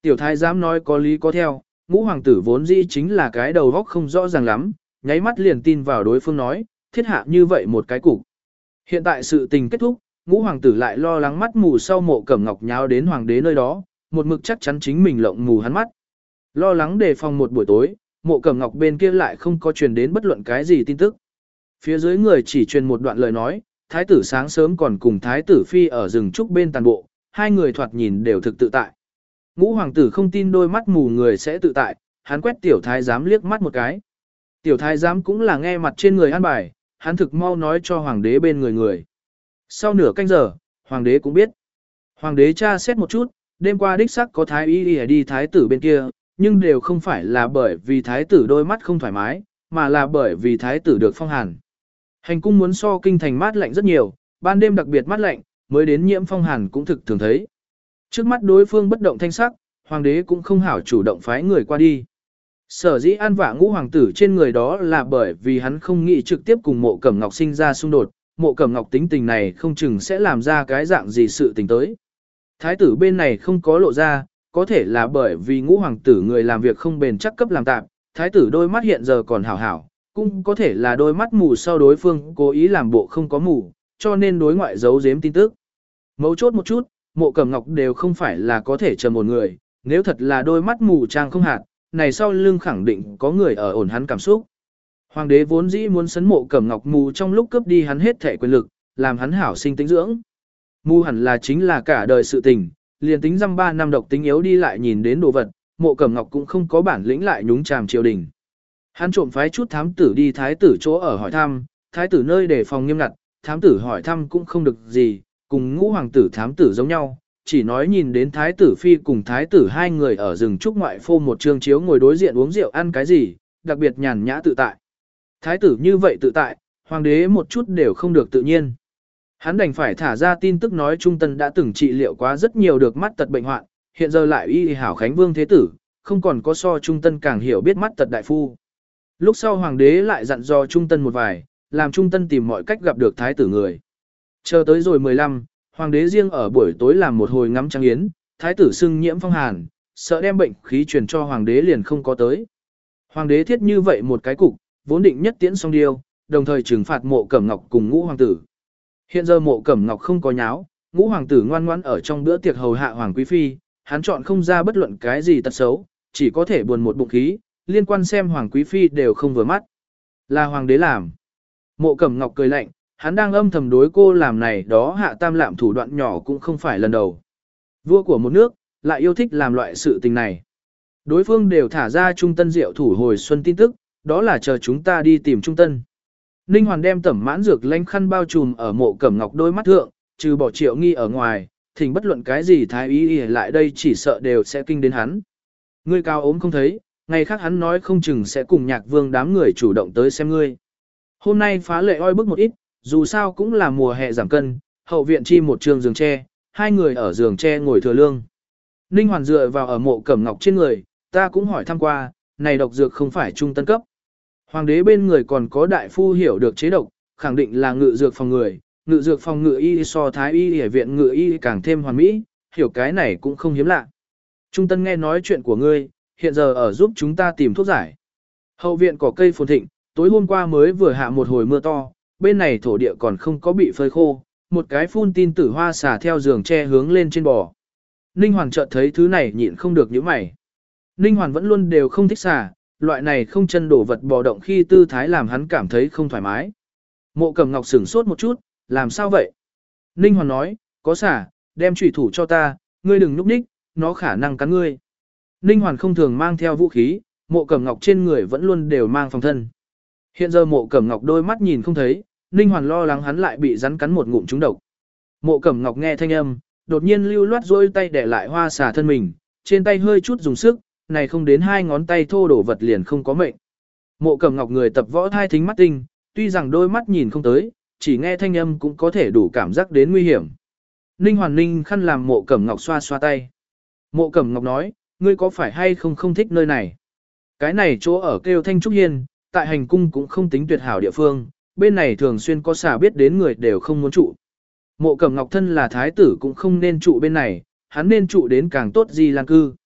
Tiểu thái giám nói có lý có theo, ngũ hoàng tử vốn dĩ chính là cái đầu góc không rõ ràng lắm, nháy mắt liền tin vào đối phương nói, thiết hạ như vậy một cái cục. Hiện tại sự tình kết thúc, ngũ hoàng tử lại lo lắng mắt mù sau Mộ Cẩm Ngọc nháo đến hoàng đế nơi đó, một mực chắc chắn chính mình lộng mù hắn mắt. Lo lắng đề phòng một buổi tối, Mộ Cẩm Ngọc bên kia lại không có truyền đến bất luận cái gì tin tức. Phía dưới người chỉ truyền một đoạn lời nói, thái tử sáng sớm còn cùng thái tử phi ở rừng trúc bên tàn bộ, hai người thoạt nhìn đều thực tự tại. Ngũ hoàng tử không tin đôi mắt mù người sẽ tự tại, hắn quét tiểu thái giám liếc mắt một cái. Tiểu thái giám cũng là nghe mặt trên người an bài, hắn thực mau nói cho hoàng đế bên người người. Sau nửa canh giờ, hoàng đế cũng biết. Hoàng đế tra xét một chút, đêm qua đích sắc có thái y y đi thái tử bên kia, nhưng đều không phải là bởi vì thái tử đôi mắt không thoải mái, mà là bởi vì thái tử được phong hàn. Hành cung muốn so kinh thành mát lạnh rất nhiều, ban đêm đặc biệt mát lạnh, mới đến nhiễm phong hàn cũng thực thường thấy. Trước mắt đối phương bất động thanh sắc, hoàng đế cũng không hảo chủ động phái người qua đi. Sở dĩ an vạ ngũ hoàng tử trên người đó là bởi vì hắn không nghĩ trực tiếp cùng Mộ Cẩm Ngọc sinh ra xung đột, Mộ Cẩm Ngọc tính tình này không chừng sẽ làm ra cái dạng gì sự tình tới. Thái tử bên này không có lộ ra, có thể là bởi vì ngũ hoàng tử người làm việc không bền chắc cấp làm tạm, thái tử đôi mắt hiện giờ còn hảo hảo, cũng có thể là đôi mắt mù sau đối phương cố ý làm bộ không có mù, cho nên đối ngoại giấu giếm tin tức. Mấu chốt một chút, Mộ Cẩm Ngọc đều không phải là có thể chờ một người, nếu thật là đôi mắt mù trang không hạt, này sau lưng khẳng định có người ở ổn hắn cảm xúc. Hoàng đế vốn dĩ muốn sấn Mộ Cẩm Ngọc mù trong lúc cướp đi hắn hết thể quyền lực, làm hắn hảo sinh tính dưỡng. Mù hẳn là chính là cả đời sự tình, liền tính dăm ba năm độc tính yếu đi lại nhìn đến đồ vật, Mộ Cẩm Ngọc cũng không có bản lĩnh lại nhúng chàm triều đình. Hắn trộm phái chút thám tử đi thái tử chỗ ở hỏi thăm, thái tử nơi để phòng nghiêm ngặt, thám tử hỏi thăm cũng không được gì, cùng ngũ hoàng tử thám tử giống nhau, chỉ nói nhìn đến thái tử phi cùng thái tử hai người ở rừng trúc ngoại phô một trương chiếu ngồi đối diện uống rượu ăn cái gì, đặc biệt nhàn nhã tự tại. Thái tử như vậy tự tại, hoàng đế một chút đều không được tự nhiên. Hắn đành phải thả ra tin tức nói Trung Tân đã từng trị liệu quá rất nhiều được mắt tật bệnh hoạn, hiện giờ lại y hảo Khánh Vương Thế Tử, không còn có so Trung Tân càng hiểu biết mắt tật đại phu. Lúc sau hoàng đế lại dặn dò Trung Tân một vài, làm Trung Tân tìm mọi cách gặp được thái tử người. Chờ tới rồi mười lăm, hoàng đế riêng ở buổi tối làm một hồi ngắm trăng yến, thái tử xưng nhiễm phong hàn, sợ đem bệnh khí truyền cho hoàng đế liền không có tới. Hoàng đế thiết như vậy một cái cục, vốn định nhất tiễn xong điều, đồng thời trừng phạt Mộ Cẩm Ngọc cùng ngũ hoàng tử. Hiện giờ Mộ Cẩm Ngọc không có nháo, ngũ hoàng tử ngoan ngoãn ở trong bữa tiệc hầu hạ hoàng quý phi, hắn chọn không ra bất luận cái gì tật xấu, chỉ có thể buồn một bụng khí, liên quan xem hoàng quý phi đều không vừa mắt. Là hoàng đế làm. Mộ Cẩm Ngọc cười lạnh, hắn đang âm thầm đối cô làm này đó hạ tam lạm thủ đoạn nhỏ cũng không phải lần đầu. Vua của một nước, lại yêu thích làm loại sự tình này. Đối phương đều thả ra Trung Tân Diệu thủ hồi xuân tin tức, đó là chờ chúng ta đi tìm Trung Tân. Ninh Hoàn đem tẩm mãn dược lanh khăn bao trùm ở Mộ Cẩm Ngọc đôi mắt thượng, trừ bỏ Triệu Nghi ở ngoài, thỉnh bất luận cái gì thái y lại đây chỉ sợ đều sẽ kinh đến hắn. Ngươi cao ốm không thấy, ngày khác hắn nói không chừng sẽ cùng Nhạc Vương đám người chủ động tới xem ngươi. Hôm nay phá lệ oi bức một ít, dù sao cũng là mùa hè giảm cân, hậu viện chi một trường giường tre, hai người ở giường tre ngồi thừa lương. Ninh Hoàn dựa vào ở Mộ Cẩm Ngọc trên người, ta cũng hỏi thăm qua, này độc dược không phải trung tân cấp. Hoàng đế bên người còn có đại phu hiểu được chế độc, khẳng định là ngự dược phòng người, ngự dược phòng ngự y so thái y ở viện ngự y càng thêm hoàn mỹ, hiểu cái này cũng không hiếm lạ. Trung tân nghe nói chuyện của ngươi, hiện giờ ở giúp chúng ta tìm thuốc giải. Hậu viện có cây phồn thịnh, tối hôm qua mới vừa hạ một hồi mưa to, bên này thổ địa còn không có bị phơi khô, một cái phun tin tử hoa xả theo giường tre hướng lên trên bò. Ninh Hoàn chợt thấy thứ này nhịn không được nhíu mày. Ninh Hoàn vẫn luôn đều không thích xả, loại này không chân đổ vật bò động khi tư thái làm hắn cảm thấy không thoải mái. Mộ Cẩm Ngọc sửng sốt một chút, làm sao vậy? Ninh Hoàn nói, có xả, đem chủy thủ cho ta, ngươi đừng nhúc nhích, nó khả năng cắn ngươi. Ninh Hoàn không thường mang theo vũ khí, Mộ Cẩm Ngọc trên người vẫn luôn đều mang phòng thân. Hiện giờ Mộ Cẩm Ngọc đôi mắt nhìn không thấy, Ninh Hoàn lo lắng hắn lại bị rắn cắn một ngụm trúng độc. Mộ Cẩm Ngọc nghe thanh âm, đột nhiên lưu loát rôi tay để lại hoa xà thân mình, trên tay hơi chút dùng sức, này không đến hai ngón tay thô đổ vật liền không có mệnh. Mộ Cẩm Ngọc người tập võ thai thính mắt tinh, tuy rằng đôi mắt nhìn không tới, chỉ nghe thanh âm cũng có thể đủ cảm giác đến nguy hiểm. Ninh Hoàn ninh khăn làm Mộ Cẩm Ngọc xoa xoa tay. Mộ Cẩm Ngọc nói, ngươi có phải hay không không thích nơi này? Cái này chỗ ở kêu Thanh Trúc Hiên, tại hành cung cũng không tính tuyệt hảo địa phương, bên này thường xuyên có xả biết đến người đều không muốn trụ. Mộ Cẩm Ngọc thân là thái tử cũng không nên trụ bên này, hắn nên trụ đến càng tốt Di Lan cư.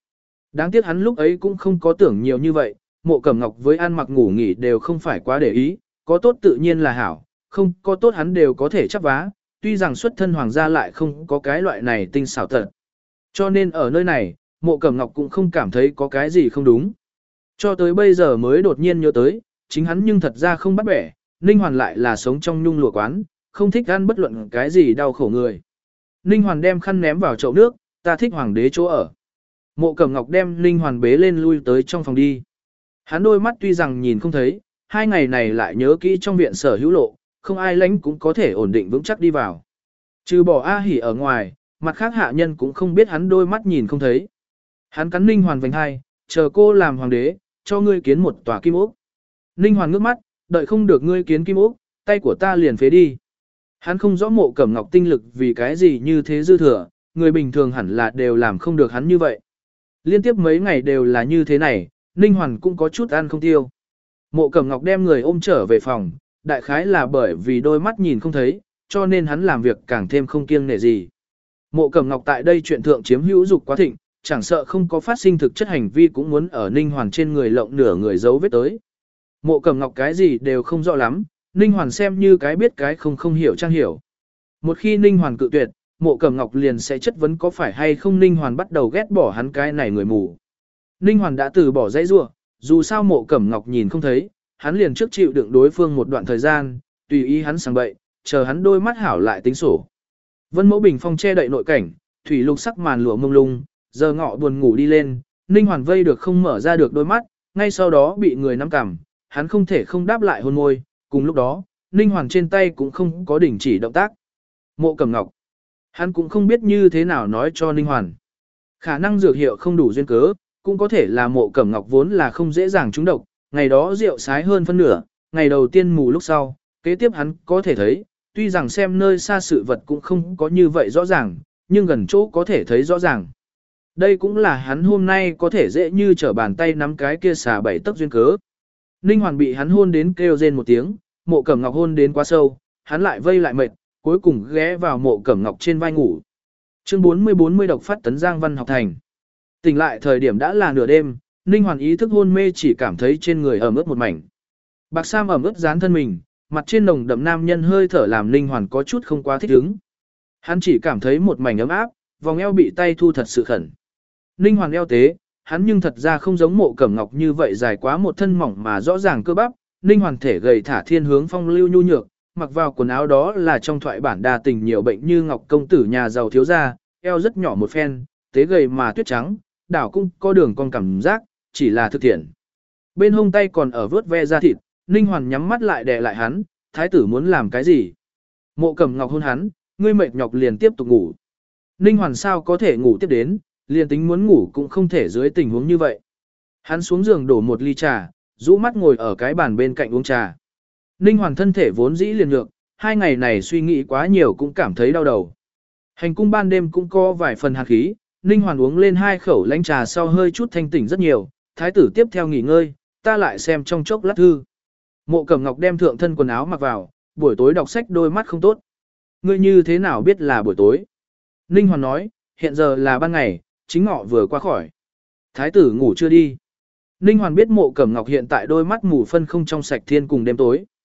Đáng tiếc hắn lúc ấy cũng không có tưởng nhiều như vậy, Mộ Cẩm Ngọc với ăn mặc ngủ nghỉ đều không phải quá để ý, có tốt tự nhiên là hảo, không có tốt hắn đều có thể chấp vá, tuy rằng xuất thân hoàng gia lại không có cái loại này tinh xảo thật. Cho nên ở nơi này, Mộ Cẩm Ngọc cũng không cảm thấy có cái gì không đúng. Cho tới bây giờ mới đột nhiên nhớ tới, chính hắn nhưng thật ra không bắt bẻ, Ninh Hoàn lại là sống trong nhung lụa quán, không thích ăn bất luận cái gì đau khổ người. Ninh Hoàn đem khăn ném vào chậu nước, ta thích hoàng đế chỗ ở. Mộ Cẩm Ngọc đem Ninh Hoàn bế lên lui tới trong phòng đi. Hắn đôi mắt tuy rằng nhìn không thấy, hai ngày này lại nhớ kỹ trong viện sở hữu lộ, không ai lánh cũng có thể ổn định vững chắc đi vào. Trừ bỏ A Hỉ ở ngoài, mặt khác hạ nhân cũng không biết hắn đôi mắt nhìn không thấy. Hắn cắn Ninh Hoàn vành hai, chờ cô làm hoàng đế, cho ngươi kiến một tòa kim ốc. Ninh Hoàn ngước mắt, đợi không được ngươi kiến kim ốc, tay của ta liền phế đi. Hắn không rõ Mộ Cẩm Ngọc tinh lực vì cái gì như thế dư thừa, người bình thường hẳn là đều làm không được hắn như vậy. Liên tiếp mấy ngày đều là như thế này, Ninh Hoàn cũng có chút ăn không tiêu. Mộ Cẩm Ngọc đem người ôm trở về phòng, đại khái là bởi vì đôi mắt nhìn không thấy, cho nên hắn làm việc càng thêm không kiêng nể gì. Mộ Cẩm Ngọc tại đây chuyện thượng chiếm hữu dục quá thịnh, chẳng sợ không có phát sinh thực chất hành vi cũng muốn ở Ninh Hoàn trên người lộng nửa người giấu vết tới. Mộ Cẩm Ngọc cái gì đều không rõ lắm, Ninh Hoàn xem như cái biết cái không không hiểu trang hiểu. Một khi Ninh Hoàn cự tuyệt, Mộ Cẩm Ngọc liền sẽ chất vấn có phải hay không Ninh Hoàn bắt đầu ghét bỏ hắn cái này người mù. Ninh Hoàn đã từ bỏ dãy rua, dù sao Mộ Cẩm Ngọc nhìn không thấy, hắn liền trước chịu đựng đối phương một đoạn thời gian, tùy ý hắn sang bậy, chờ hắn đôi mắt hảo lại tính sổ. Vân Mẫu bình phong che đậy nội cảnh, thủy lục sắc màn lụa mông lung, giờ ngọ buồn ngủ đi lên, Ninh Hoàn vây được không mở ra được đôi mắt, ngay sau đó bị người nắm cằm, hắn không thể không đáp lại hôn môi, cùng lúc đó, Ninh Hoàn trên tay cũng không có đình chỉ động tác. Mộ Cẩm Ngọc, hắn cũng không biết như thế nào nói cho Ninh Hoàn. Khả năng dược hiệu không đủ duyên cớ, cũng có thể là Mộ Cẩm Ngọc vốn là không dễ dàng trúng độc, ngày đó rượu sái hơn phân nửa, ngày đầu tiên mù lúc sau, kế tiếp hắn có thể thấy, tuy rằng xem nơi xa sự vật cũng không có như vậy rõ ràng, nhưng gần chỗ có thể thấy rõ ràng. Đây cũng là hắn hôm nay có thể dễ như trở bàn tay nắm cái kia xà bảy tấc duyên cớ. Ninh Hoàn bị hắn hôn đến kêu rên một tiếng, Mộ Cẩm Ngọc hôn đến quá sâu, hắn lại vây lại mệt, cuối cùng ghé vào Mộ Cẩm Ngọc trên vai ngủ. Chương bốn mươi bốn mươi độc phát tấn Giang Văn học thành. Tỉnh lại thời điểm đã là nửa đêm, Ninh Hoàn ý thức hôn mê chỉ cảm thấy trên người ẩm ướt một mảnh. Bạc sam ẩm ướt dán thân mình, mặt trên nồng đậm nam nhân hơi thở làm Ninh Hoàn có chút không quá thích ứng. Hắn chỉ cảm thấy một mảnh ấm áp, vòng eo bị tay thu thật sự khẩn. Ninh Hoàn eo tế, hắn nhưng thật ra không giống Mộ Cẩm Ngọc như vậy dài quá một thân mỏng mà rõ ràng cơ bắp, Ninh Hoàn thể gầy thả thiên hướng phong lưu nhu nhược, mặc vào quần áo đó là trong thoại bản đa tình nhiều bệnh như ngọc công tử nhà giàu thiếu gia, eo rất nhỏ một phen, tế gầy mà tuyết trắng, đảo cũng có đường con cảm giác, chỉ là thực thiện. Bên hông tay còn ở vớt ve da thịt, Ninh Hoàn nhắm mắt lại đè lại hắn, thái tử muốn làm cái gì? Mộ Cẩm Ngọc hôn hắn, ngươi mệt nhọc liền tiếp tục ngủ. Ninh Hoàn sao có thể ngủ tiếp đến, liền tính muốn ngủ cũng không thể dưới tình huống như vậy. Hắn xuống giường đổ một ly trà, rũ mắt ngồi ở cái bàn bên cạnh uống trà. Ninh Hoàn thân thể vốn dĩ liền nhược, hai ngày này suy nghĩ quá nhiều cũng cảm thấy đau đầu. Hành cung ban đêm cũng có vài phần hạt khí, Ninh Hoàn uống lên hai khẩu lánh trà sau hơi chút thanh tỉnh rất nhiều, thái tử tiếp theo nghỉ ngơi, ta lại xem trong chốc lát thư. Mộ Cẩm Ngọc đem thượng thân quần áo mặc vào, buổi tối đọc sách đôi mắt không tốt. Ngươi như thế nào biết là buổi tối? Ninh Hoàn nói, hiện giờ là ban ngày, chính ngọ vừa qua khỏi. Thái tử ngủ chưa đi. Ninh Hoàn biết Mộ Cẩm Ngọc hiện tại đôi mắt mù phân không trong sạch thiên cùng đêm tối.